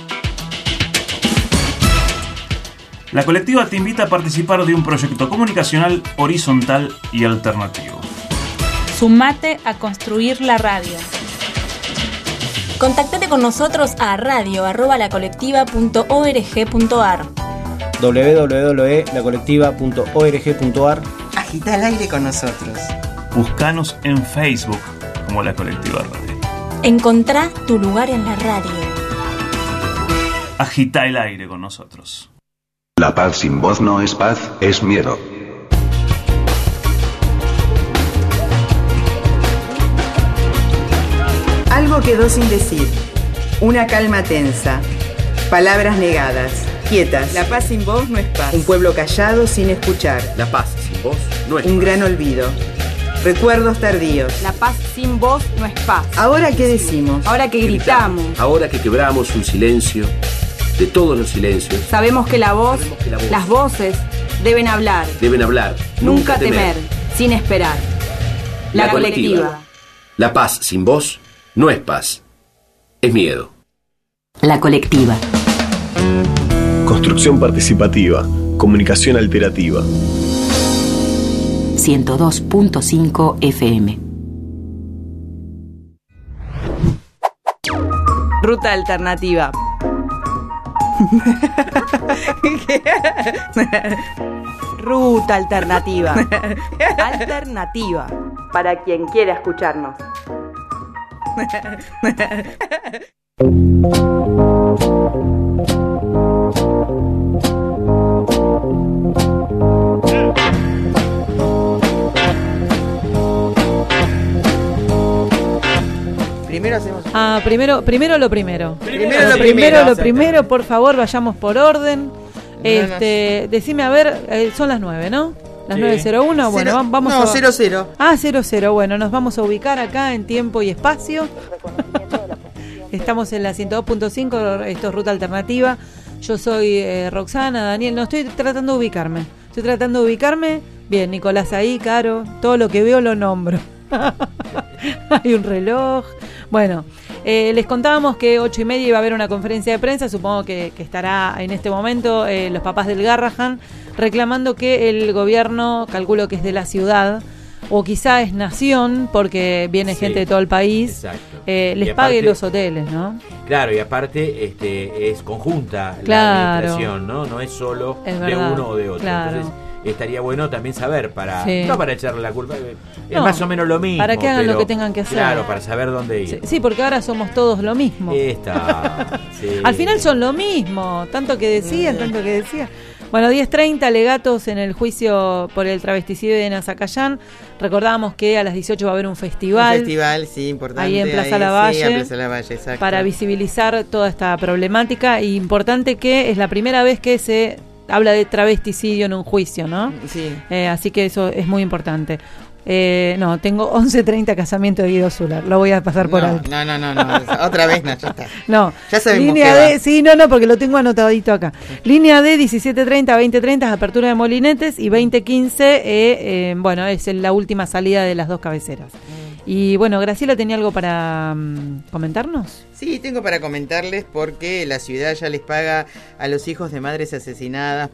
Speaker 14: La colectiva te invita a participar de un proyecto comunicacional horizontal y alternativo.
Speaker 17: Sumate a construir la radio. Contactate con nosotros a radio@lacolectiva.org.ar.
Speaker 16: www.lacolectiva.org.ar.
Speaker 11: Agita el aire con nosotros.
Speaker 14: Búscanos en Facebook como La Colectiva Radio.
Speaker 17: Encontrá tu lugar en la radio.
Speaker 14: Agita el aire con nosotros.
Speaker 24: La paz sin voz no es paz, es miedo.
Speaker 11: Algo quedó sin decir. Una calma tensa. Palabras negadas. Quietas. La paz sin voz no es paz. Un pueblo callado sin escuchar.
Speaker 25: La paz sin voz no es
Speaker 11: Un
Speaker 25: paz.
Speaker 11: gran olvido. Recuerdos tardíos.
Speaker 9: La paz sin voz no es paz.
Speaker 11: Ahora qué decimos.
Speaker 9: Ahora que gritamos.
Speaker 25: Ahora que quebramos un silencio, de todos los silencios,
Speaker 9: Sabemos que la voz, las voces, deben hablar.
Speaker 25: deben hablar.
Speaker 9: Nunca temer, sin esperar. La colectiva.
Speaker 25: La paz sin voz no es paz, es miedo.
Speaker 15: La colectiva.
Speaker 26: Construcción participativa. Comunicación alterativa.
Speaker 15: 102.5 FM.
Speaker 9: Ruta alternativa. Ruta alternativa. Alternativa. Para quien quiera escucharnos.
Speaker 11: Primero hacemos.
Speaker 2: Primero lo primero.
Speaker 11: Primero lo primero.
Speaker 2: Por favor, vayamos por orden. Decime, a ver, son las 9, ¿no? Las
Speaker 11: Sí.
Speaker 2: 9:01, bueno,
Speaker 11: Cero-
Speaker 2: vamos
Speaker 11: no,
Speaker 2: a...
Speaker 11: 00.
Speaker 2: 00, bueno, nos vamos a ubicar acá en tiempo y espacio. Estamos en la 102.5, esto es Ruta Alternativa. Yo soy Roxana, Daniel, no estoy tratando de ubicarme. Bien, Nicolás ahí, Caro, todo lo que veo lo nombro. Hay un reloj. Bueno, les contábamos que 8:30 iba a haber una conferencia de prensa. Supongo que estará en este momento los papás del Garrahan reclamando que el gobierno, calculo que es de la ciudad, o quizá es nación, porque viene gente de todo el país, les pague los hoteles, ¿no?
Speaker 12: Claro, y aparte es conjunta
Speaker 2: Claro.
Speaker 12: la administración, ¿no? No es solo
Speaker 2: Es
Speaker 12: de
Speaker 2: verdad,
Speaker 12: uno o de otro.
Speaker 2: claro.
Speaker 12: Entonces estaría bueno también saber,
Speaker 2: Sí.
Speaker 12: no para echarle la culpa, es
Speaker 2: No,
Speaker 12: más o menos lo mismo.
Speaker 2: para que hagan lo
Speaker 12: pero,
Speaker 2: que tengan que hacer.
Speaker 12: Claro, para saber dónde ir.
Speaker 2: Sí, porque ahora somos todos lo mismo.
Speaker 12: Sí.
Speaker 2: Al final son lo mismo, tanto que decían. Bueno, 10:30, alegatos en el juicio por el travesticidio de Nazacayán. Recordábamos que a las 18 va a haber un festival.
Speaker 11: Un festival, sí, importante.
Speaker 2: Ahí en Plaza
Speaker 11: ahí,
Speaker 2: Lavalle.
Speaker 11: Sí, en Plaza Lavalle, exacto.
Speaker 2: Para visibilizar toda esta problemática. Y importante que es la primera vez que se habla de travesticidio en un juicio, ¿no?
Speaker 11: Sí.
Speaker 2: Así que eso es muy importante. No, tengo 11:30 casamiento de Guido Zuller. Lo voy a pasar por alto.
Speaker 11: No. Otra vez no, ya está.
Speaker 2: No,
Speaker 11: Ya sabemos
Speaker 2: línea
Speaker 11: qué
Speaker 2: D,
Speaker 11: va.
Speaker 2: sí, no, porque lo tengo anotadito acá. Línea D, 17:30 a 20:30 es apertura de molinetes y 20:15, bueno, es la última salida de las dos cabeceras. Y bueno, Graciela tenía algo para comentarnos.
Speaker 11: Sí, tengo para comentarles porque la ciudad ya les paga a los hijos de madres asesinadas.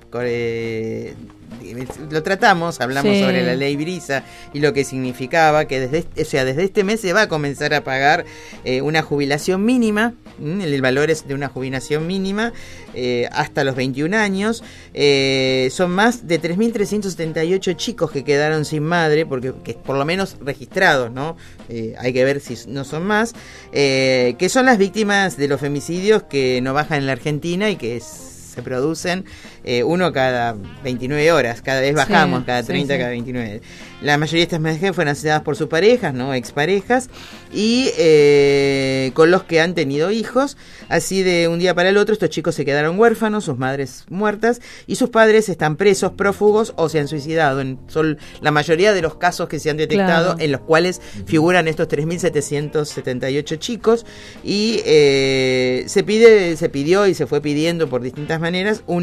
Speaker 11: Lo tratamos, hablamos
Speaker 2: Sí.
Speaker 11: sobre la ley Brisa y lo que significaba que desde este mes se va a comenzar a pagar una jubilación mínima. El valor es de una jubilación mínima hasta los 21 años. Son más de 3.378 chicos que quedaron sin madre, porque por lo menos registrados, ¿no? Hay que ver si no son más, que son las víctimas de los femicidios que no bajan en la Argentina y que se producen uno cada 29 horas, cada vez bajamos,
Speaker 2: Sí,
Speaker 11: cada
Speaker 2: sí,
Speaker 11: 30,
Speaker 2: sí.
Speaker 11: cada 29. La mayoría de estas mujeres fueron asesinadas por sus parejas, ¿no? Exparejas, y con los que han tenido hijos. Así de un día para el otro estos chicos se quedaron huérfanos, sus madres muertas, y sus padres están presos, prófugos o se han suicidado. Son la mayoría de los casos que se han detectado,
Speaker 2: Claro.
Speaker 11: en los cuales figuran estos 3.778 chicos, y se pidió y se fue pidiendo por distintas maneras una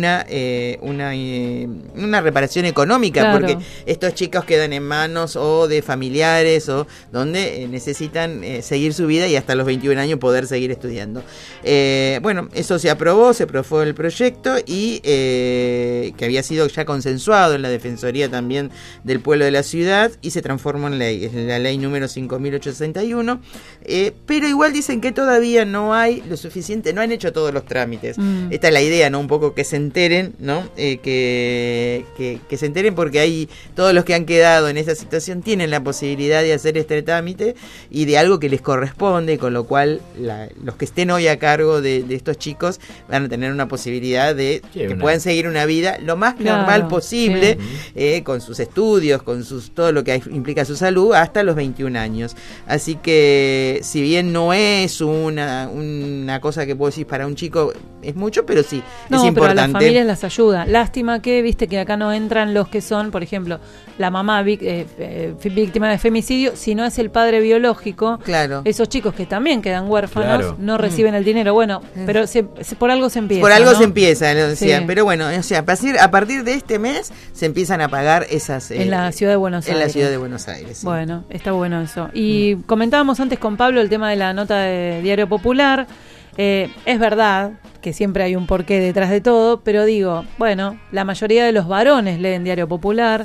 Speaker 11: una reparación económica,
Speaker 2: Claro.
Speaker 11: porque estos chicos quedan en manos o de familiares o donde necesitan seguir su vida y hasta los 21 años poder seguir estudiando. Bueno, eso se aprobó el proyecto y que había sido ya consensuado en la Defensoría también del Pueblo de la Ciudad y se transformó en ley, es la ley número 5.861, pero igual dicen que todavía no hay lo suficiente, no han hecho todos los trámites. Esta es la idea, ¿no? Un poco que se enteren, ¿no? Que se enteren, porque hay todos los que han quedado en esa situación tienen la posibilidad de hacer este trámite y de algo que les corresponde, con lo cual los que estén hoy a cargo de estos chicos van a tener una posibilidad de que puedan seguir una vida lo más normal posible, con sus estudios, con todo lo que implica su salud, hasta los 21 años. Así que, si bien no es una cosa que puedo decir para un chico, es mucho, pero sí, es importante.
Speaker 2: Pero a las familias las ayuda. Lástima que, viste, que acá no entran los que son, por ejemplo, la mamá víctima de femicidio, si no es el padre biológico.
Speaker 11: Claro.
Speaker 2: Esos chicos que también quedan huérfanos no reciben el dinero. Bueno, pero por algo se empieza.
Speaker 11: Por algo
Speaker 2: ¿no?
Speaker 11: se empieza, o sea,
Speaker 2: Sí.
Speaker 11: pero bueno, o sea, a partir de este mes se empiezan a pagar esas...
Speaker 2: en la ciudad de Buenos Aires.
Speaker 11: En la ciudad de Buenos Aires. Sí.
Speaker 2: Bueno, está bueno eso. Y comentábamos antes con Pablo el tema de la nota de Diario Popular. Es verdad que siempre hay un porqué detrás de todo, pero digo, bueno, la mayoría de los varones leen Diario Popular,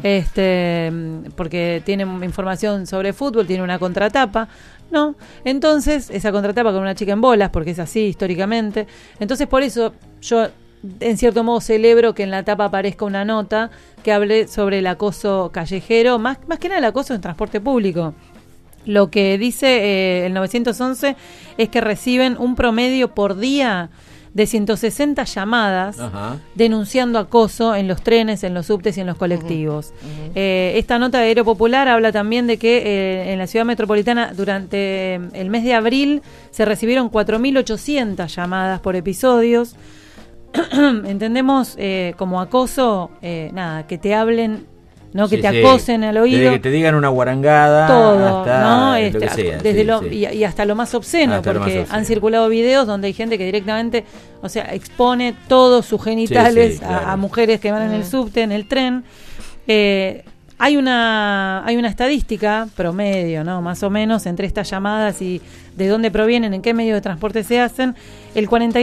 Speaker 2: porque tienen información sobre fútbol, tiene una contratapa, ¿no? Entonces, esa contratapa con una chica en bolas, porque es así históricamente. Entonces, por eso yo, en cierto modo, celebro que en la tapa aparezca una nota que hable sobre el acoso callejero, más que nada el acoso en transporte público. Lo que dice el 911 es que reciben un promedio por día de 160 llamadas denunciando acoso en los trenes, en los subtes y en los colectivos. Esta nota de Diario Popular habla también de que en la ciudad metropolitana durante el mes de abril se recibieron 4.800 llamadas por episodios. Entendemos como acoso, que te hablen, no que te acosen al oído,
Speaker 12: desde que te digan una guarangada
Speaker 2: todo,
Speaker 12: hasta
Speaker 2: ¿no?
Speaker 12: lo que sea,
Speaker 2: Desde y hasta lo más obsceno, porque han circulado videos donde hay gente que directamente, o sea, expone todos sus genitales a mujeres que van en el subte, en el tren. Hay una estadística promedio, ¿no? Más o menos, entre estas llamadas y de dónde provienen, en qué medio de transporte se hacen. El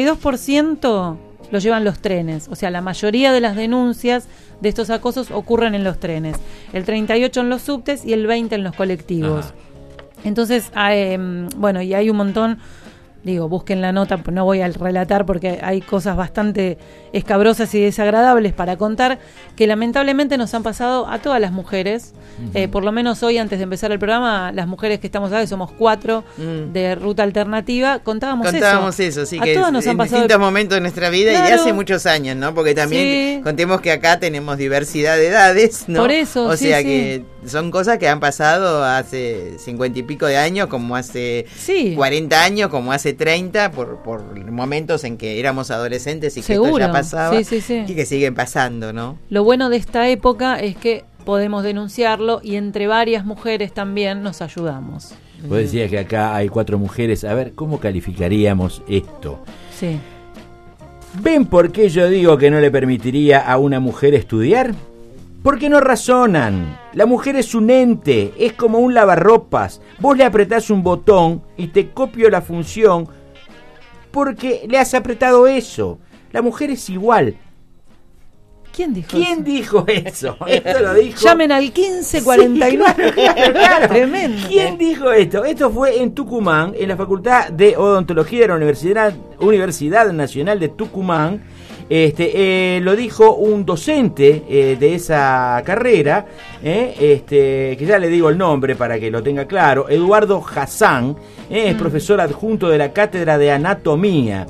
Speaker 2: 42% lo llevan los trenes, o sea, la mayoría de las denuncias de estos acosos ocurren en los trenes, el 38% en los subtes y el 20% en los colectivos. Entonces, bueno, y hay un montón, digo, busquen la nota, no voy a relatar porque hay cosas bastante escabrosas y desagradables para contar, que lamentablemente nos han pasado a todas las mujeres. Por lo menos hoy, antes de empezar el programa, las mujeres que estamos acá, que somos 4 de Ruta Alternativa, contábamos eso.
Speaker 11: Sí,
Speaker 2: a
Speaker 11: que
Speaker 2: todas nos han
Speaker 11: en
Speaker 2: pasado
Speaker 11: distintos momentos de nuestra vida y de hace muchos años, ¿no? Porque también contemos que acá tenemos diversidad de edades, ¿no?
Speaker 2: Por eso,
Speaker 11: o sea que son cosas que han pasado hace 50 y pico de años, como hace 40 años, como hace 30, por momentos en que éramos adolescentes y que esto ya pasaba y que siguen pasando, ¿no?
Speaker 2: Lo bueno de esta época es que podemos denunciarlo y entre varias mujeres también nos ayudamos.
Speaker 12: Vos decías que acá hay 4 mujeres. A ver, ¿cómo calificaríamos esto?
Speaker 2: Sí.
Speaker 12: ¿Ven por qué yo digo que no le permitiría a una mujer estudiar? Porque no razonan. La mujer es un ente, es como un lavarropas. Vos le apretás un botón y te copio la función porque le has apretado eso. La mujer es igual.
Speaker 2: ¿Quién
Speaker 12: dijo eso? Esto lo dijo.
Speaker 2: Llamen al 1549.
Speaker 12: Claro.
Speaker 2: Tremendo.
Speaker 12: ¿Quién dijo esto? Esto fue en Tucumán, en la Facultad de Odontología de la Universidad Nacional de Tucumán. Lo dijo un docente de esa carrera, que ya le digo el nombre para que lo tenga claro, Eduardo Hassan, es profesor adjunto de la Cátedra de Anatomía.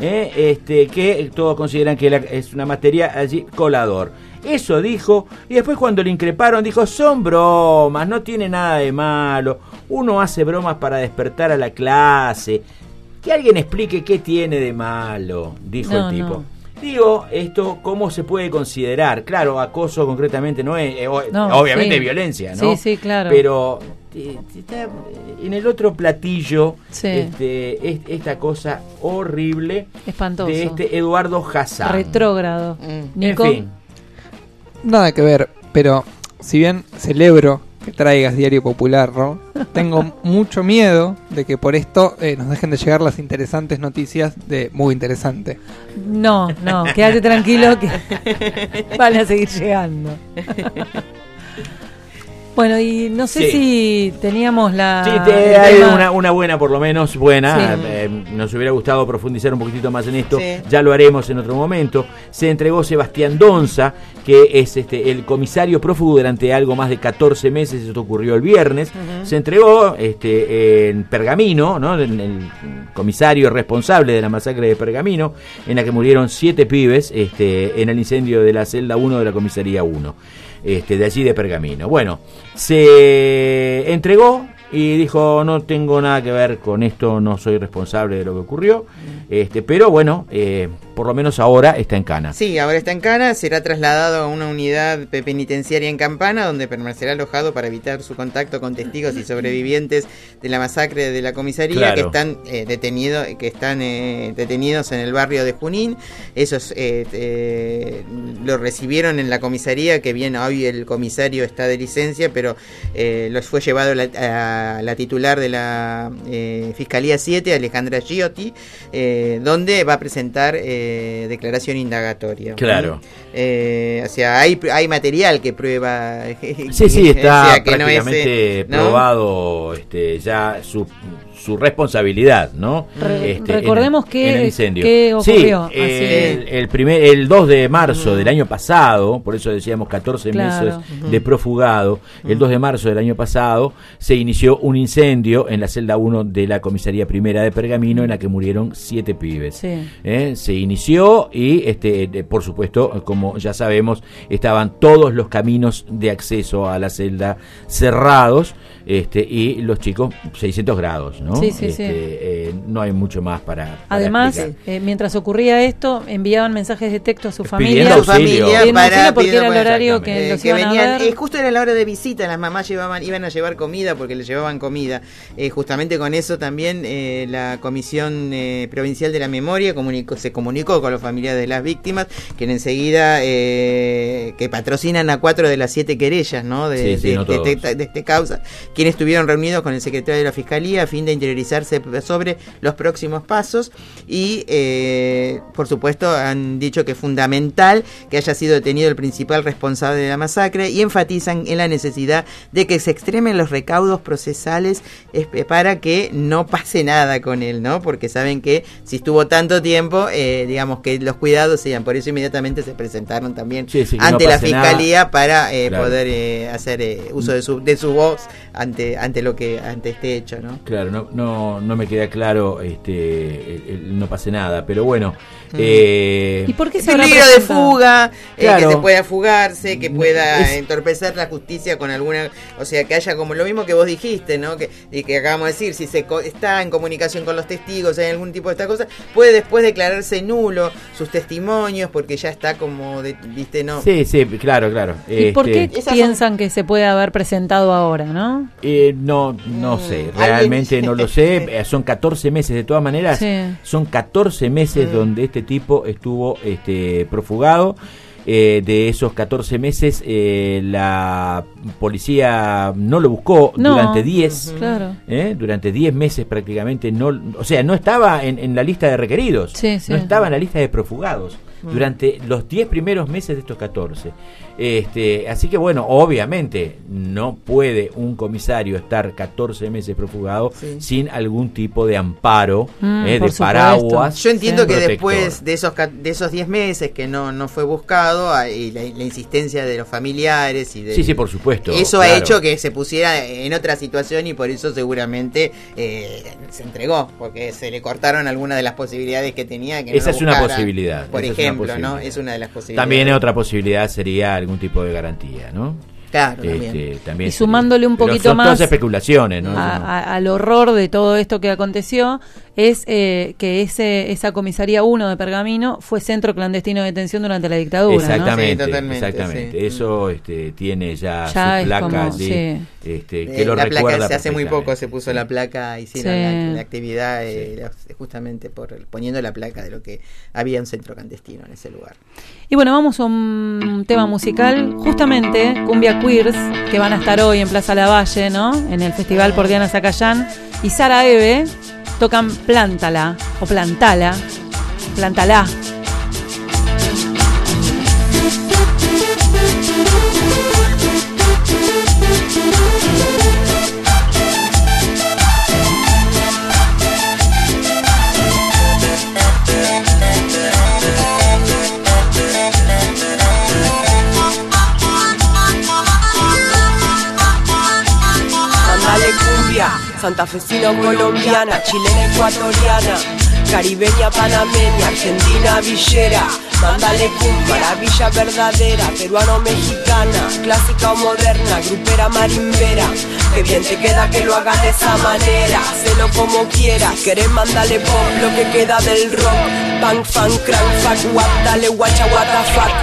Speaker 12: Que todos consideran que es una materia allí colador. Eso dijo, y después cuando le increparon dijo, son bromas, no tiene nada de malo, uno hace bromas para despertar a la clase, que alguien explique qué tiene de malo, dijo el tipo. Digo, esto, ¿cómo se puede considerar? Claro, acoso concretamente no es, obviamente
Speaker 2: sí.
Speaker 12: Violencia, ¿no?
Speaker 2: Sí, claro.
Speaker 12: Pero está en el otro platillo,
Speaker 2: sí.
Speaker 12: Esta cosa horrible,
Speaker 2: espantoso,
Speaker 12: de Eduardo Hassan.
Speaker 2: Retrógrado. Nico.
Speaker 12: En fin.
Speaker 1: Nada que ver, pero si bien celebro que traigas Diario Popular, ¿no? Tengo mucho miedo de que por esto nos dejen de llegar las interesantes noticias de Muy Interesante.
Speaker 2: No, quédate tranquilo que van a seguir llegando. Bueno, y no sé si teníamos la...
Speaker 12: Sí, hay una buena, por lo menos buena. Sí. Nos hubiera gustado profundizar un poquitito más en esto. Sí. Ya lo haremos en otro momento. Se entregó Sebastián Donza, que es el comisario prófugo durante algo más de 14 meses. Esto ocurrió el viernes. Uh-huh. Se entregó en Pergamino, ¿no? El comisario responsable de la masacre de Pergamino, en la que murieron 7 pibes en el incendio de la celda 1 de la comisaría 1. De allí de Pergamino. Bueno, se entregó y dijo: no tengo nada que ver con esto, no soy responsable de lo que ocurrió, pero bueno, por lo menos ahora está en Cana.
Speaker 11: Sí, ahora está en Cana, será trasladado a una unidad penitenciaria en Campana, donde permanecerá alojado para evitar su contacto con testigos y sobrevivientes de la masacre de la comisaría, claro, que están detenidos en el barrio de Junín. Esos lo recibieron en la comisaría, que bien hoy el comisario está de licencia, pero los fue llevado a la titular de la Fiscalía 7, Alejandra Giotti, donde va a presentar declaración indagatoria.
Speaker 12: Claro.
Speaker 11: O sea, hay material que prueba.
Speaker 12: Sí, está,
Speaker 11: o sea, que
Speaker 12: prácticamente
Speaker 11: no es,
Speaker 12: ¿no? Probado ya su responsabilidad, ¿no?
Speaker 2: Recordemos
Speaker 12: en el incendio.
Speaker 2: que ocurrió.
Speaker 12: Sí, el 2 de marzo del año pasado, por eso decíamos 14 meses de profugado, el 2 de marzo del año pasado se inició un incendio en la celda 1 de la comisaría primera de Pergamino, en la que murieron 7 pibes. Sí. Se inició y, por supuesto, como ya sabemos, estaban todos los caminos de acceso a la celda cerrados, y los chicos 600 grados, ¿no?
Speaker 2: Sí.
Speaker 12: No hay mucho más para
Speaker 2: además, mientras ocurría esto, enviaban mensajes de texto a su familia.
Speaker 12: Pidiendo auxilio
Speaker 2: porque era el horario que los iban
Speaker 11: venían,
Speaker 2: a ver.
Speaker 11: Justo era la hora de visita, las mamás iban a llevar comida porque les llevaban comida. Justamente con eso también la Comisión Provincial de la Memoria se comunicó con los familiares de las víctimas, que enseguida que patrocinan a 4 de las 7 querellas, ¿no? De esta causa, quienes estuvieron reunidos con el secretario de la Fiscalía a fin de interiorizarse sobre los próximos pasos y, por supuesto, han dicho que es fundamental que haya sido detenido el principal responsable de la masacre y enfatizan en la necesidad de que se extremen los recaudos procesales para que no pase nada con él, ¿no? Porque saben que si estuvo tanto tiempo, digamos que los cuidados sean. Por eso inmediatamente se presentaron también ante la Fiscalía para poder hacer uso de su voz ante este hecho, ¿no?
Speaker 12: Claro, no me queda claro no pase nada, pero bueno.
Speaker 2: ¿Y por qué se habrá
Speaker 11: peligro de fuga? Claro. Que se pueda fugarse, que pueda entorpecer la justicia con alguna, o sea, que haya como lo mismo que vos dijiste, ¿no? Que acabamos de decir, si se está en comunicación con los testigos, hay algún tipo de esta cosa, puede después declararse nulo sus testimonios porque ya está como, ¿viste? No.
Speaker 12: Sí, claro.
Speaker 2: ¿Y por qué piensan que se puede haber presentado ahora, no?
Speaker 12: No sé, realmente no lo sé. Son 14 meses, de todas maneras, son 14 meses donde este tipo estuvo profugado. De esos 14 meses la policía no lo buscó durante 10 durante 10 meses prácticamente, no estaba en la lista de requeridos, no estaba en la lista de profugados durante los 10 primeros meses de estos 14. Así que bueno, obviamente no puede un comisario estar 14 meses profugado sin algún tipo de amparo, de paraguas.
Speaker 11: Yo entiendo que después de esos 10 meses que no fue buscado, y la insistencia de los familiares y de,
Speaker 12: sí, por supuesto.
Speaker 11: Eso ha hecho que se pusiera en otra situación y por eso seguramente se entregó, porque se le cortaron algunas de las posibilidades que tenía. Que
Speaker 12: esa es una posibilidad.
Speaker 11: Por ejemplo, ¿no? Es una de las posibilidades.
Speaker 12: También otra posibilidad sería algún tipo de garantía, ¿no?
Speaker 11: Claro,
Speaker 12: también.
Speaker 2: Y sumándole un poquito más
Speaker 12: todas especulaciones, ¿no?
Speaker 2: Al horror de todo esto que aconteció, es que esa comisaría 1 de Pergamino fue centro clandestino de detención durante la dictadura.
Speaker 12: Exactamente,
Speaker 11: ¿no? Sí,
Speaker 12: exactamente.
Speaker 11: Sí.
Speaker 12: Eso tiene ya su
Speaker 2: es
Speaker 12: placa
Speaker 2: como,
Speaker 12: que lo
Speaker 11: la
Speaker 12: recuerda.
Speaker 11: placa, hace muy poco se puso la placa, hicieron
Speaker 2: Sí.
Speaker 11: la actividad justamente poniendo la placa de lo que había un centro clandestino en ese lugar.
Speaker 2: Y bueno, vamos a un tema musical, justamente Cumbia Queers, que van a estar hoy en Plaza Lavalle, ¿no? En el Festival por Diana Zacayán, y Sara Eve tocan Plántala, o Plantala.
Speaker 7: Mándale cumbia, santafesina colombiana, chilena ecuatoriana, caribeña panameña, argentina villera. Mándale cumbia, maravilla verdadera, peruano-mexicana, clásica o moderna, grupera marimbera. Que bien te queda que lo hagas de esa manera, hacelo como quieras. Querés mándale pop, lo que queda del rock. Punk, funk, crank, fuck, what, dale guacha, what the fuck.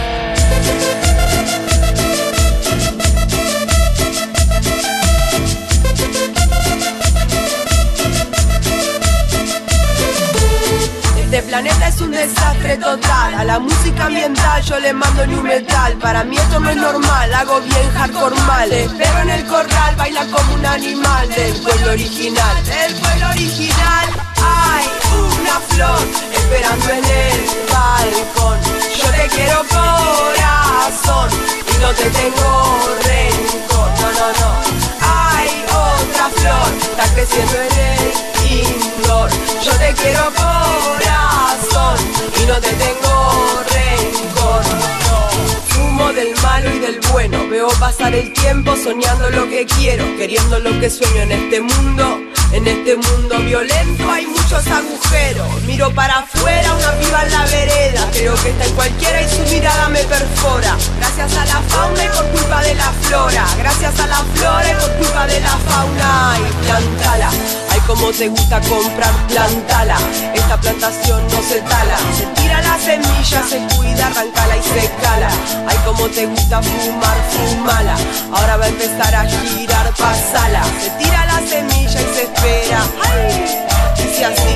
Speaker 7: Este planeta es un desastre total. A la música ambiental yo le mando new metal. Para mí esto no es normal, hago bien hardcore mal. Pero en el corral baila como un animal del pueblo original. Del pueblo original hay una flor esperando en el balcón. Yo te quiero corazón y no te tengo rencor. No, no, no. Hay otra flor, está creciendo en el indoor. Yo te quiero corazón y no te tengo rencor. Fumo del malo y del bueno, veo pasar el tiempo soñando lo que quiero, queriendo lo que sueño en este mundo. En este mundo violento hay muchos agujeros. Miro para afuera, una piba en la vereda. Creo que está en cualquiera y su mirada me perfora. Gracias a la fauna y por culpa de la flora. Gracias a la flora y por culpa de la fauna. Y plantala, ay como te gusta comprar, plantala. Esta plantación no se tala. Se tira la semilla, se cuida, arrancala y se cala. Ay como te gusta fumar, fumala. Ahora va a empezar a girar, pasala. Se tira la semilla y se espera. Ay, dice así.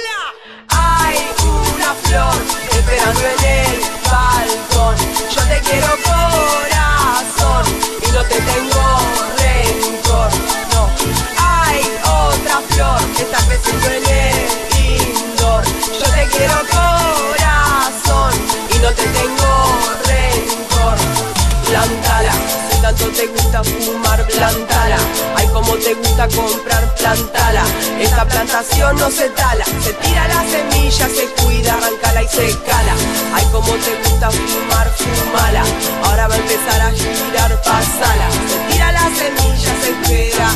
Speaker 7: Hay una flor esperando en el balcón. Yo te quiero corazón y no te tengo rencor. No, hay otra flor que está creciendo en el indoor. Yo te quiero corazón y no te tengo rencor. Plantala, si tanto te gusta fumar, plantala. Ay, como te gusta comprar, plantala. Esta plantación no se tala. Se tira la semilla, se cuida, arrancala y se cala. Ay, como te gusta fumar, fumala. Ahora va a empezar a girar, pasala. Se tira la semilla, se espera.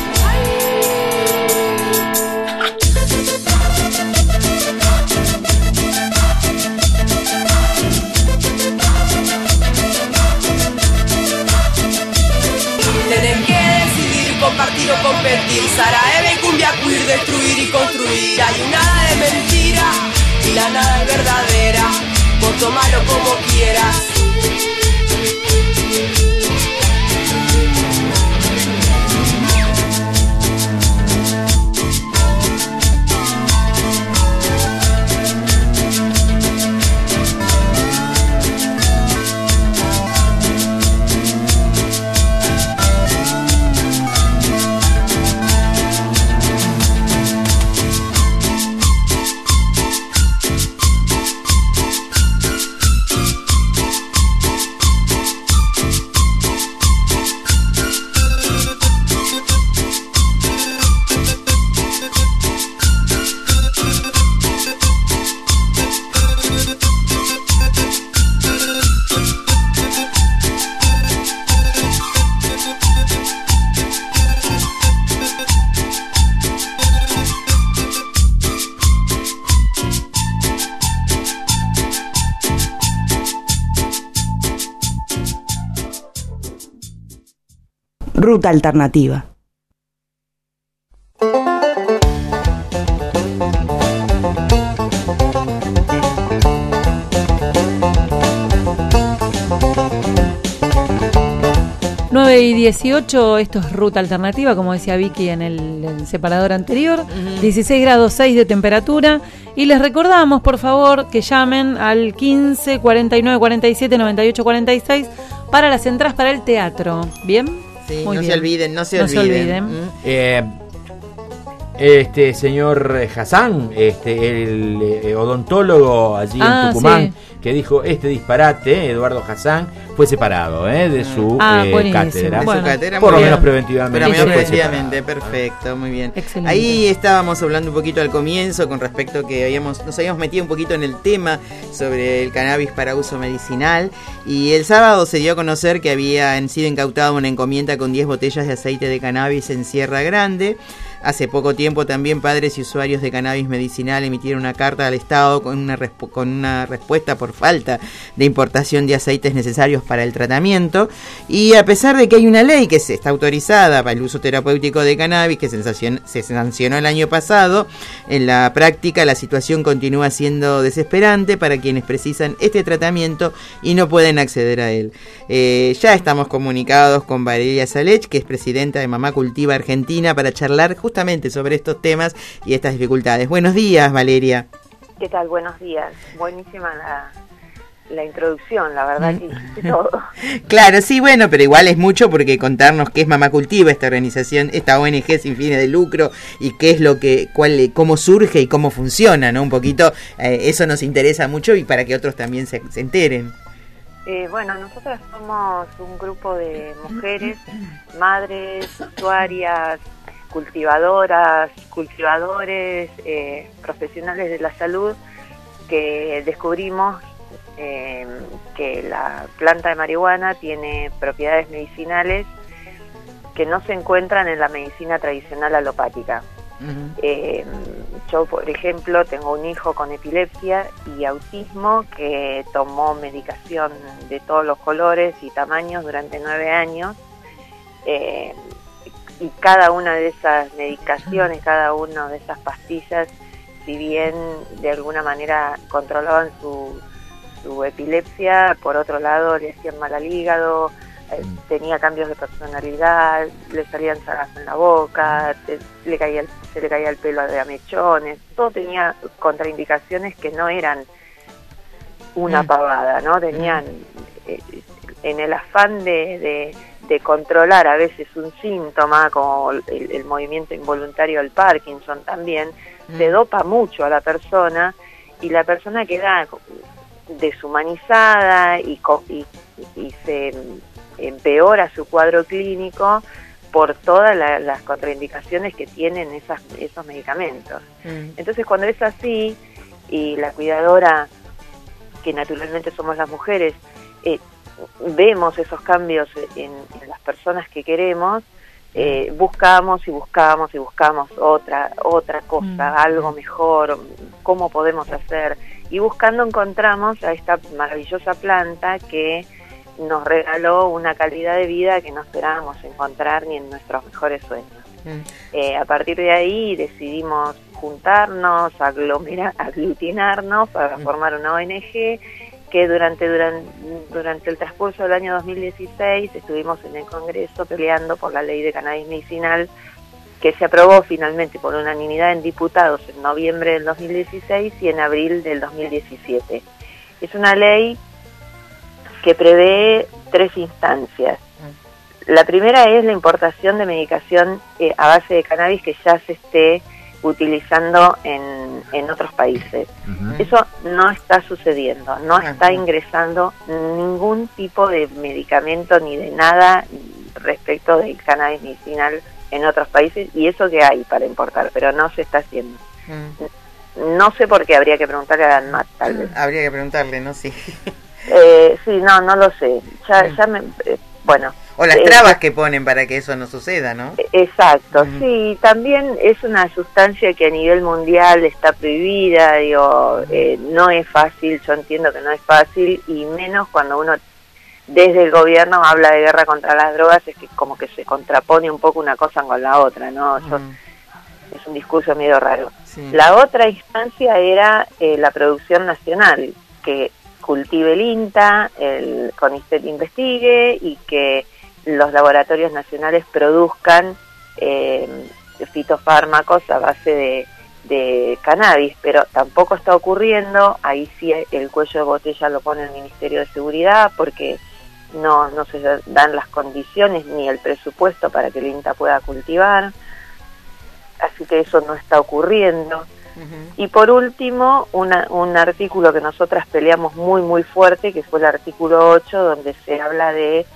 Speaker 7: Tenés que decidir, compartir o competir. Sara Eve, cumbia queer, destruir y construir. Hay un nada de mentira y la nada es verdadera. Vos tomalo como quieras.
Speaker 9: Ruta Alternativa.
Speaker 2: 9:18, esto es Ruta Alternativa, como decía Vicky en el separador anterior. 16 grados 6 de temperatura. Y les recordamos, por favor, que llamen al 15 49 47 98 46 para las entradas para el teatro. ¿Bien?
Speaker 11: Sí,
Speaker 2: Muy
Speaker 11: no
Speaker 2: bien.
Speaker 11: se olviden, no se
Speaker 2: No
Speaker 11: olviden.
Speaker 12: Señor Hassan, el odontólogo allí en Tucumán,
Speaker 2: sí,
Speaker 12: que dijo este disparate, Eduardo Hassan, fue separado de su cátedra.
Speaker 11: De su cátedra,
Speaker 12: por lo
Speaker 11: muy
Speaker 12: menos
Speaker 11: bien.
Speaker 12: preventivamente.
Speaker 11: Pero menos
Speaker 12: fue
Speaker 11: preventivamente,
Speaker 12: separado.
Speaker 11: perfecto, muy bien.
Speaker 2: Excelente.
Speaker 11: Ahí estábamos hablando un poquito al comienzo con respecto a que nos habíamos metido un poquito en el tema sobre el cannabis para uso medicinal, y el sábado se dio a conocer que habían sido incautadas una encomienda con 10 botellas de aceite de cannabis en Sierra Grande. Hace poco tiempo también padres y usuarios de cannabis medicinal emitieron una carta al Estado con una respuesta por falta de importación de aceites necesarios para el tratamiento. Y a pesar de que hay una ley que está autorizada para el uso terapéutico de cannabis, que se sancionó el año pasado, en la práctica la situación continúa siendo desesperante para quienes precisan este tratamiento y no pueden acceder a él. Ya estamos comunicados con Valeria Salech, que es presidenta de Mamá Cultiva Argentina, para charlar justamente sobre estos temas y estas dificultades. Buenos días, Valeria.
Speaker 10: ¿Qué tal? Buenos días. Buenísima la introducción, la verdad que hiciste todo.
Speaker 11: Claro, sí, bueno, pero igual es mucho porque contarnos qué es Mamá Cultiva, esta organización, esta ONG sin fines de lucro, y qué es cómo surge y cómo funciona, ¿no? Un poquito, eso nos interesa mucho y para que otros también se enteren.
Speaker 10: Bueno, nosotras somos un grupo de mujeres, madres, usuarias, cultivadoras, cultivadores, profesionales de la salud, que descubrimos que la planta de marihuana tiene propiedades medicinales que no se encuentran en la medicina tradicional alopática. Yo, por ejemplo, tengo un hijo con epilepsia y autismo que tomó medicación de todos los colores y tamaños durante 9 años, y cada una de esas medicaciones, cada una de esas pastillas, si bien de alguna manera controlaban su epilepsia, por otro lado le hacían mal al hígado, tenía cambios de personalidad, le salían llagas en la boca, se le caía el pelo de a mechones, todo tenía contraindicaciones que no eran una pavada, ¿no? Tenían, en el afán de controlar a veces un síntoma, como el movimiento involuntario del Parkinson también, se dopa mucho a la persona, y la persona queda deshumanizada y se empeora su cuadro clínico por todas las contraindicaciones que tienen esos medicamentos. Entonces, cuando es así, y la cuidadora, que naturalmente somos las mujeres, vemos esos cambios en las personas que queremos, buscamos y buscamos y buscamos otra cosa, algo mejor, cómo podemos hacer, y buscando encontramos a esta maravillosa planta que nos regaló una calidad de vida que no esperábamos encontrar ni en nuestros mejores sueños. A partir de ahí decidimos juntarnos, aglutinarnos para formar una ONG, que durante el transcurso del año 2016 estuvimos en el Congreso peleando por la ley de cannabis medicinal, que se aprobó finalmente por unanimidad en diputados en noviembre del 2016 y en abril del 2017. Es una ley que prevé 3 instancias. La primera es la importación de medicación a base de cannabis que ya se esté utilizando en otros países. Eso no está sucediendo, no está ingresando ningún tipo de medicamento ni de nada respecto del cannabis medicinal en otros países, y eso que hay para importar, pero no se está haciendo. No sé por qué, habría que preguntarle a ANMAT, tal vez.
Speaker 11: Habría que preguntarle, ¿no? Sí.
Speaker 10: Sí, no lo sé. Bueno.
Speaker 11: O las trabas que ponen para que eso no suceda, ¿no?
Speaker 10: Exacto, sí. También es una sustancia que a nivel mundial está prohibida, no es fácil, yo entiendo que no es fácil, y menos cuando uno desde el gobierno habla de guerra contra las drogas, es que como que se contrapone un poco una cosa con la otra, ¿no? Es un discurso medio raro. La otra instancia era la producción nacional, que cultive el INTA, el CONICET investigue y que los laboratorios nacionales produzcan fitofármacos a base de cannabis, pero tampoco está ocurriendo. Ahí sí el cuello de botella lo pone el Ministerio de Seguridad, porque no se dan las condiciones ni el presupuesto para que el INTA pueda cultivar, así que eso no está ocurriendo. Y por último, un artículo que nosotras peleamos muy muy fuerte, que fue el artículo 8, donde se habla de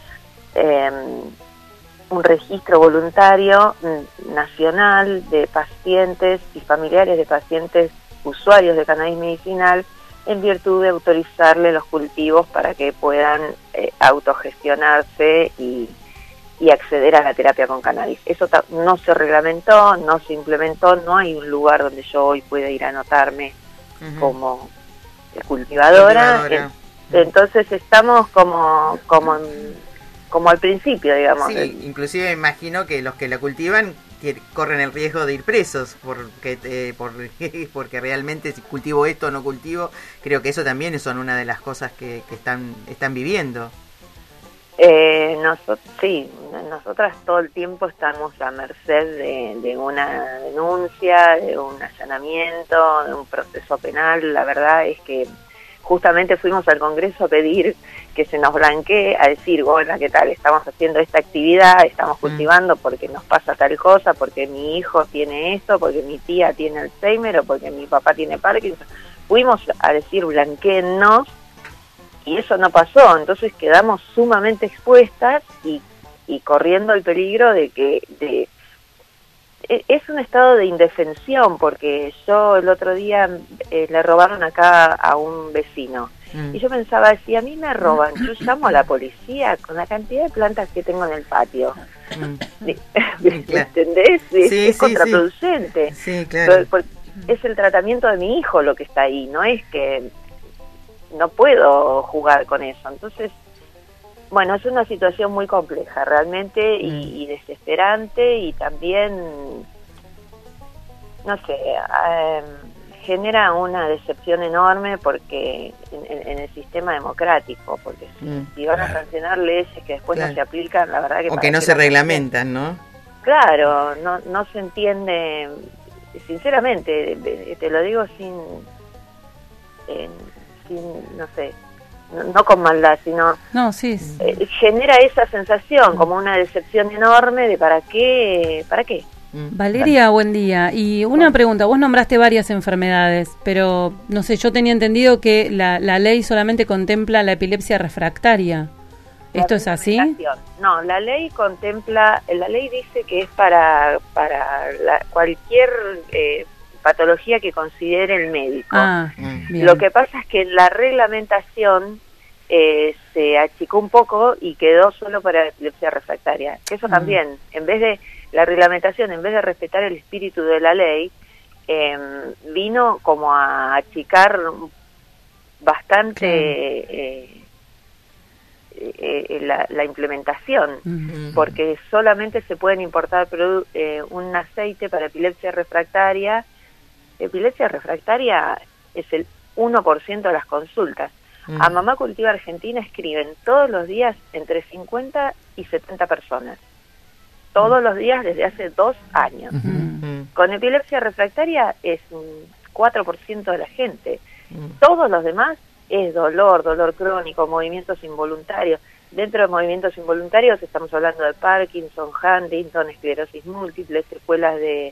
Speaker 10: un registro voluntario nacional de pacientes y familiares de pacientes usuarios de cannabis medicinal, en virtud de autorizarle los cultivos para que puedan autogestionarse y acceder a la terapia con cannabis. Eso no se reglamentó, no se implementó, no hay un lugar donde yo hoy pueda ir a anotarme como cultivadora. Entonces estamos como al principio, digamos.
Speaker 11: Sí, inclusive me imagino que los que la cultivan corren el riesgo de ir presos porque realmente si cultivo esto o no cultivo. Creo que eso también son una de las cosas que están viviendo. Nosotras todo el tiempo estamos a merced de una denuncia, de un allanamiento, de un proceso penal. La verdad es que justamente fuimos al Congreso a pedir que se nos blanquee, a decir, bueno, ¿qué tal? Estamos haciendo esta actividad, estamos cultivando porque nos pasa tal cosa, porque mi hijo tiene esto, porque mi tía tiene Alzheimer o porque mi papá tiene Parkinson. Fuimos a decir, blanquéennos, y eso no pasó. Entonces quedamos sumamente expuestas y corriendo el peligro de que es un estado de indefensión, porque yo el otro día le robaron acá a un vecino. Y yo pensaba, si a mí me roban, yo llamo a la policía con la cantidad de plantas que tengo en el patio. ¿Me entendés? Es contraproducente. Sí, claro. Es el tratamiento de mi hijo lo que está ahí, no es que no puedo jugar con eso. Entonces, bueno, es una situación muy compleja realmente y desesperante, y también, no sé, genera una decepción enorme porque en el sistema democrático, porque si van a sancionar leyes que después no se aplican, la verdad que... O que no se reglamentan, ¿no?
Speaker 10: Claro, no se entiende, sinceramente, te lo digo sin no sé, no con maldad, sino genera esa sensación como una decepción enorme de ¿para qué?
Speaker 3: Valeria, buen día. Y una pregunta, vos nombraste varias enfermedades, pero no sé, yo tenía entendido que la ley solamente contempla la epilepsia refractaria. ¿Esto es así?
Speaker 10: No, la ley dice que es para cualquier patología que considere el médico. Lo que pasa es que la reglamentación se achicó un poco y quedó solo para la epilepsia refractaria. Eso también, en vez de respetar el espíritu de la ley, vino como a achicar bastante la implementación, porque solamente se pueden importar un aceite para epilepsia refractaria. Epilepsia refractaria es el 1% de las consultas. A Mamá Cultiva Argentina escriben todos los días entre 50 y 70 personas. Todos los días desde hace 2 años. Con epilepsia refractaria es un 4% de la gente. Todos los demás es dolor crónico, movimientos involuntarios. Dentro de movimientos involuntarios estamos hablando de Parkinson, Huntington, esclerosis múltiple, secuelas de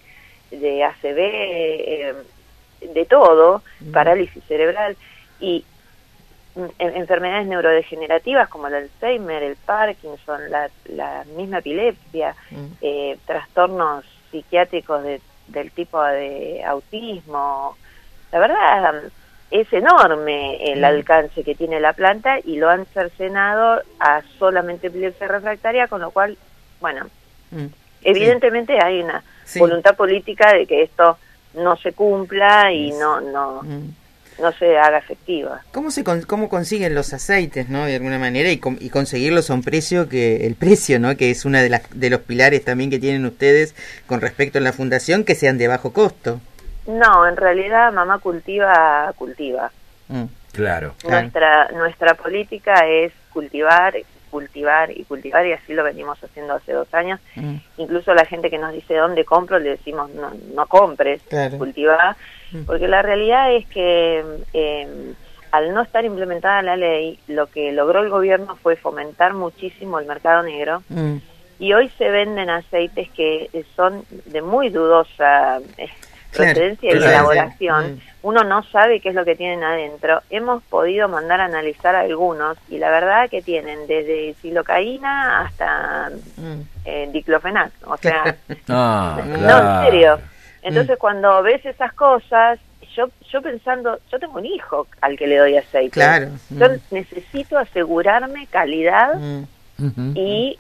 Speaker 10: ACV, de todo, parálisis cerebral y enfermedades neurodegenerativas como el Alzheimer, el Parkinson, la misma epilepsia, trastornos psiquiátricos del tipo de autismo. La verdad es enorme el alcance que tiene la planta y lo han cercenado a solamente epilepsia refractaria, con lo cual, bueno, evidentemente hay una voluntad política de que esto no se cumpla y no se haga efectiva.
Speaker 11: ¿Cómo consiguen los aceites, no? De alguna manera, y conseguirlos a un precio el precio, ¿no? Que es una de los pilares también que tienen ustedes con respecto a la fundación, que sean de bajo costo.
Speaker 10: No, en realidad Mamá cultiva.
Speaker 12: Claro.
Speaker 10: Nuestra política es cultivar, cultivar, y así lo venimos haciendo hace 2 años. Incluso la gente que nos dice dónde compro, le decimos no compres, cultivá, porque la realidad es que al no estar implementada la ley, lo que logró el gobierno fue fomentar muchísimo el mercado negro, y hoy se venden aceites que son de muy dudosa procedencia y elaboración. Uno no sabe qué es lo que tienen adentro. Hemos podido mandar a analizar algunos, y la verdad que tienen desde silocaína hasta diclofenac, o sea, no, en serio. Entonces cuando ves esas cosas, yo pensando, yo tengo un hijo al que le doy aceite. Yo necesito asegurarme calidad y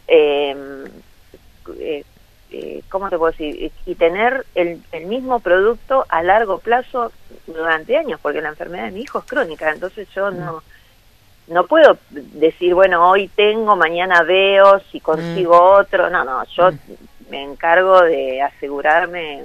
Speaker 10: ¿cómo te puedo decir? Y tener el mismo producto a largo plazo durante años, porque la enfermedad de mi hijo es crónica, entonces yo no puedo decir, bueno, hoy tengo, mañana veo si consigo otro. No, yo me encargo de asegurarme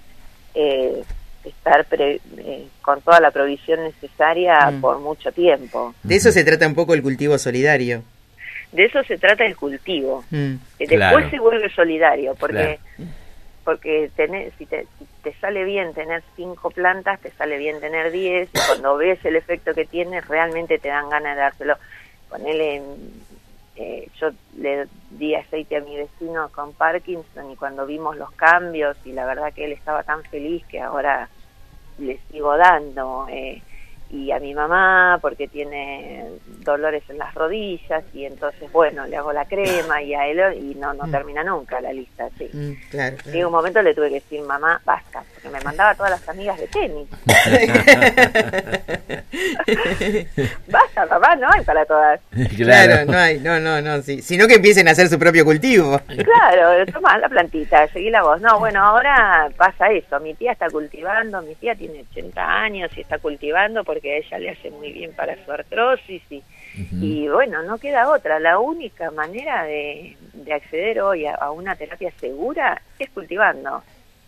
Speaker 10: estar con toda la provisión necesaria por mucho tiempo.
Speaker 11: De eso se trata un poco el cultivo solidario.
Speaker 10: De eso se trata el cultivo. Después se vuelve solidario, porque si te sale bien tener 5 plantas, te sale bien tener 10, y cuando ves el efecto que tiene, realmente te dan ganas de dárselo. Ponele, yo le di aceite a mi vecino con Parkinson, y cuando vimos los cambios, y la verdad que él estaba tan feliz que ahora le sigo dando, y a mi mamá porque tiene dolores en las rodillas, y entonces bueno, le hago la crema, y a él, y no termina nunca la lista. En un momento le tuve que decir, mamá, basta, porque me mandaba a todas las amigas de tenis. Basta, papá, no hay para todas.
Speaker 11: No hay, no, sí. Sino que empiecen a hacer su propio cultivo.
Speaker 10: Claro, toma la plantita, seguí la voz. No, bueno, ahora pasa eso, mi tía está cultivando, mi tía tiene 80 años y está cultivando porque a ella le hace muy bien para su artrosis, y bueno, no queda otra. La única manera de acceder hoy a una terapia segura es cultivando.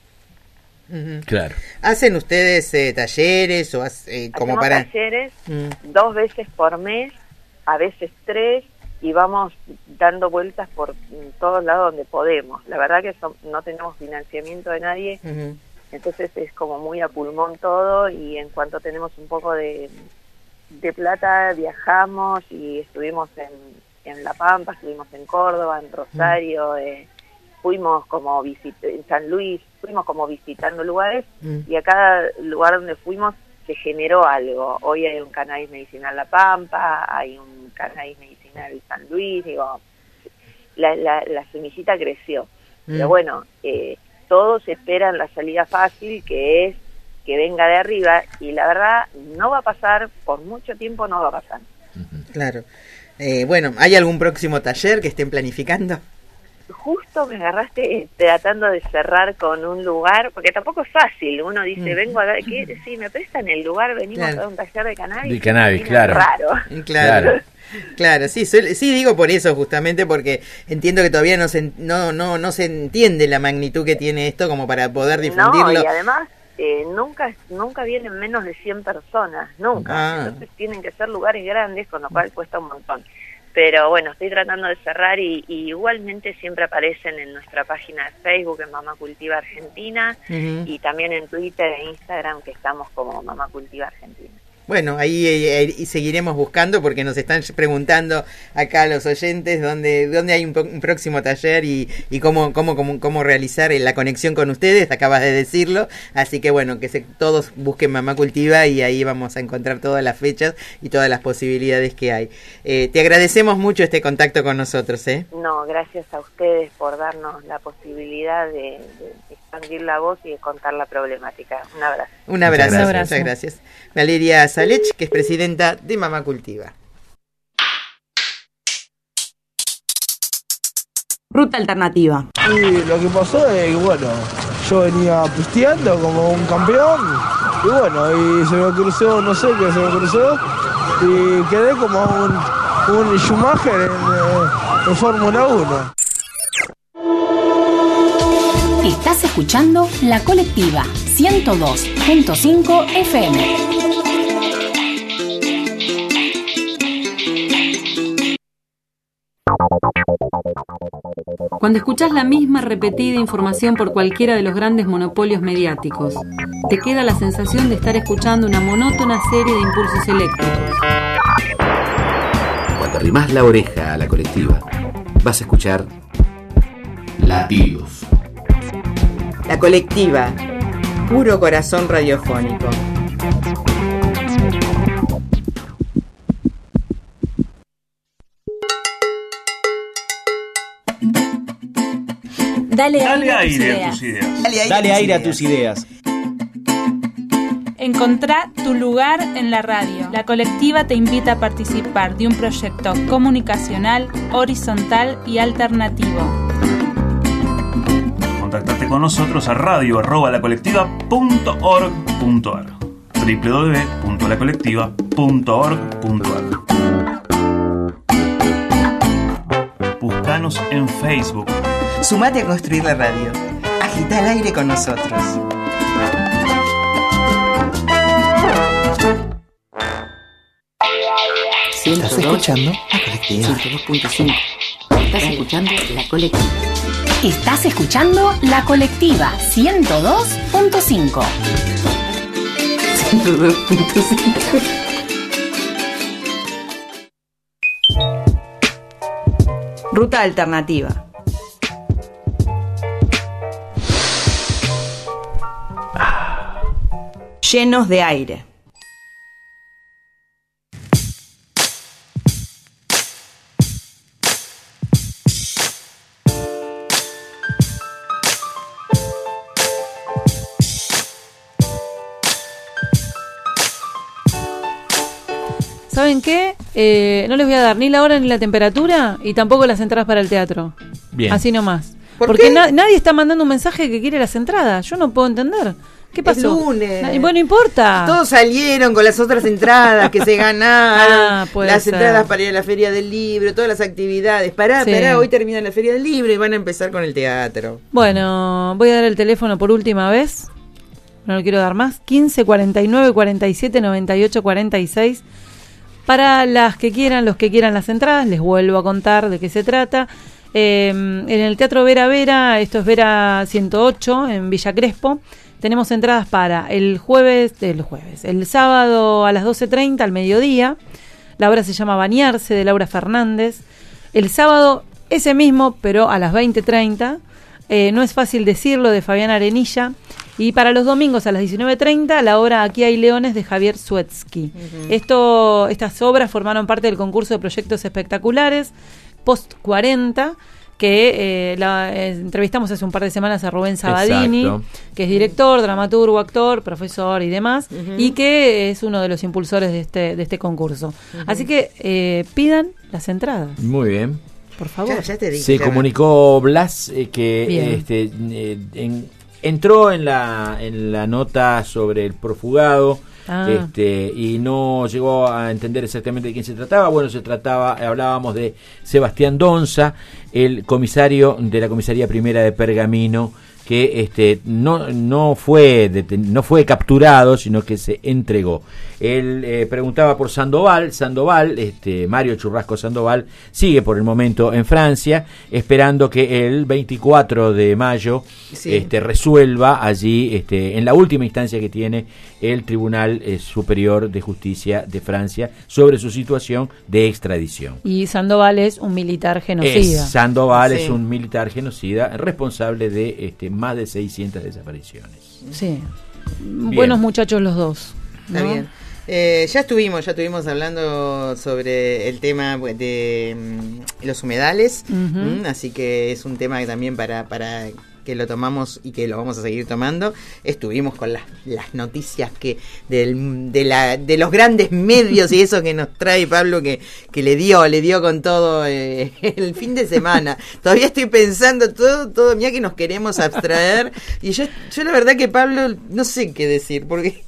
Speaker 11: ¿Hacen ustedes talleres o como para
Speaker 10: talleres 2 veces por mes, a veces 3, y vamos dando vueltas por todos lados donde podemos? La verdad que no tenemos financiamiento de nadie, entonces es como muy a pulmón todo, y en cuanto tenemos un poco de plata viajamos, y estuvimos en La Pampa, estuvimos en Córdoba, en Rosario, fuimos como en San Luis, fuimos como visitando lugares, y a cada lugar donde fuimos se generó algo. Hoy hay un cannabis medicinal La Pampa, hay un cannabis medicinal San Luis, digo, la semillita creció. Pero bueno, todos esperan la salida fácil, que es que venga de arriba, y la verdad no va a pasar, por mucho tiempo no va a pasar.
Speaker 11: Claro. Bueno, ¿hay algún próximo taller que estén planificando?
Speaker 10: Justo me agarraste tratando de cerrar con un lugar, porque tampoco es fácil. Uno dice, vengo a ver, sí, me prestan el lugar, venimos a dar un taller de cannabis.
Speaker 12: De cannabis, claro.
Speaker 10: Raro.
Speaker 11: Claro, sí, digo por eso, justamente porque entiendo que todavía no se entiende la magnitud que tiene esto como para poder difundirlo.
Speaker 10: No, y además nunca vienen menos de 100 personas, nunca. Entonces tienen que ser lugares grandes, con lo cual cuesta un montón. Pero bueno, estoy tratando de cerrar, y igualmente siempre aparecen en nuestra página de Facebook, en Mamá Cultiva Argentina, y también en Twitter e Instagram, que estamos como Mamá Cultiva Argentina.
Speaker 11: Bueno, ahí seguiremos buscando, porque nos están preguntando acá los oyentes dónde hay un próximo taller y cómo realizar la conexión con ustedes. Acabas de decirlo, así que bueno, que todos busquen Mamá Cultiva, y ahí vamos a encontrar todas las fechas y todas las posibilidades que hay. Te agradecemos mucho este contacto con nosotros.
Speaker 10: No, gracias a ustedes por darnos la posibilidad de expandir la voz y de contar la problemática. Un abrazo.
Speaker 11: Un abrazo. Muchas gracias. Valeria Salech, que es presidenta de Mamá Cultiva.
Speaker 9: Ruta alternativa.
Speaker 4: Y lo que pasó es que, bueno, yo venía pisteando como un campeón, y bueno, y se me cruzó, no sé qué se me cruzó, y quedé como un Schumacher en Fórmula 1.
Speaker 15: Estás escuchando La Colectiva 102.5 FM.
Speaker 3: Cuando escuchás la misma repetida información por cualquiera de los grandes monopolios mediáticos, te queda la sensación de estar escuchando una monótona serie de impulsos eléctricos.
Speaker 25: Cuando arrimás la oreja a la colectiva, vas a escuchar latidos.
Speaker 11: La colectiva, puro corazón radiofónico.
Speaker 17: Dale aire a tus ideas.
Speaker 16: Dale aire a tus ideas.
Speaker 17: Encontrá tu lugar en la radio. La colectiva te invita a participar de un proyecto comunicacional, horizontal y alternativo.
Speaker 14: Contactate con nosotros a radio@lacolectiva.org.ar www.lacolectiva.org.ar. Buscanos en Facebook.
Speaker 11: Sumate a construir la radio. Agita el aire con nosotros.
Speaker 15: ¿Estás escuchando la colectiva?
Speaker 11: 102.5.
Speaker 15: ¿Estás escuchando la colectiva? Estás escuchando la colectiva 102.5.
Speaker 11: 102.5. Ruta alternativa. Llenos de aire.
Speaker 2: ¿Saben qué? No les voy a dar ni la hora ni la temperatura y tampoco las entradas para el teatro.
Speaker 12: Bien.
Speaker 2: Así nomás.
Speaker 11: ¿Por
Speaker 2: Porque
Speaker 11: qué?
Speaker 2: nadie está mandando un mensaje que quiere las entradas. Yo no puedo entender. ¿Qué pasó?
Speaker 11: Es lunes.
Speaker 2: Bueno, no importa.
Speaker 11: Todos salieron con las otras entradas que se ganaron.
Speaker 2: puede
Speaker 11: Las
Speaker 2: ser.
Speaker 11: entradas para ir a la Feria del Libro, todas las actividades. Pará,
Speaker 2: Sí.
Speaker 11: hoy termina la Feria del Libro y van a empezar con el teatro.
Speaker 2: Bueno, voy a dar el teléfono por última vez. No lo quiero dar más. 15 49 47 98 46. Para las que quieran, los que quieran las entradas, les vuelvo a contar de qué se trata. En el Teatro Vera Vera, esto es Vera 108 en Villa Crespo, tenemos entradas para el sábado a las 12:30 al mediodía. La obra se llama Bañarse, de Laura Fernández. El sábado ese mismo, pero a las 20:30. No es fácil decirlo, de Fabián Arenilla. Y para los domingos a las 19:30, la obra Aquí hay leones, de Javier Suetsky. Estas obras formaron parte del concurso de proyectos espectaculares Post 40, que entrevistamos hace un par de semanas a Rubén Sabadini,
Speaker 12: Exacto.
Speaker 2: que es director, dramaturgo, actor, profesor y demás, y que es uno de los impulsores de este concurso. Así que pidan las entradas.
Speaker 12: Muy bien.
Speaker 2: Por favor.
Speaker 11: Ya te dije,
Speaker 12: Se
Speaker 11: ya
Speaker 12: comunicó Blas que
Speaker 2: Bien.
Speaker 12: entró en la nota sobre el profugado. Y no llegó a entender exactamente de quién se trataba. Bueno, hablábamos de Sebastián Donza, el comisario de la Comisaría Primera de Pergamino, que no fue capturado, sino que se entregó. Él preguntaba por Sandoval, Mario Churrasco Sandoval, sigue por el momento en Francia, esperando que el 24 de mayo resuelva allí, en la última instancia que tiene el Tribunal Superior de Justicia de Francia sobre su situación de extradición.
Speaker 2: Y Sandoval es un militar genocida.
Speaker 12: Sandoval es un militar genocida responsable de más de 600 desapariciones.
Speaker 2: Sí.
Speaker 12: Bien.
Speaker 2: Buenos muchachos los dos, ¿no?
Speaker 11: Está bien. Ya estuvimos hablando sobre el tema de los humedales, así que es un tema que también para que lo tomamos y que lo vamos a seguir tomando. Estuvimos con las noticias de los grandes medios y eso que nos trae Pablo, que le dio con todo el fin de semana. Todavía estoy pensando todo, mira que nos queremos abstraer, y yo la verdad que Pablo no sé qué decir, porque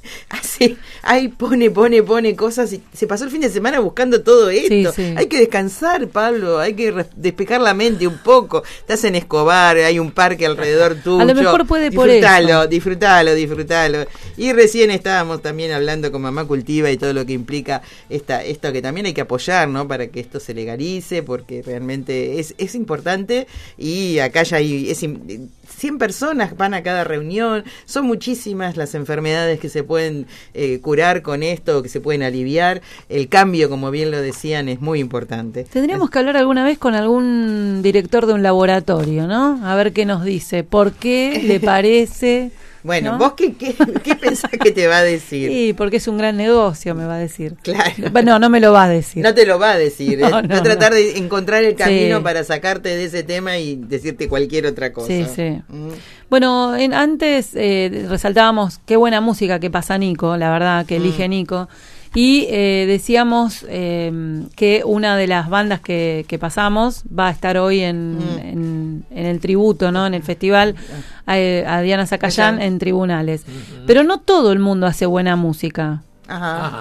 Speaker 11: pone cosas, y se pasó el fin de semana buscando todo esto.
Speaker 2: Sí.
Speaker 11: Hay que descansar, Pablo, hay que despejar la mente un poco. Estás en Escobar, hay un parque alrededor alrededor tuyo.
Speaker 2: A lo mejor puede por eso.
Speaker 11: Disfrutalo. Y recién estábamos también hablando con Mamá Cultiva y todo lo que implica esto que también hay que apoyar, ¿no? Para que esto se legalice, porque realmente es importante. Y acá ya hay 100 personas van a cada reunión. Son muchísimas las enfermedades que se pueden curar con esto, que se pueden aliviar. El cambio, como bien lo decían, es muy importante.
Speaker 2: Tendríamos que hablar alguna vez con algún director de un laboratorio, ¿no? A ver qué nos dice. ¿Por qué le parece?
Speaker 11: Bueno,
Speaker 2: ¿no?
Speaker 11: ¿vos qué pensás que te va a decir?
Speaker 2: Sí, porque es un gran negocio, me va a decir.
Speaker 11: Claro.
Speaker 2: No me lo va a decir.
Speaker 11: No te lo va a decir. Va a tratar de encontrar el camino
Speaker 2: Sí.
Speaker 11: para sacarte de ese tema y decirte cualquier otra cosa.
Speaker 2: Sí. Bueno, antes resaltábamos qué buena música que pasa Nico, la verdad, que elige Nico. Y decíamos que una de las bandas que pasamos va a estar hoy en el tributo, ¿no? En el festival a Diana Zacayán en Tribunales. Pero no todo el mundo hace buena música.
Speaker 11: Ajá.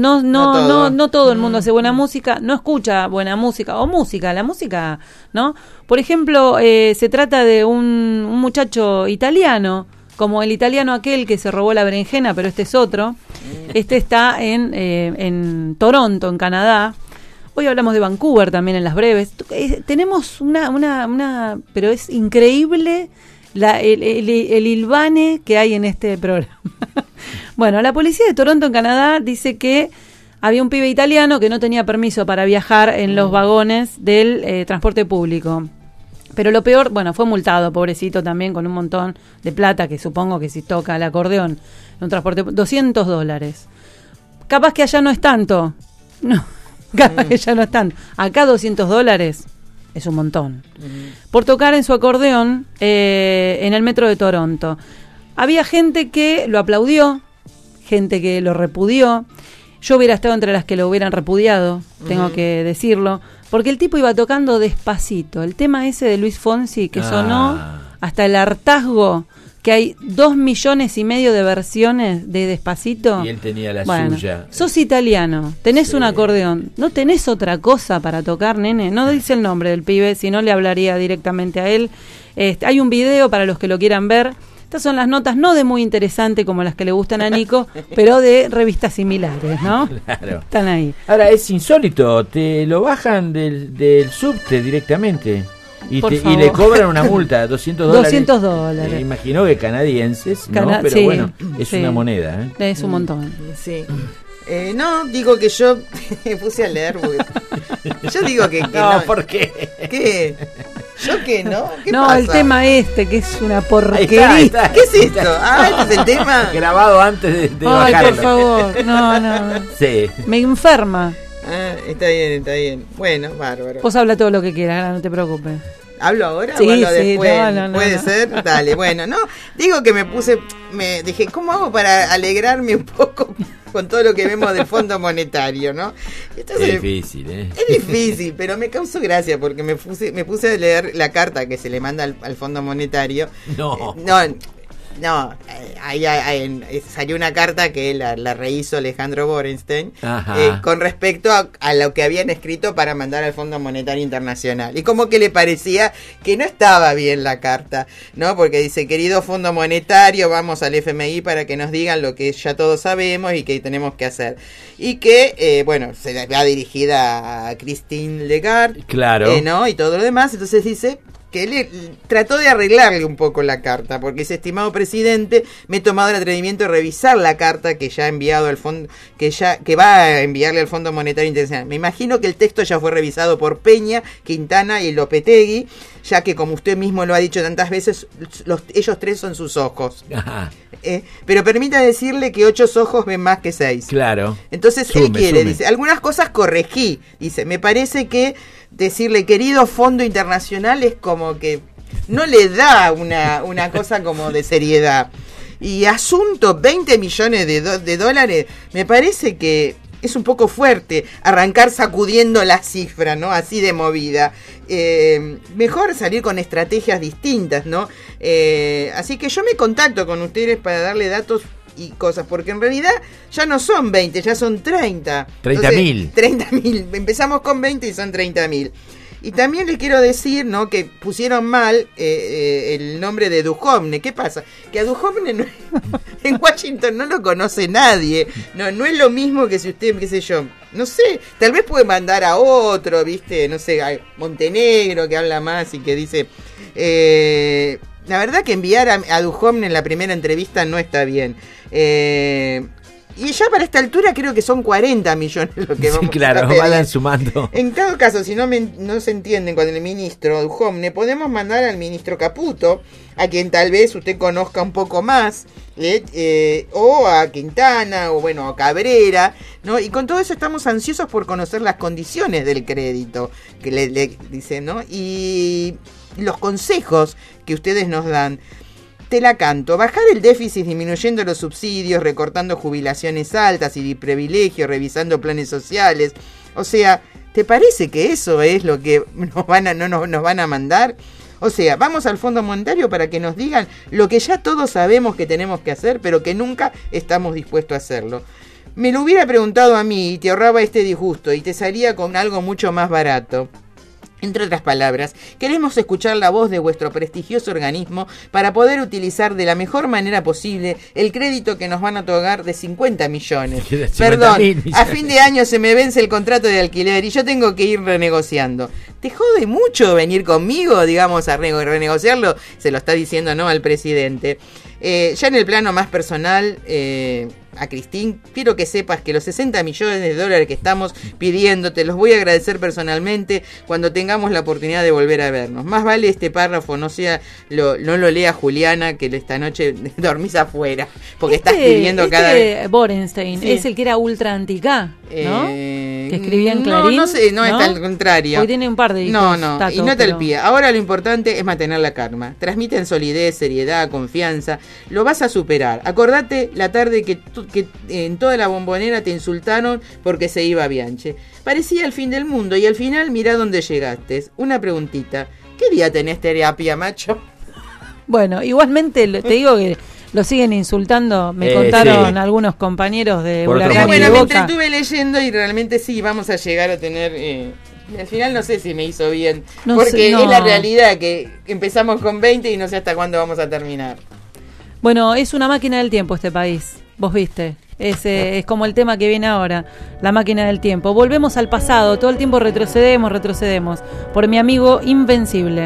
Speaker 2: No todo el mundo hace buena música, no escucha buena música o la música, ¿no? Por ejemplo, se trata de un muchacho italiano, como el italiano aquel que se robó la berenjena, pero este es otro. Este está en Toronto, en Canadá. Hoy hablamos de Vancouver también en las breves. Tenemos una pero es increíble el hilvane que hay en este programa. Bueno, la policía de Toronto, en Canadá, dice que había un pibe italiano que no tenía permiso para viajar en los vagones del transporte público. Pero lo peor, fue multado, pobrecito, también con un montón de plata, que supongo que si toca el acordeón en un transporte, $200. Capaz que allá no es tanto. No, capaz que allá no es tanto. Acá $200 es un montón. Por tocar en su acordeón en el metro de Toronto. Había gente que lo aplaudió, gente que lo repudió. Yo hubiera estado entre las que lo hubieran repudiado, tengo que decirlo, porque el tipo iba tocando despacito. El tema ese de Luis Fonsi que sonó hasta el hartazgo, que hay 2,5 millones de versiones de Despacito.
Speaker 12: Y él tenía la suya.
Speaker 2: Sos italiano, tenés un acordeón, ¿no tenés otra cosa para tocar, nene? No dice el nombre del pibe, si no le hablaría directamente a él. Hay un video para los que lo quieran ver. Estas son las notas, no de muy interesante como las que le gustan a Nico, pero de revistas similares, ¿no?
Speaker 12: Claro.
Speaker 2: Están ahí.
Speaker 12: Ahora, es insólito, te lo bajan del subte directamente y le cobran una multa, $200.
Speaker 2: $200.
Speaker 12: Imagino que canadienses, ¿no? Pero
Speaker 2: sí,
Speaker 12: bueno, es una moneda.
Speaker 2: Es un montón.
Speaker 11: Sí. No, digo que yo me puse a leer porque yo digo que no.
Speaker 12: ¿Por qué?
Speaker 11: ¿Qué? ¿Yo qué no? ¿Qué
Speaker 2: no,
Speaker 11: pasa?
Speaker 2: el tema que es una porquería.
Speaker 11: Ahí está. ¿Qué es esto? ¿Este es el tema?
Speaker 12: Grabado antes de
Speaker 2: Ay,
Speaker 12: bajarlo.
Speaker 2: por favor, no.
Speaker 12: Sí.
Speaker 2: Me enferma.
Speaker 11: Está bien. Bueno, bárbaro.
Speaker 2: Vos habla todo lo que quieras, no te preocupes.
Speaker 11: ¿Hablo ahora
Speaker 2: sí,
Speaker 11: o hablo
Speaker 2: sí,
Speaker 11: después?
Speaker 2: No,
Speaker 11: ¿Puede ser? Dale, bueno, no. Digo que me dije, ¿cómo hago para alegrarme un poco con todo lo que vemos del Fondo Monetario, no? Entonces,
Speaker 12: es difícil,
Speaker 11: Es difícil, pero me causó gracia porque me puse a leer la carta que se le manda al Fondo Monetario. No, ahí salió una carta que la rehizo Alejandro Borenstein con respecto a lo que habían escrito para mandar al Fondo Monetario Internacional. Y como que le parecía que no estaba bien la carta, ¿no? Porque dice, querido Fondo Monetario, vamos al FMI para que nos digan lo que ya todos sabemos y que tenemos que hacer. Y que, se va dirigida a Christine Lagarde,
Speaker 12: claro,
Speaker 11: ¿no? Y todo lo demás. Entonces dice que él trató de arreglarle un poco la carta, porque ese estimado presidente, me he tomado el atrevimiento de revisar la carta que ya ha enviado al fondo, que va a enviarle al Fondo Monetario Internacional. Me imagino que el texto ya fue revisado por Peña, Quintana y Lopetegui, ya que, como usted mismo lo ha dicho tantas veces, ellos tres son sus ojos. Ajá. Pero permita decirle que 8 ojos ven más que 6.
Speaker 12: Claro.
Speaker 11: Entonces dice, algunas cosas corregí. Dice, me parece que decirle querido Fondo Internacional es como que no le da una cosa como de seriedad. Y asunto, 20 millones de dólares, me parece que es un poco fuerte arrancar sacudiendo la cifra, ¿no? Así de movida. Mejor salir con estrategias distintas, ¿no? Así que yo me contacto con ustedes para darle datos y cosas, porque en realidad ya no son 20, ya son 30.
Speaker 12: 30.000.
Speaker 11: 30.000. Empezamos con 20 y son 30.000. Y también les quiero decir, ¿no?, que pusieron mal el nombre de Duhovne. ¿Qué pasa? Que a Duhovne en Washington no lo conoce nadie. No es lo mismo que si usted, qué sé yo, no sé, tal vez puede mandar a otro, ¿viste? No sé, a Montenegro, que habla más y que dice... la verdad que enviar a Duhovne en la primera entrevista no está bien. Y ya para esta altura creo que son 40 millones lo que vamos a pedir.
Speaker 12: Vayan sumando.
Speaker 11: En todo caso, si no se entienden con el ministro Duhovne, podemos mandar al ministro Caputo, a quien tal vez usted conozca un poco más, o a Quintana, o bueno, a Cabrera, ¿no? Y con todo eso estamos ansiosos por conocer las condiciones del crédito, que le dicen, ¿no? Y los consejos que ustedes nos dan. Te la canto: bajar el déficit disminuyendo los subsidios, recortando jubilaciones altas y privilegios, revisando planes sociales. O sea, ¿te parece que eso es lo que nos van a mandar? O sea, vamos al Fondo Monetario para que nos digan lo que ya todos sabemos que tenemos que hacer, pero que nunca estamos dispuestos a hacerlo. Me lo hubiera preguntado a mí y te ahorraba este disgusto y te salía con algo mucho más barato. Entre otras palabras, queremos escuchar la voz de vuestro prestigioso organismo para poder utilizar de la mejor manera posible el crédito que nos van a otorgar de 50 millones. Perdón, a fin de año se me vence el contrato de alquiler y yo tengo que ir renegociando. ¿Te jode mucho venir conmigo, digamos, a renegociarlo? Se lo está diciendo, ¿no?, al presidente. Ya en el plano más personal, a Cristín, quiero que sepas que los 60 millones de dólares que estamos pidiendo te los voy a agradecer personalmente cuando tengamos la oportunidad de volver a vernos. Más vale este párrafo no lo lea Juliana, que esta noche dormís afuera, porque estás escribiendo cada vez.
Speaker 2: Borenstein, sí, es el que era ultra anti-K, ¿no? Que escribía en Clarín.
Speaker 11: No sé, no, está al contrario.
Speaker 2: Hoy tiene un par de hijos.
Speaker 11: No, Tato, y no te el pie. Ahora lo importante es mantener la calma. Transmiten solidez, seriedad, confianza. Lo vas a superar. Acordate la tarde que en toda la Bombonera te insultaron porque se iba Bianchi. Parecía el fin del mundo y al final mirá dónde llegaste. Una preguntita: ¿qué día tenés terapia, macho?
Speaker 2: Bueno, igualmente te digo que lo siguen insultando, me contaron algunos compañeros de Huracán y de
Speaker 11: Boca.
Speaker 2: Boca.
Speaker 11: Me estuve leyendo y realmente sí, vamos a llegar a tener... al final no sé si me hizo bien, porque es la realidad que empezamos con 20 y no sé hasta cuándo vamos a terminar.
Speaker 2: Bueno, es una máquina del tiempo este país, vos viste. Es como el tema que viene ahora, la máquina del tiempo. Volvemos al pasado, todo el tiempo retrocedemos, por mi amigo Invencible.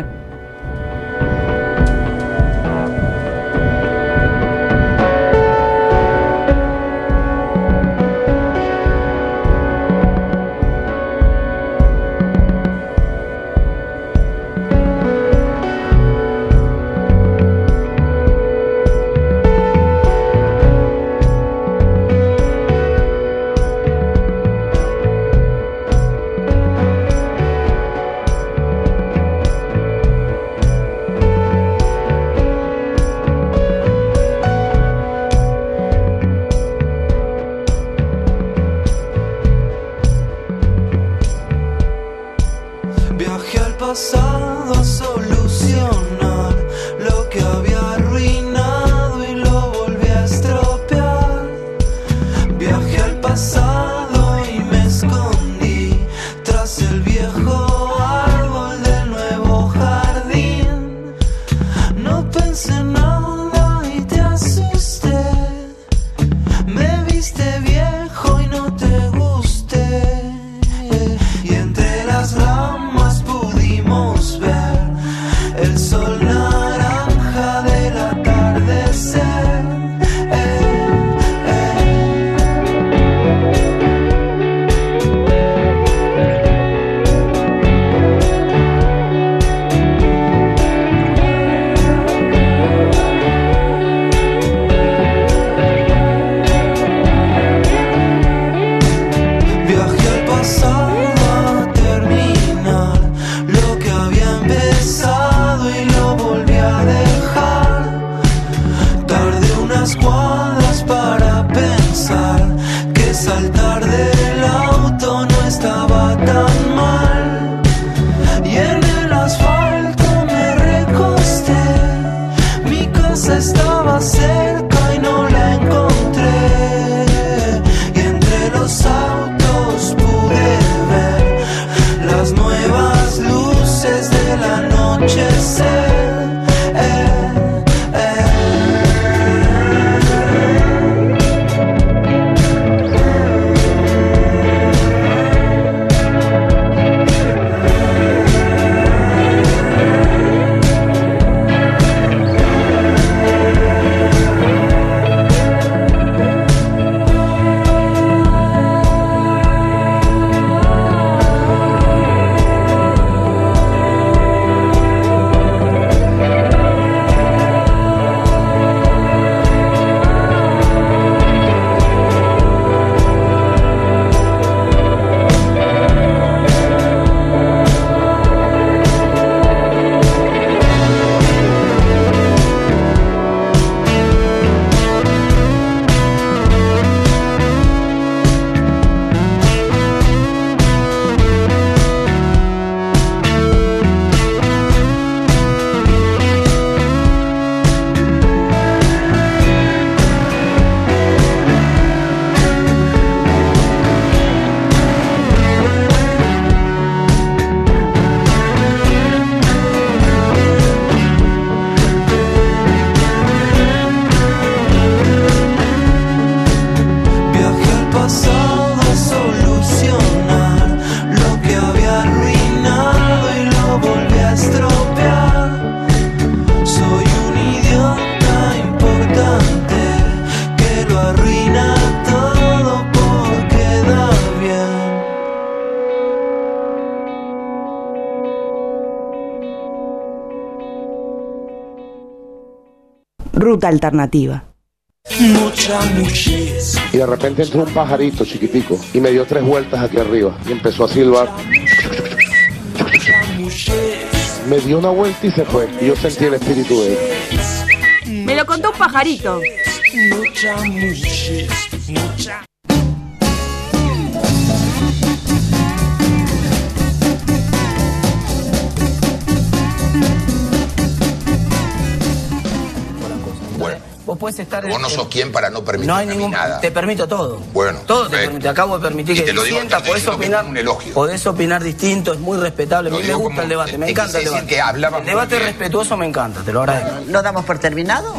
Speaker 9: Ruta Alternativa.
Speaker 8: Y de repente entró un pajarito chiquitico y me dio 3 vueltas aquí arriba y empezó a silbar. Me dio una vuelta y se fue, y yo sentí el espíritu de él.
Speaker 9: Me lo contó un pajarito.
Speaker 19: Vos podés estar...
Speaker 20: Vos no sos quien para no permitir nada.
Speaker 19: Te permito todo.
Speaker 20: Bueno.
Speaker 19: Todo te permito. Acabo de permitir que
Speaker 20: te lo digo,
Speaker 19: sientas, podés opinar.
Speaker 20: Un elogio.
Speaker 19: Podés opinar distinto, es muy respetable. A mí me gusta el debate, me encanta el debate. El debate respetuoso me encanta, te lo agradezco.
Speaker 21: ¿Lo damos por terminado?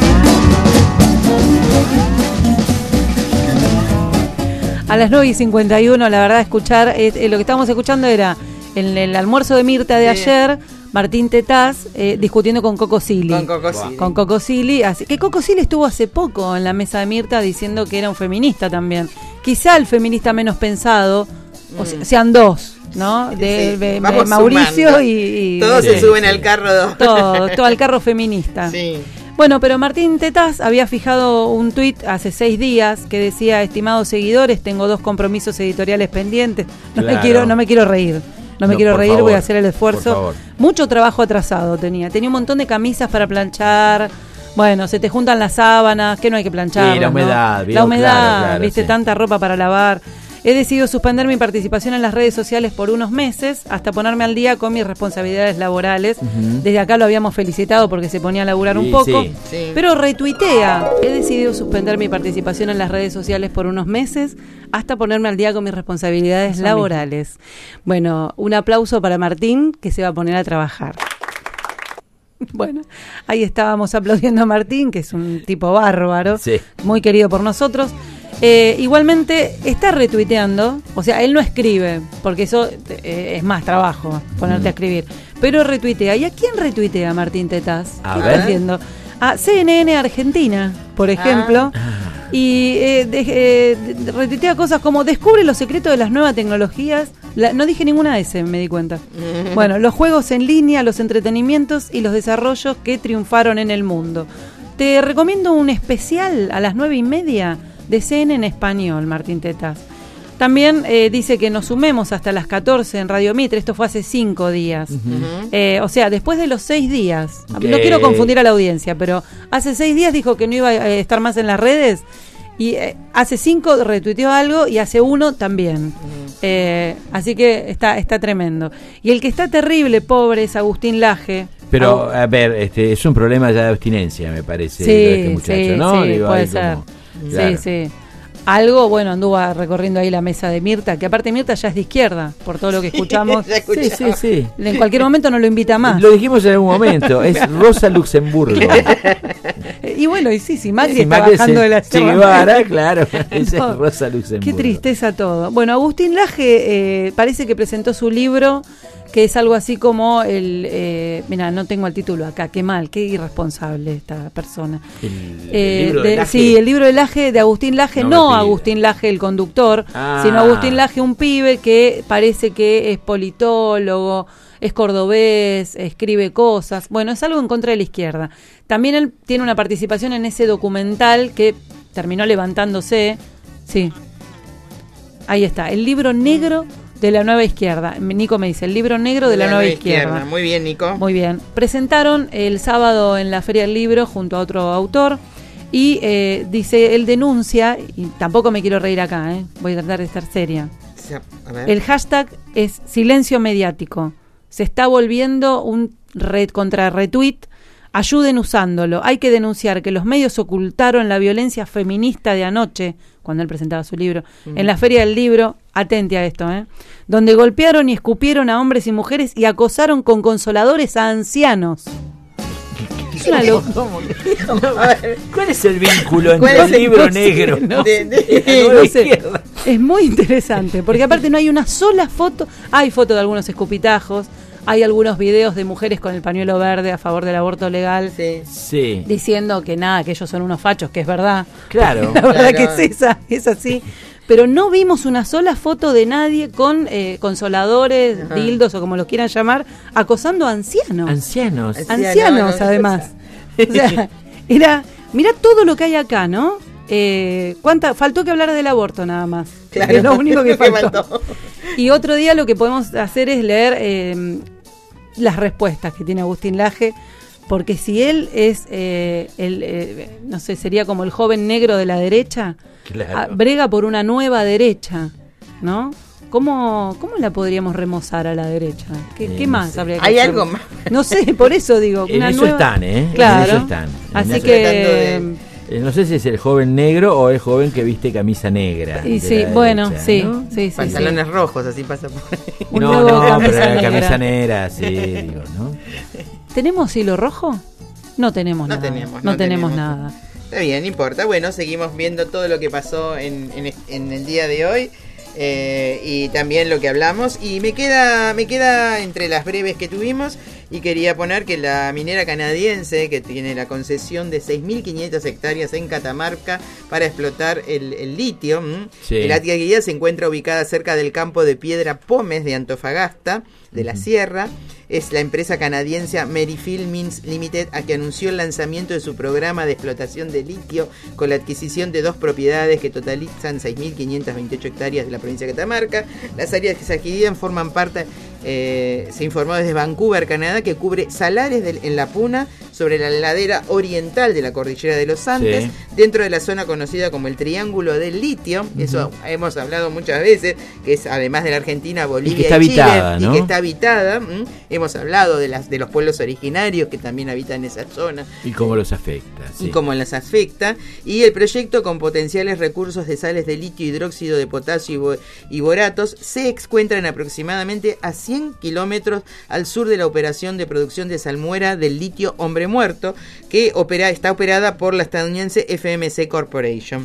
Speaker 2: A las 9:51, la verdad, escuchar lo que estábamos escuchando era en el almuerzo de Mirta de ayer, Martín Tetaz discutiendo con Coco Silly. Con Coco Silly. Así que Coco Silly estuvo hace poco en la mesa de Mirta diciendo que era un feminista también. Quizá el feminista menos pensado, o sean dos, ¿no? De Mauricio
Speaker 11: sumando.
Speaker 2: y
Speaker 11: todos se suben al carro.
Speaker 2: Todo al carro feminista.
Speaker 11: Sí.
Speaker 2: Bueno, pero Martín Tetaz había fijado un tuit hace 6 días que decía: estimados seguidores, tengo 2 compromisos editoriales pendientes. No me quiero reír. No me quiero reír, voy a hacer el esfuerzo. Mucho trabajo atrasado tenía un montón de camisas para planchar. Bueno, se te juntan las sábanas, que no hay que planchar.
Speaker 12: Sí, la humedad.
Speaker 2: ¿no? La humedad,
Speaker 12: claro,
Speaker 2: viste,
Speaker 12: sí.
Speaker 2: Tanta ropa para lavar. He decidido suspender mi participación en las redes sociales por unos meses hasta ponerme al día con mis responsabilidades laborales. Desde acá lo habíamos felicitado porque se ponía a laburar un poco.
Speaker 11: Sí.
Speaker 2: Pero retuitea: he decidido suspender mi participación en las redes sociales por unos meses hasta ponerme al día con mis responsabilidades laborales. Bueno, un aplauso para Martín, que se va a poner a trabajar. Bueno, ahí estábamos aplaudiendo a Martín, que es un tipo bárbaro, muy querido por nosotros. Igualmente está retuiteando, o sea, él no escribe, porque eso es más trabajo, ponerte a escribir, pero retuitea. ¿Y a quién retuitea Martín Tetaz? ¿Qué está haciendo? A CNN Argentina, por ejemplo. Y retuitea cosas como: descubre los secretos de las nuevas tecnologías. No dije ninguna de ese, me di cuenta. Bueno, los juegos en línea, los entretenimientos y los desarrollos que triunfaron en el mundo. Te recomiendo un especial a las 9:30 de CNN en español, Martín Tetaz. También dice que nos sumemos hasta las 14 en Radio Mitre. Esto fue hace 5 días. O sea, después de los 6 días. No quiero confundir a la audiencia, pero hace 6 días dijo que no iba a estar más en las redes. Y hace 5 retuiteó algo y hace 1 también. Así que está tremendo. Y el que está terrible, pobre, es Agustín Laje.
Speaker 12: Pero, a ver, es un problema ya de abstinencia, me parece, de este muchacho, ¿no?
Speaker 2: Sí, puede ser. Claro. Sí. Algo, bueno, anduvo recorriendo ahí la mesa de Mirta, que aparte Mirta ya es de izquierda, por todo lo que escuchamos.
Speaker 12: Sí.
Speaker 2: En cualquier momento no lo invita más.
Speaker 12: Lo dijimos en algún momento, es Rosa Luxemburgo.
Speaker 2: Y bueno, y Macri está bajando de la
Speaker 12: Che Guevara, claro, esa es Rosa Luxemburgo.
Speaker 2: Qué tristeza todo. Bueno, Agustín Laje parece que presentó su libro, que es algo así como mira, no tengo el título acá, qué mal, qué irresponsable esta persona.
Speaker 12: El libro de Laje.
Speaker 2: Sí, el libro de Laje, de Agustín Laje, no Agustín Laje el conductor, sino Agustín Laje, un pibe que parece que es politólogo, es cordobés, escribe cosas. Bueno, es algo en contra de la izquierda. También él tiene una participación en ese documental que terminó levantándose. Sí, ahí está, el libro negro de la nueva izquierda. Nico me dice: el libro negro de la nueva izquierda.
Speaker 11: Muy bien, Nico.
Speaker 2: Muy bien. Presentaron el sábado en la Feria del Libro junto a otro autor y dice, él denuncia, y tampoco me quiero reír acá, voy a tratar de estar seria.
Speaker 11: A ver.
Speaker 2: El hashtag es silencio mediático. Se está volviendo un contra retweet. Ayuden usándolo. Hay que denunciar que los medios ocultaron la violencia feminista de anoche, cuando él presentaba su libro, en la Feria del Libro, atente a esto, donde golpearon y escupieron a hombres y mujeres y acosaron con consoladores a ancianos. Es una locura.
Speaker 12: ¿Cuál es el vínculo entre el libro negro?
Speaker 2: No sé. Es muy interesante, porque aparte no hay una sola foto. Hay fotos de algunos escupitajos. Hay algunos videos de mujeres con el pañuelo verde a favor del aborto legal, diciendo que nada, que ellos son unos fachos, que es verdad.
Speaker 12: Claro.
Speaker 2: La verdad que es así. Pero no vimos una sola foto de nadie con consoladores, dildos o como los quieran llamar, acosando a ancianos.
Speaker 12: Ancianos,
Speaker 2: además. O sea,
Speaker 3: Era, mirá todo lo que hay acá, ¿no? Faltó que hablar del aborto nada más.
Speaker 11: Claro,
Speaker 3: es lo único que faltó. Y otro día lo que podemos hacer es leer las respuestas que tiene Agustín Laje, porque si él es, no sé, sería como el joven negro de la derecha,
Speaker 12: Claro.
Speaker 3: Brega por una nueva derecha, ¿no? ¿Cómo la podríamos remozar a la derecha? ¿Qué más habría que
Speaker 11: ¿Hay
Speaker 3: hacer?
Speaker 11: algo más?
Speaker 3: No sé, por eso digo.
Speaker 12: En
Speaker 3: una
Speaker 12: eso
Speaker 3: nueva...
Speaker 12: están, ¿eh?
Speaker 3: Claro.
Speaker 12: En eso están.
Speaker 3: Así que...
Speaker 12: No sé si es el joven negro o el joven que viste camisa negra.
Speaker 3: Y sí, bueno,
Speaker 12: derecha,
Speaker 3: sí,
Speaker 12: ¿no?
Speaker 3: sí.
Speaker 11: Pantalones rojos, así pasa por ahí.
Speaker 12: No, pero la camisa negra, sí, digo, ¿no?
Speaker 3: ¿Tenemos hilo rojo? No tenemos nada. No tenemos nada.
Speaker 11: Está bien, no importa. Bueno, seguimos viendo todo lo que pasó en el día de hoy. Y también lo que hablamos. Y me queda entre las breves que tuvimos. Y quería poner que la minera canadiense, que tiene la concesión de 6.500 hectáreas en Catamarca para explotar el litio,
Speaker 12: sí.
Speaker 11: El actividad se encuentra ubicada cerca del campo de Piedra Pómez de Antofagasta, de la Sierra. Es la empresa canadiense Merrifield Mines Limited a que anunció el lanzamiento de su programa de explotación de litio con la adquisición de 2 propiedades que totalizan 6.528 hectáreas de la provincia de Catamarca. Las áreas que se adquirían forman parte, se informó desde Vancouver, Canadá, que cubre salares en la Puna sobre la ladera oriental de la cordillera de los Andes,
Speaker 12: sí.
Speaker 11: Dentro de la zona conocida como el Triángulo del Litio. Eso hemos hablado muchas veces, que es además de la Argentina, Bolivia y,
Speaker 12: que está
Speaker 11: Chile,
Speaker 12: habitada, ¿no?
Speaker 11: Y que está habitada. Hemos hablado de los pueblos originarios que también habitan esa zona.
Speaker 12: Y cómo los afecta. Sí.
Speaker 11: Y cómo las afecta. Y el proyecto, con potenciales recursos de sales de litio, hidróxido de potasio y boratos, se encuentran aproximadamente a 100 kilómetros al sur de la operación de producción de salmuera del litio Hombre Muerto, que está operada por la estadounidense FMC Corporation.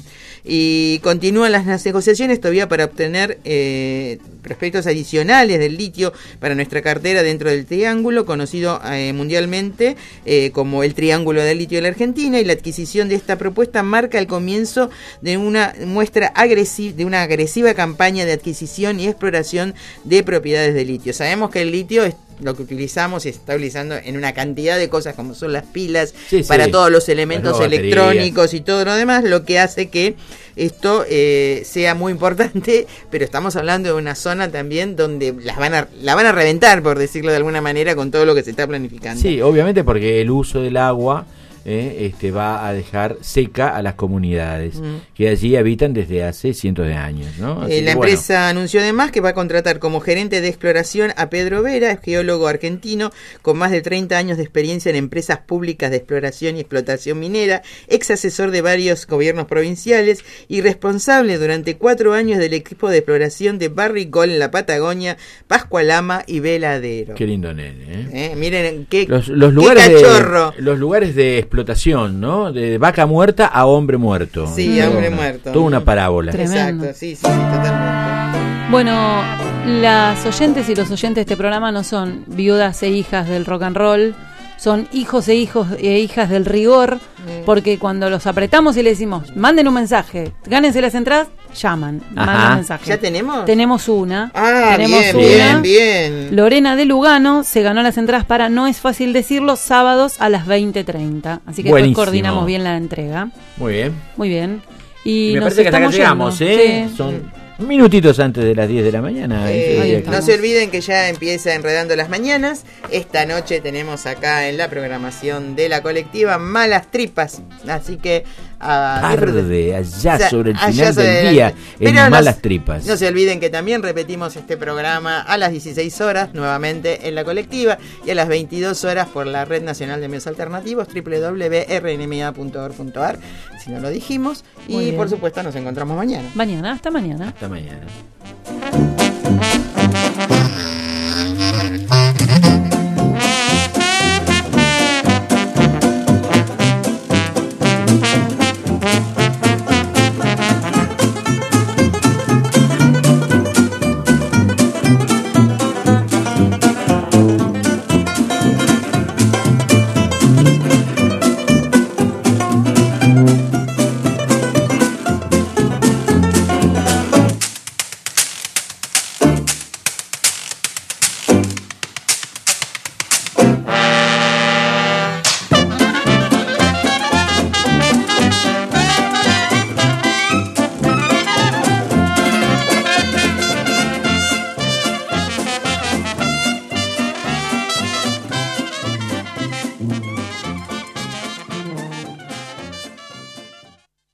Speaker 11: Y continúan las negociaciones todavía para obtener prospectos adicionales del litio para nuestra cartera dentro del triángulo, conocido mundialmente como el Triángulo del Litio de la Argentina, y la adquisición de esta propuesta marca el comienzo de una muestra de una agresiva campaña de adquisición y exploración de propiedades de litio. Sabemos que el litio es lo que utilizamos y se está utilizando en una cantidad de cosas, como son las pilas, para todos los elementos electrónicos y todo lo demás, lo que hace que esto sea muy importante, pero estamos hablando de una zona también donde la van a reventar, por decirlo de alguna manera, con todo lo que se está planificando.
Speaker 12: Sí, obviamente, porque el uso del agua va a dejar seca a las comunidades que allí habitan desde hace cientos de años, ¿no? Así
Speaker 11: La empresa anunció además que va a contratar como gerente de exploración a Pedro Vera, geólogo argentino con más de 30 años de experiencia en empresas públicas de exploración y explotación minera, ex asesor de varios gobiernos provinciales y responsable durante 4 años del equipo de exploración de Barricol en la Patagonia, Pascualama y Veladero.
Speaker 12: Qué lindo nene,
Speaker 11: Miren qué
Speaker 12: los lugares
Speaker 11: qué cachorro.
Speaker 12: Los lugares de explotación, ¿no? De vaca muerta a hombre muerto.
Speaker 11: Sí, a hombre muerto.
Speaker 12: Toda una parábola.
Speaker 3: Tremendo.
Speaker 11: Exacto, sí, totalmente.
Speaker 3: Bueno, las oyentes y los oyentes de este programa no son viudas e hijas del rock and roll, son hijos e hijas del rigor, porque cuando los apretamos y le decimos, manden un mensaje, gánense las entradas, llaman, mandan un mensaje.
Speaker 11: ¿Ya tenemos?
Speaker 3: Tenemos una.
Speaker 11: Bien.
Speaker 3: Lorena de Lugano se ganó las entradas para No es fácil decirlo, sábados a las 20:30. Así que después coordinamos bien la entrega.
Speaker 12: Muy bien.
Speaker 3: Muy bien. Y
Speaker 12: me
Speaker 3: nos
Speaker 12: parece que hasta acá
Speaker 3: estamos
Speaker 12: llegamos,
Speaker 3: yendo. Sí.
Speaker 12: Son minutitos antes de las 10 de la mañana.
Speaker 11: No se olviden que ya empieza Enredando las Mañanas. Esta noche tenemos acá en la programación de la colectiva Malas Tripas. Así que
Speaker 12: tarde, allá sobre el final del día, en Malas Tripas.
Speaker 11: No se olviden que también repetimos este programa a las 16 horas, nuevamente en la colectiva, y a las 22 horas por la Red Nacional de Medios Alternativos, www.rnma.org.ar, si no lo dijimos. Y por supuesto nos encontramos mañana.
Speaker 3: Hasta mañana.
Speaker 12: Hasta mañana.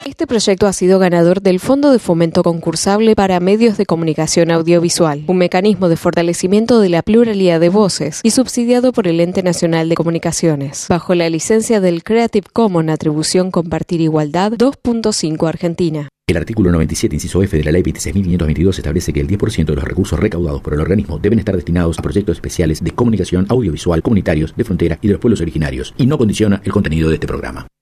Speaker 5: Este proyecto ha sido ganador del Fondo de Fomento Concursable para Medios de Comunicación Audiovisual, un mecanismo de fortalecimiento de la pluralidad de voces y subsidiado por el Ente Nacional de Comunicaciones, bajo la licencia del Creative Commons Atribución Compartir Igualdad 2.5 Argentina.
Speaker 13: El artículo 97, inciso F de la Ley 26.522 establece que el 10% de los recursos recaudados por el organismo deben estar destinados a proyectos especiales de comunicación audiovisual comunitarios de frontera y de los pueblos originarios, y no condiciona el contenido de este programa.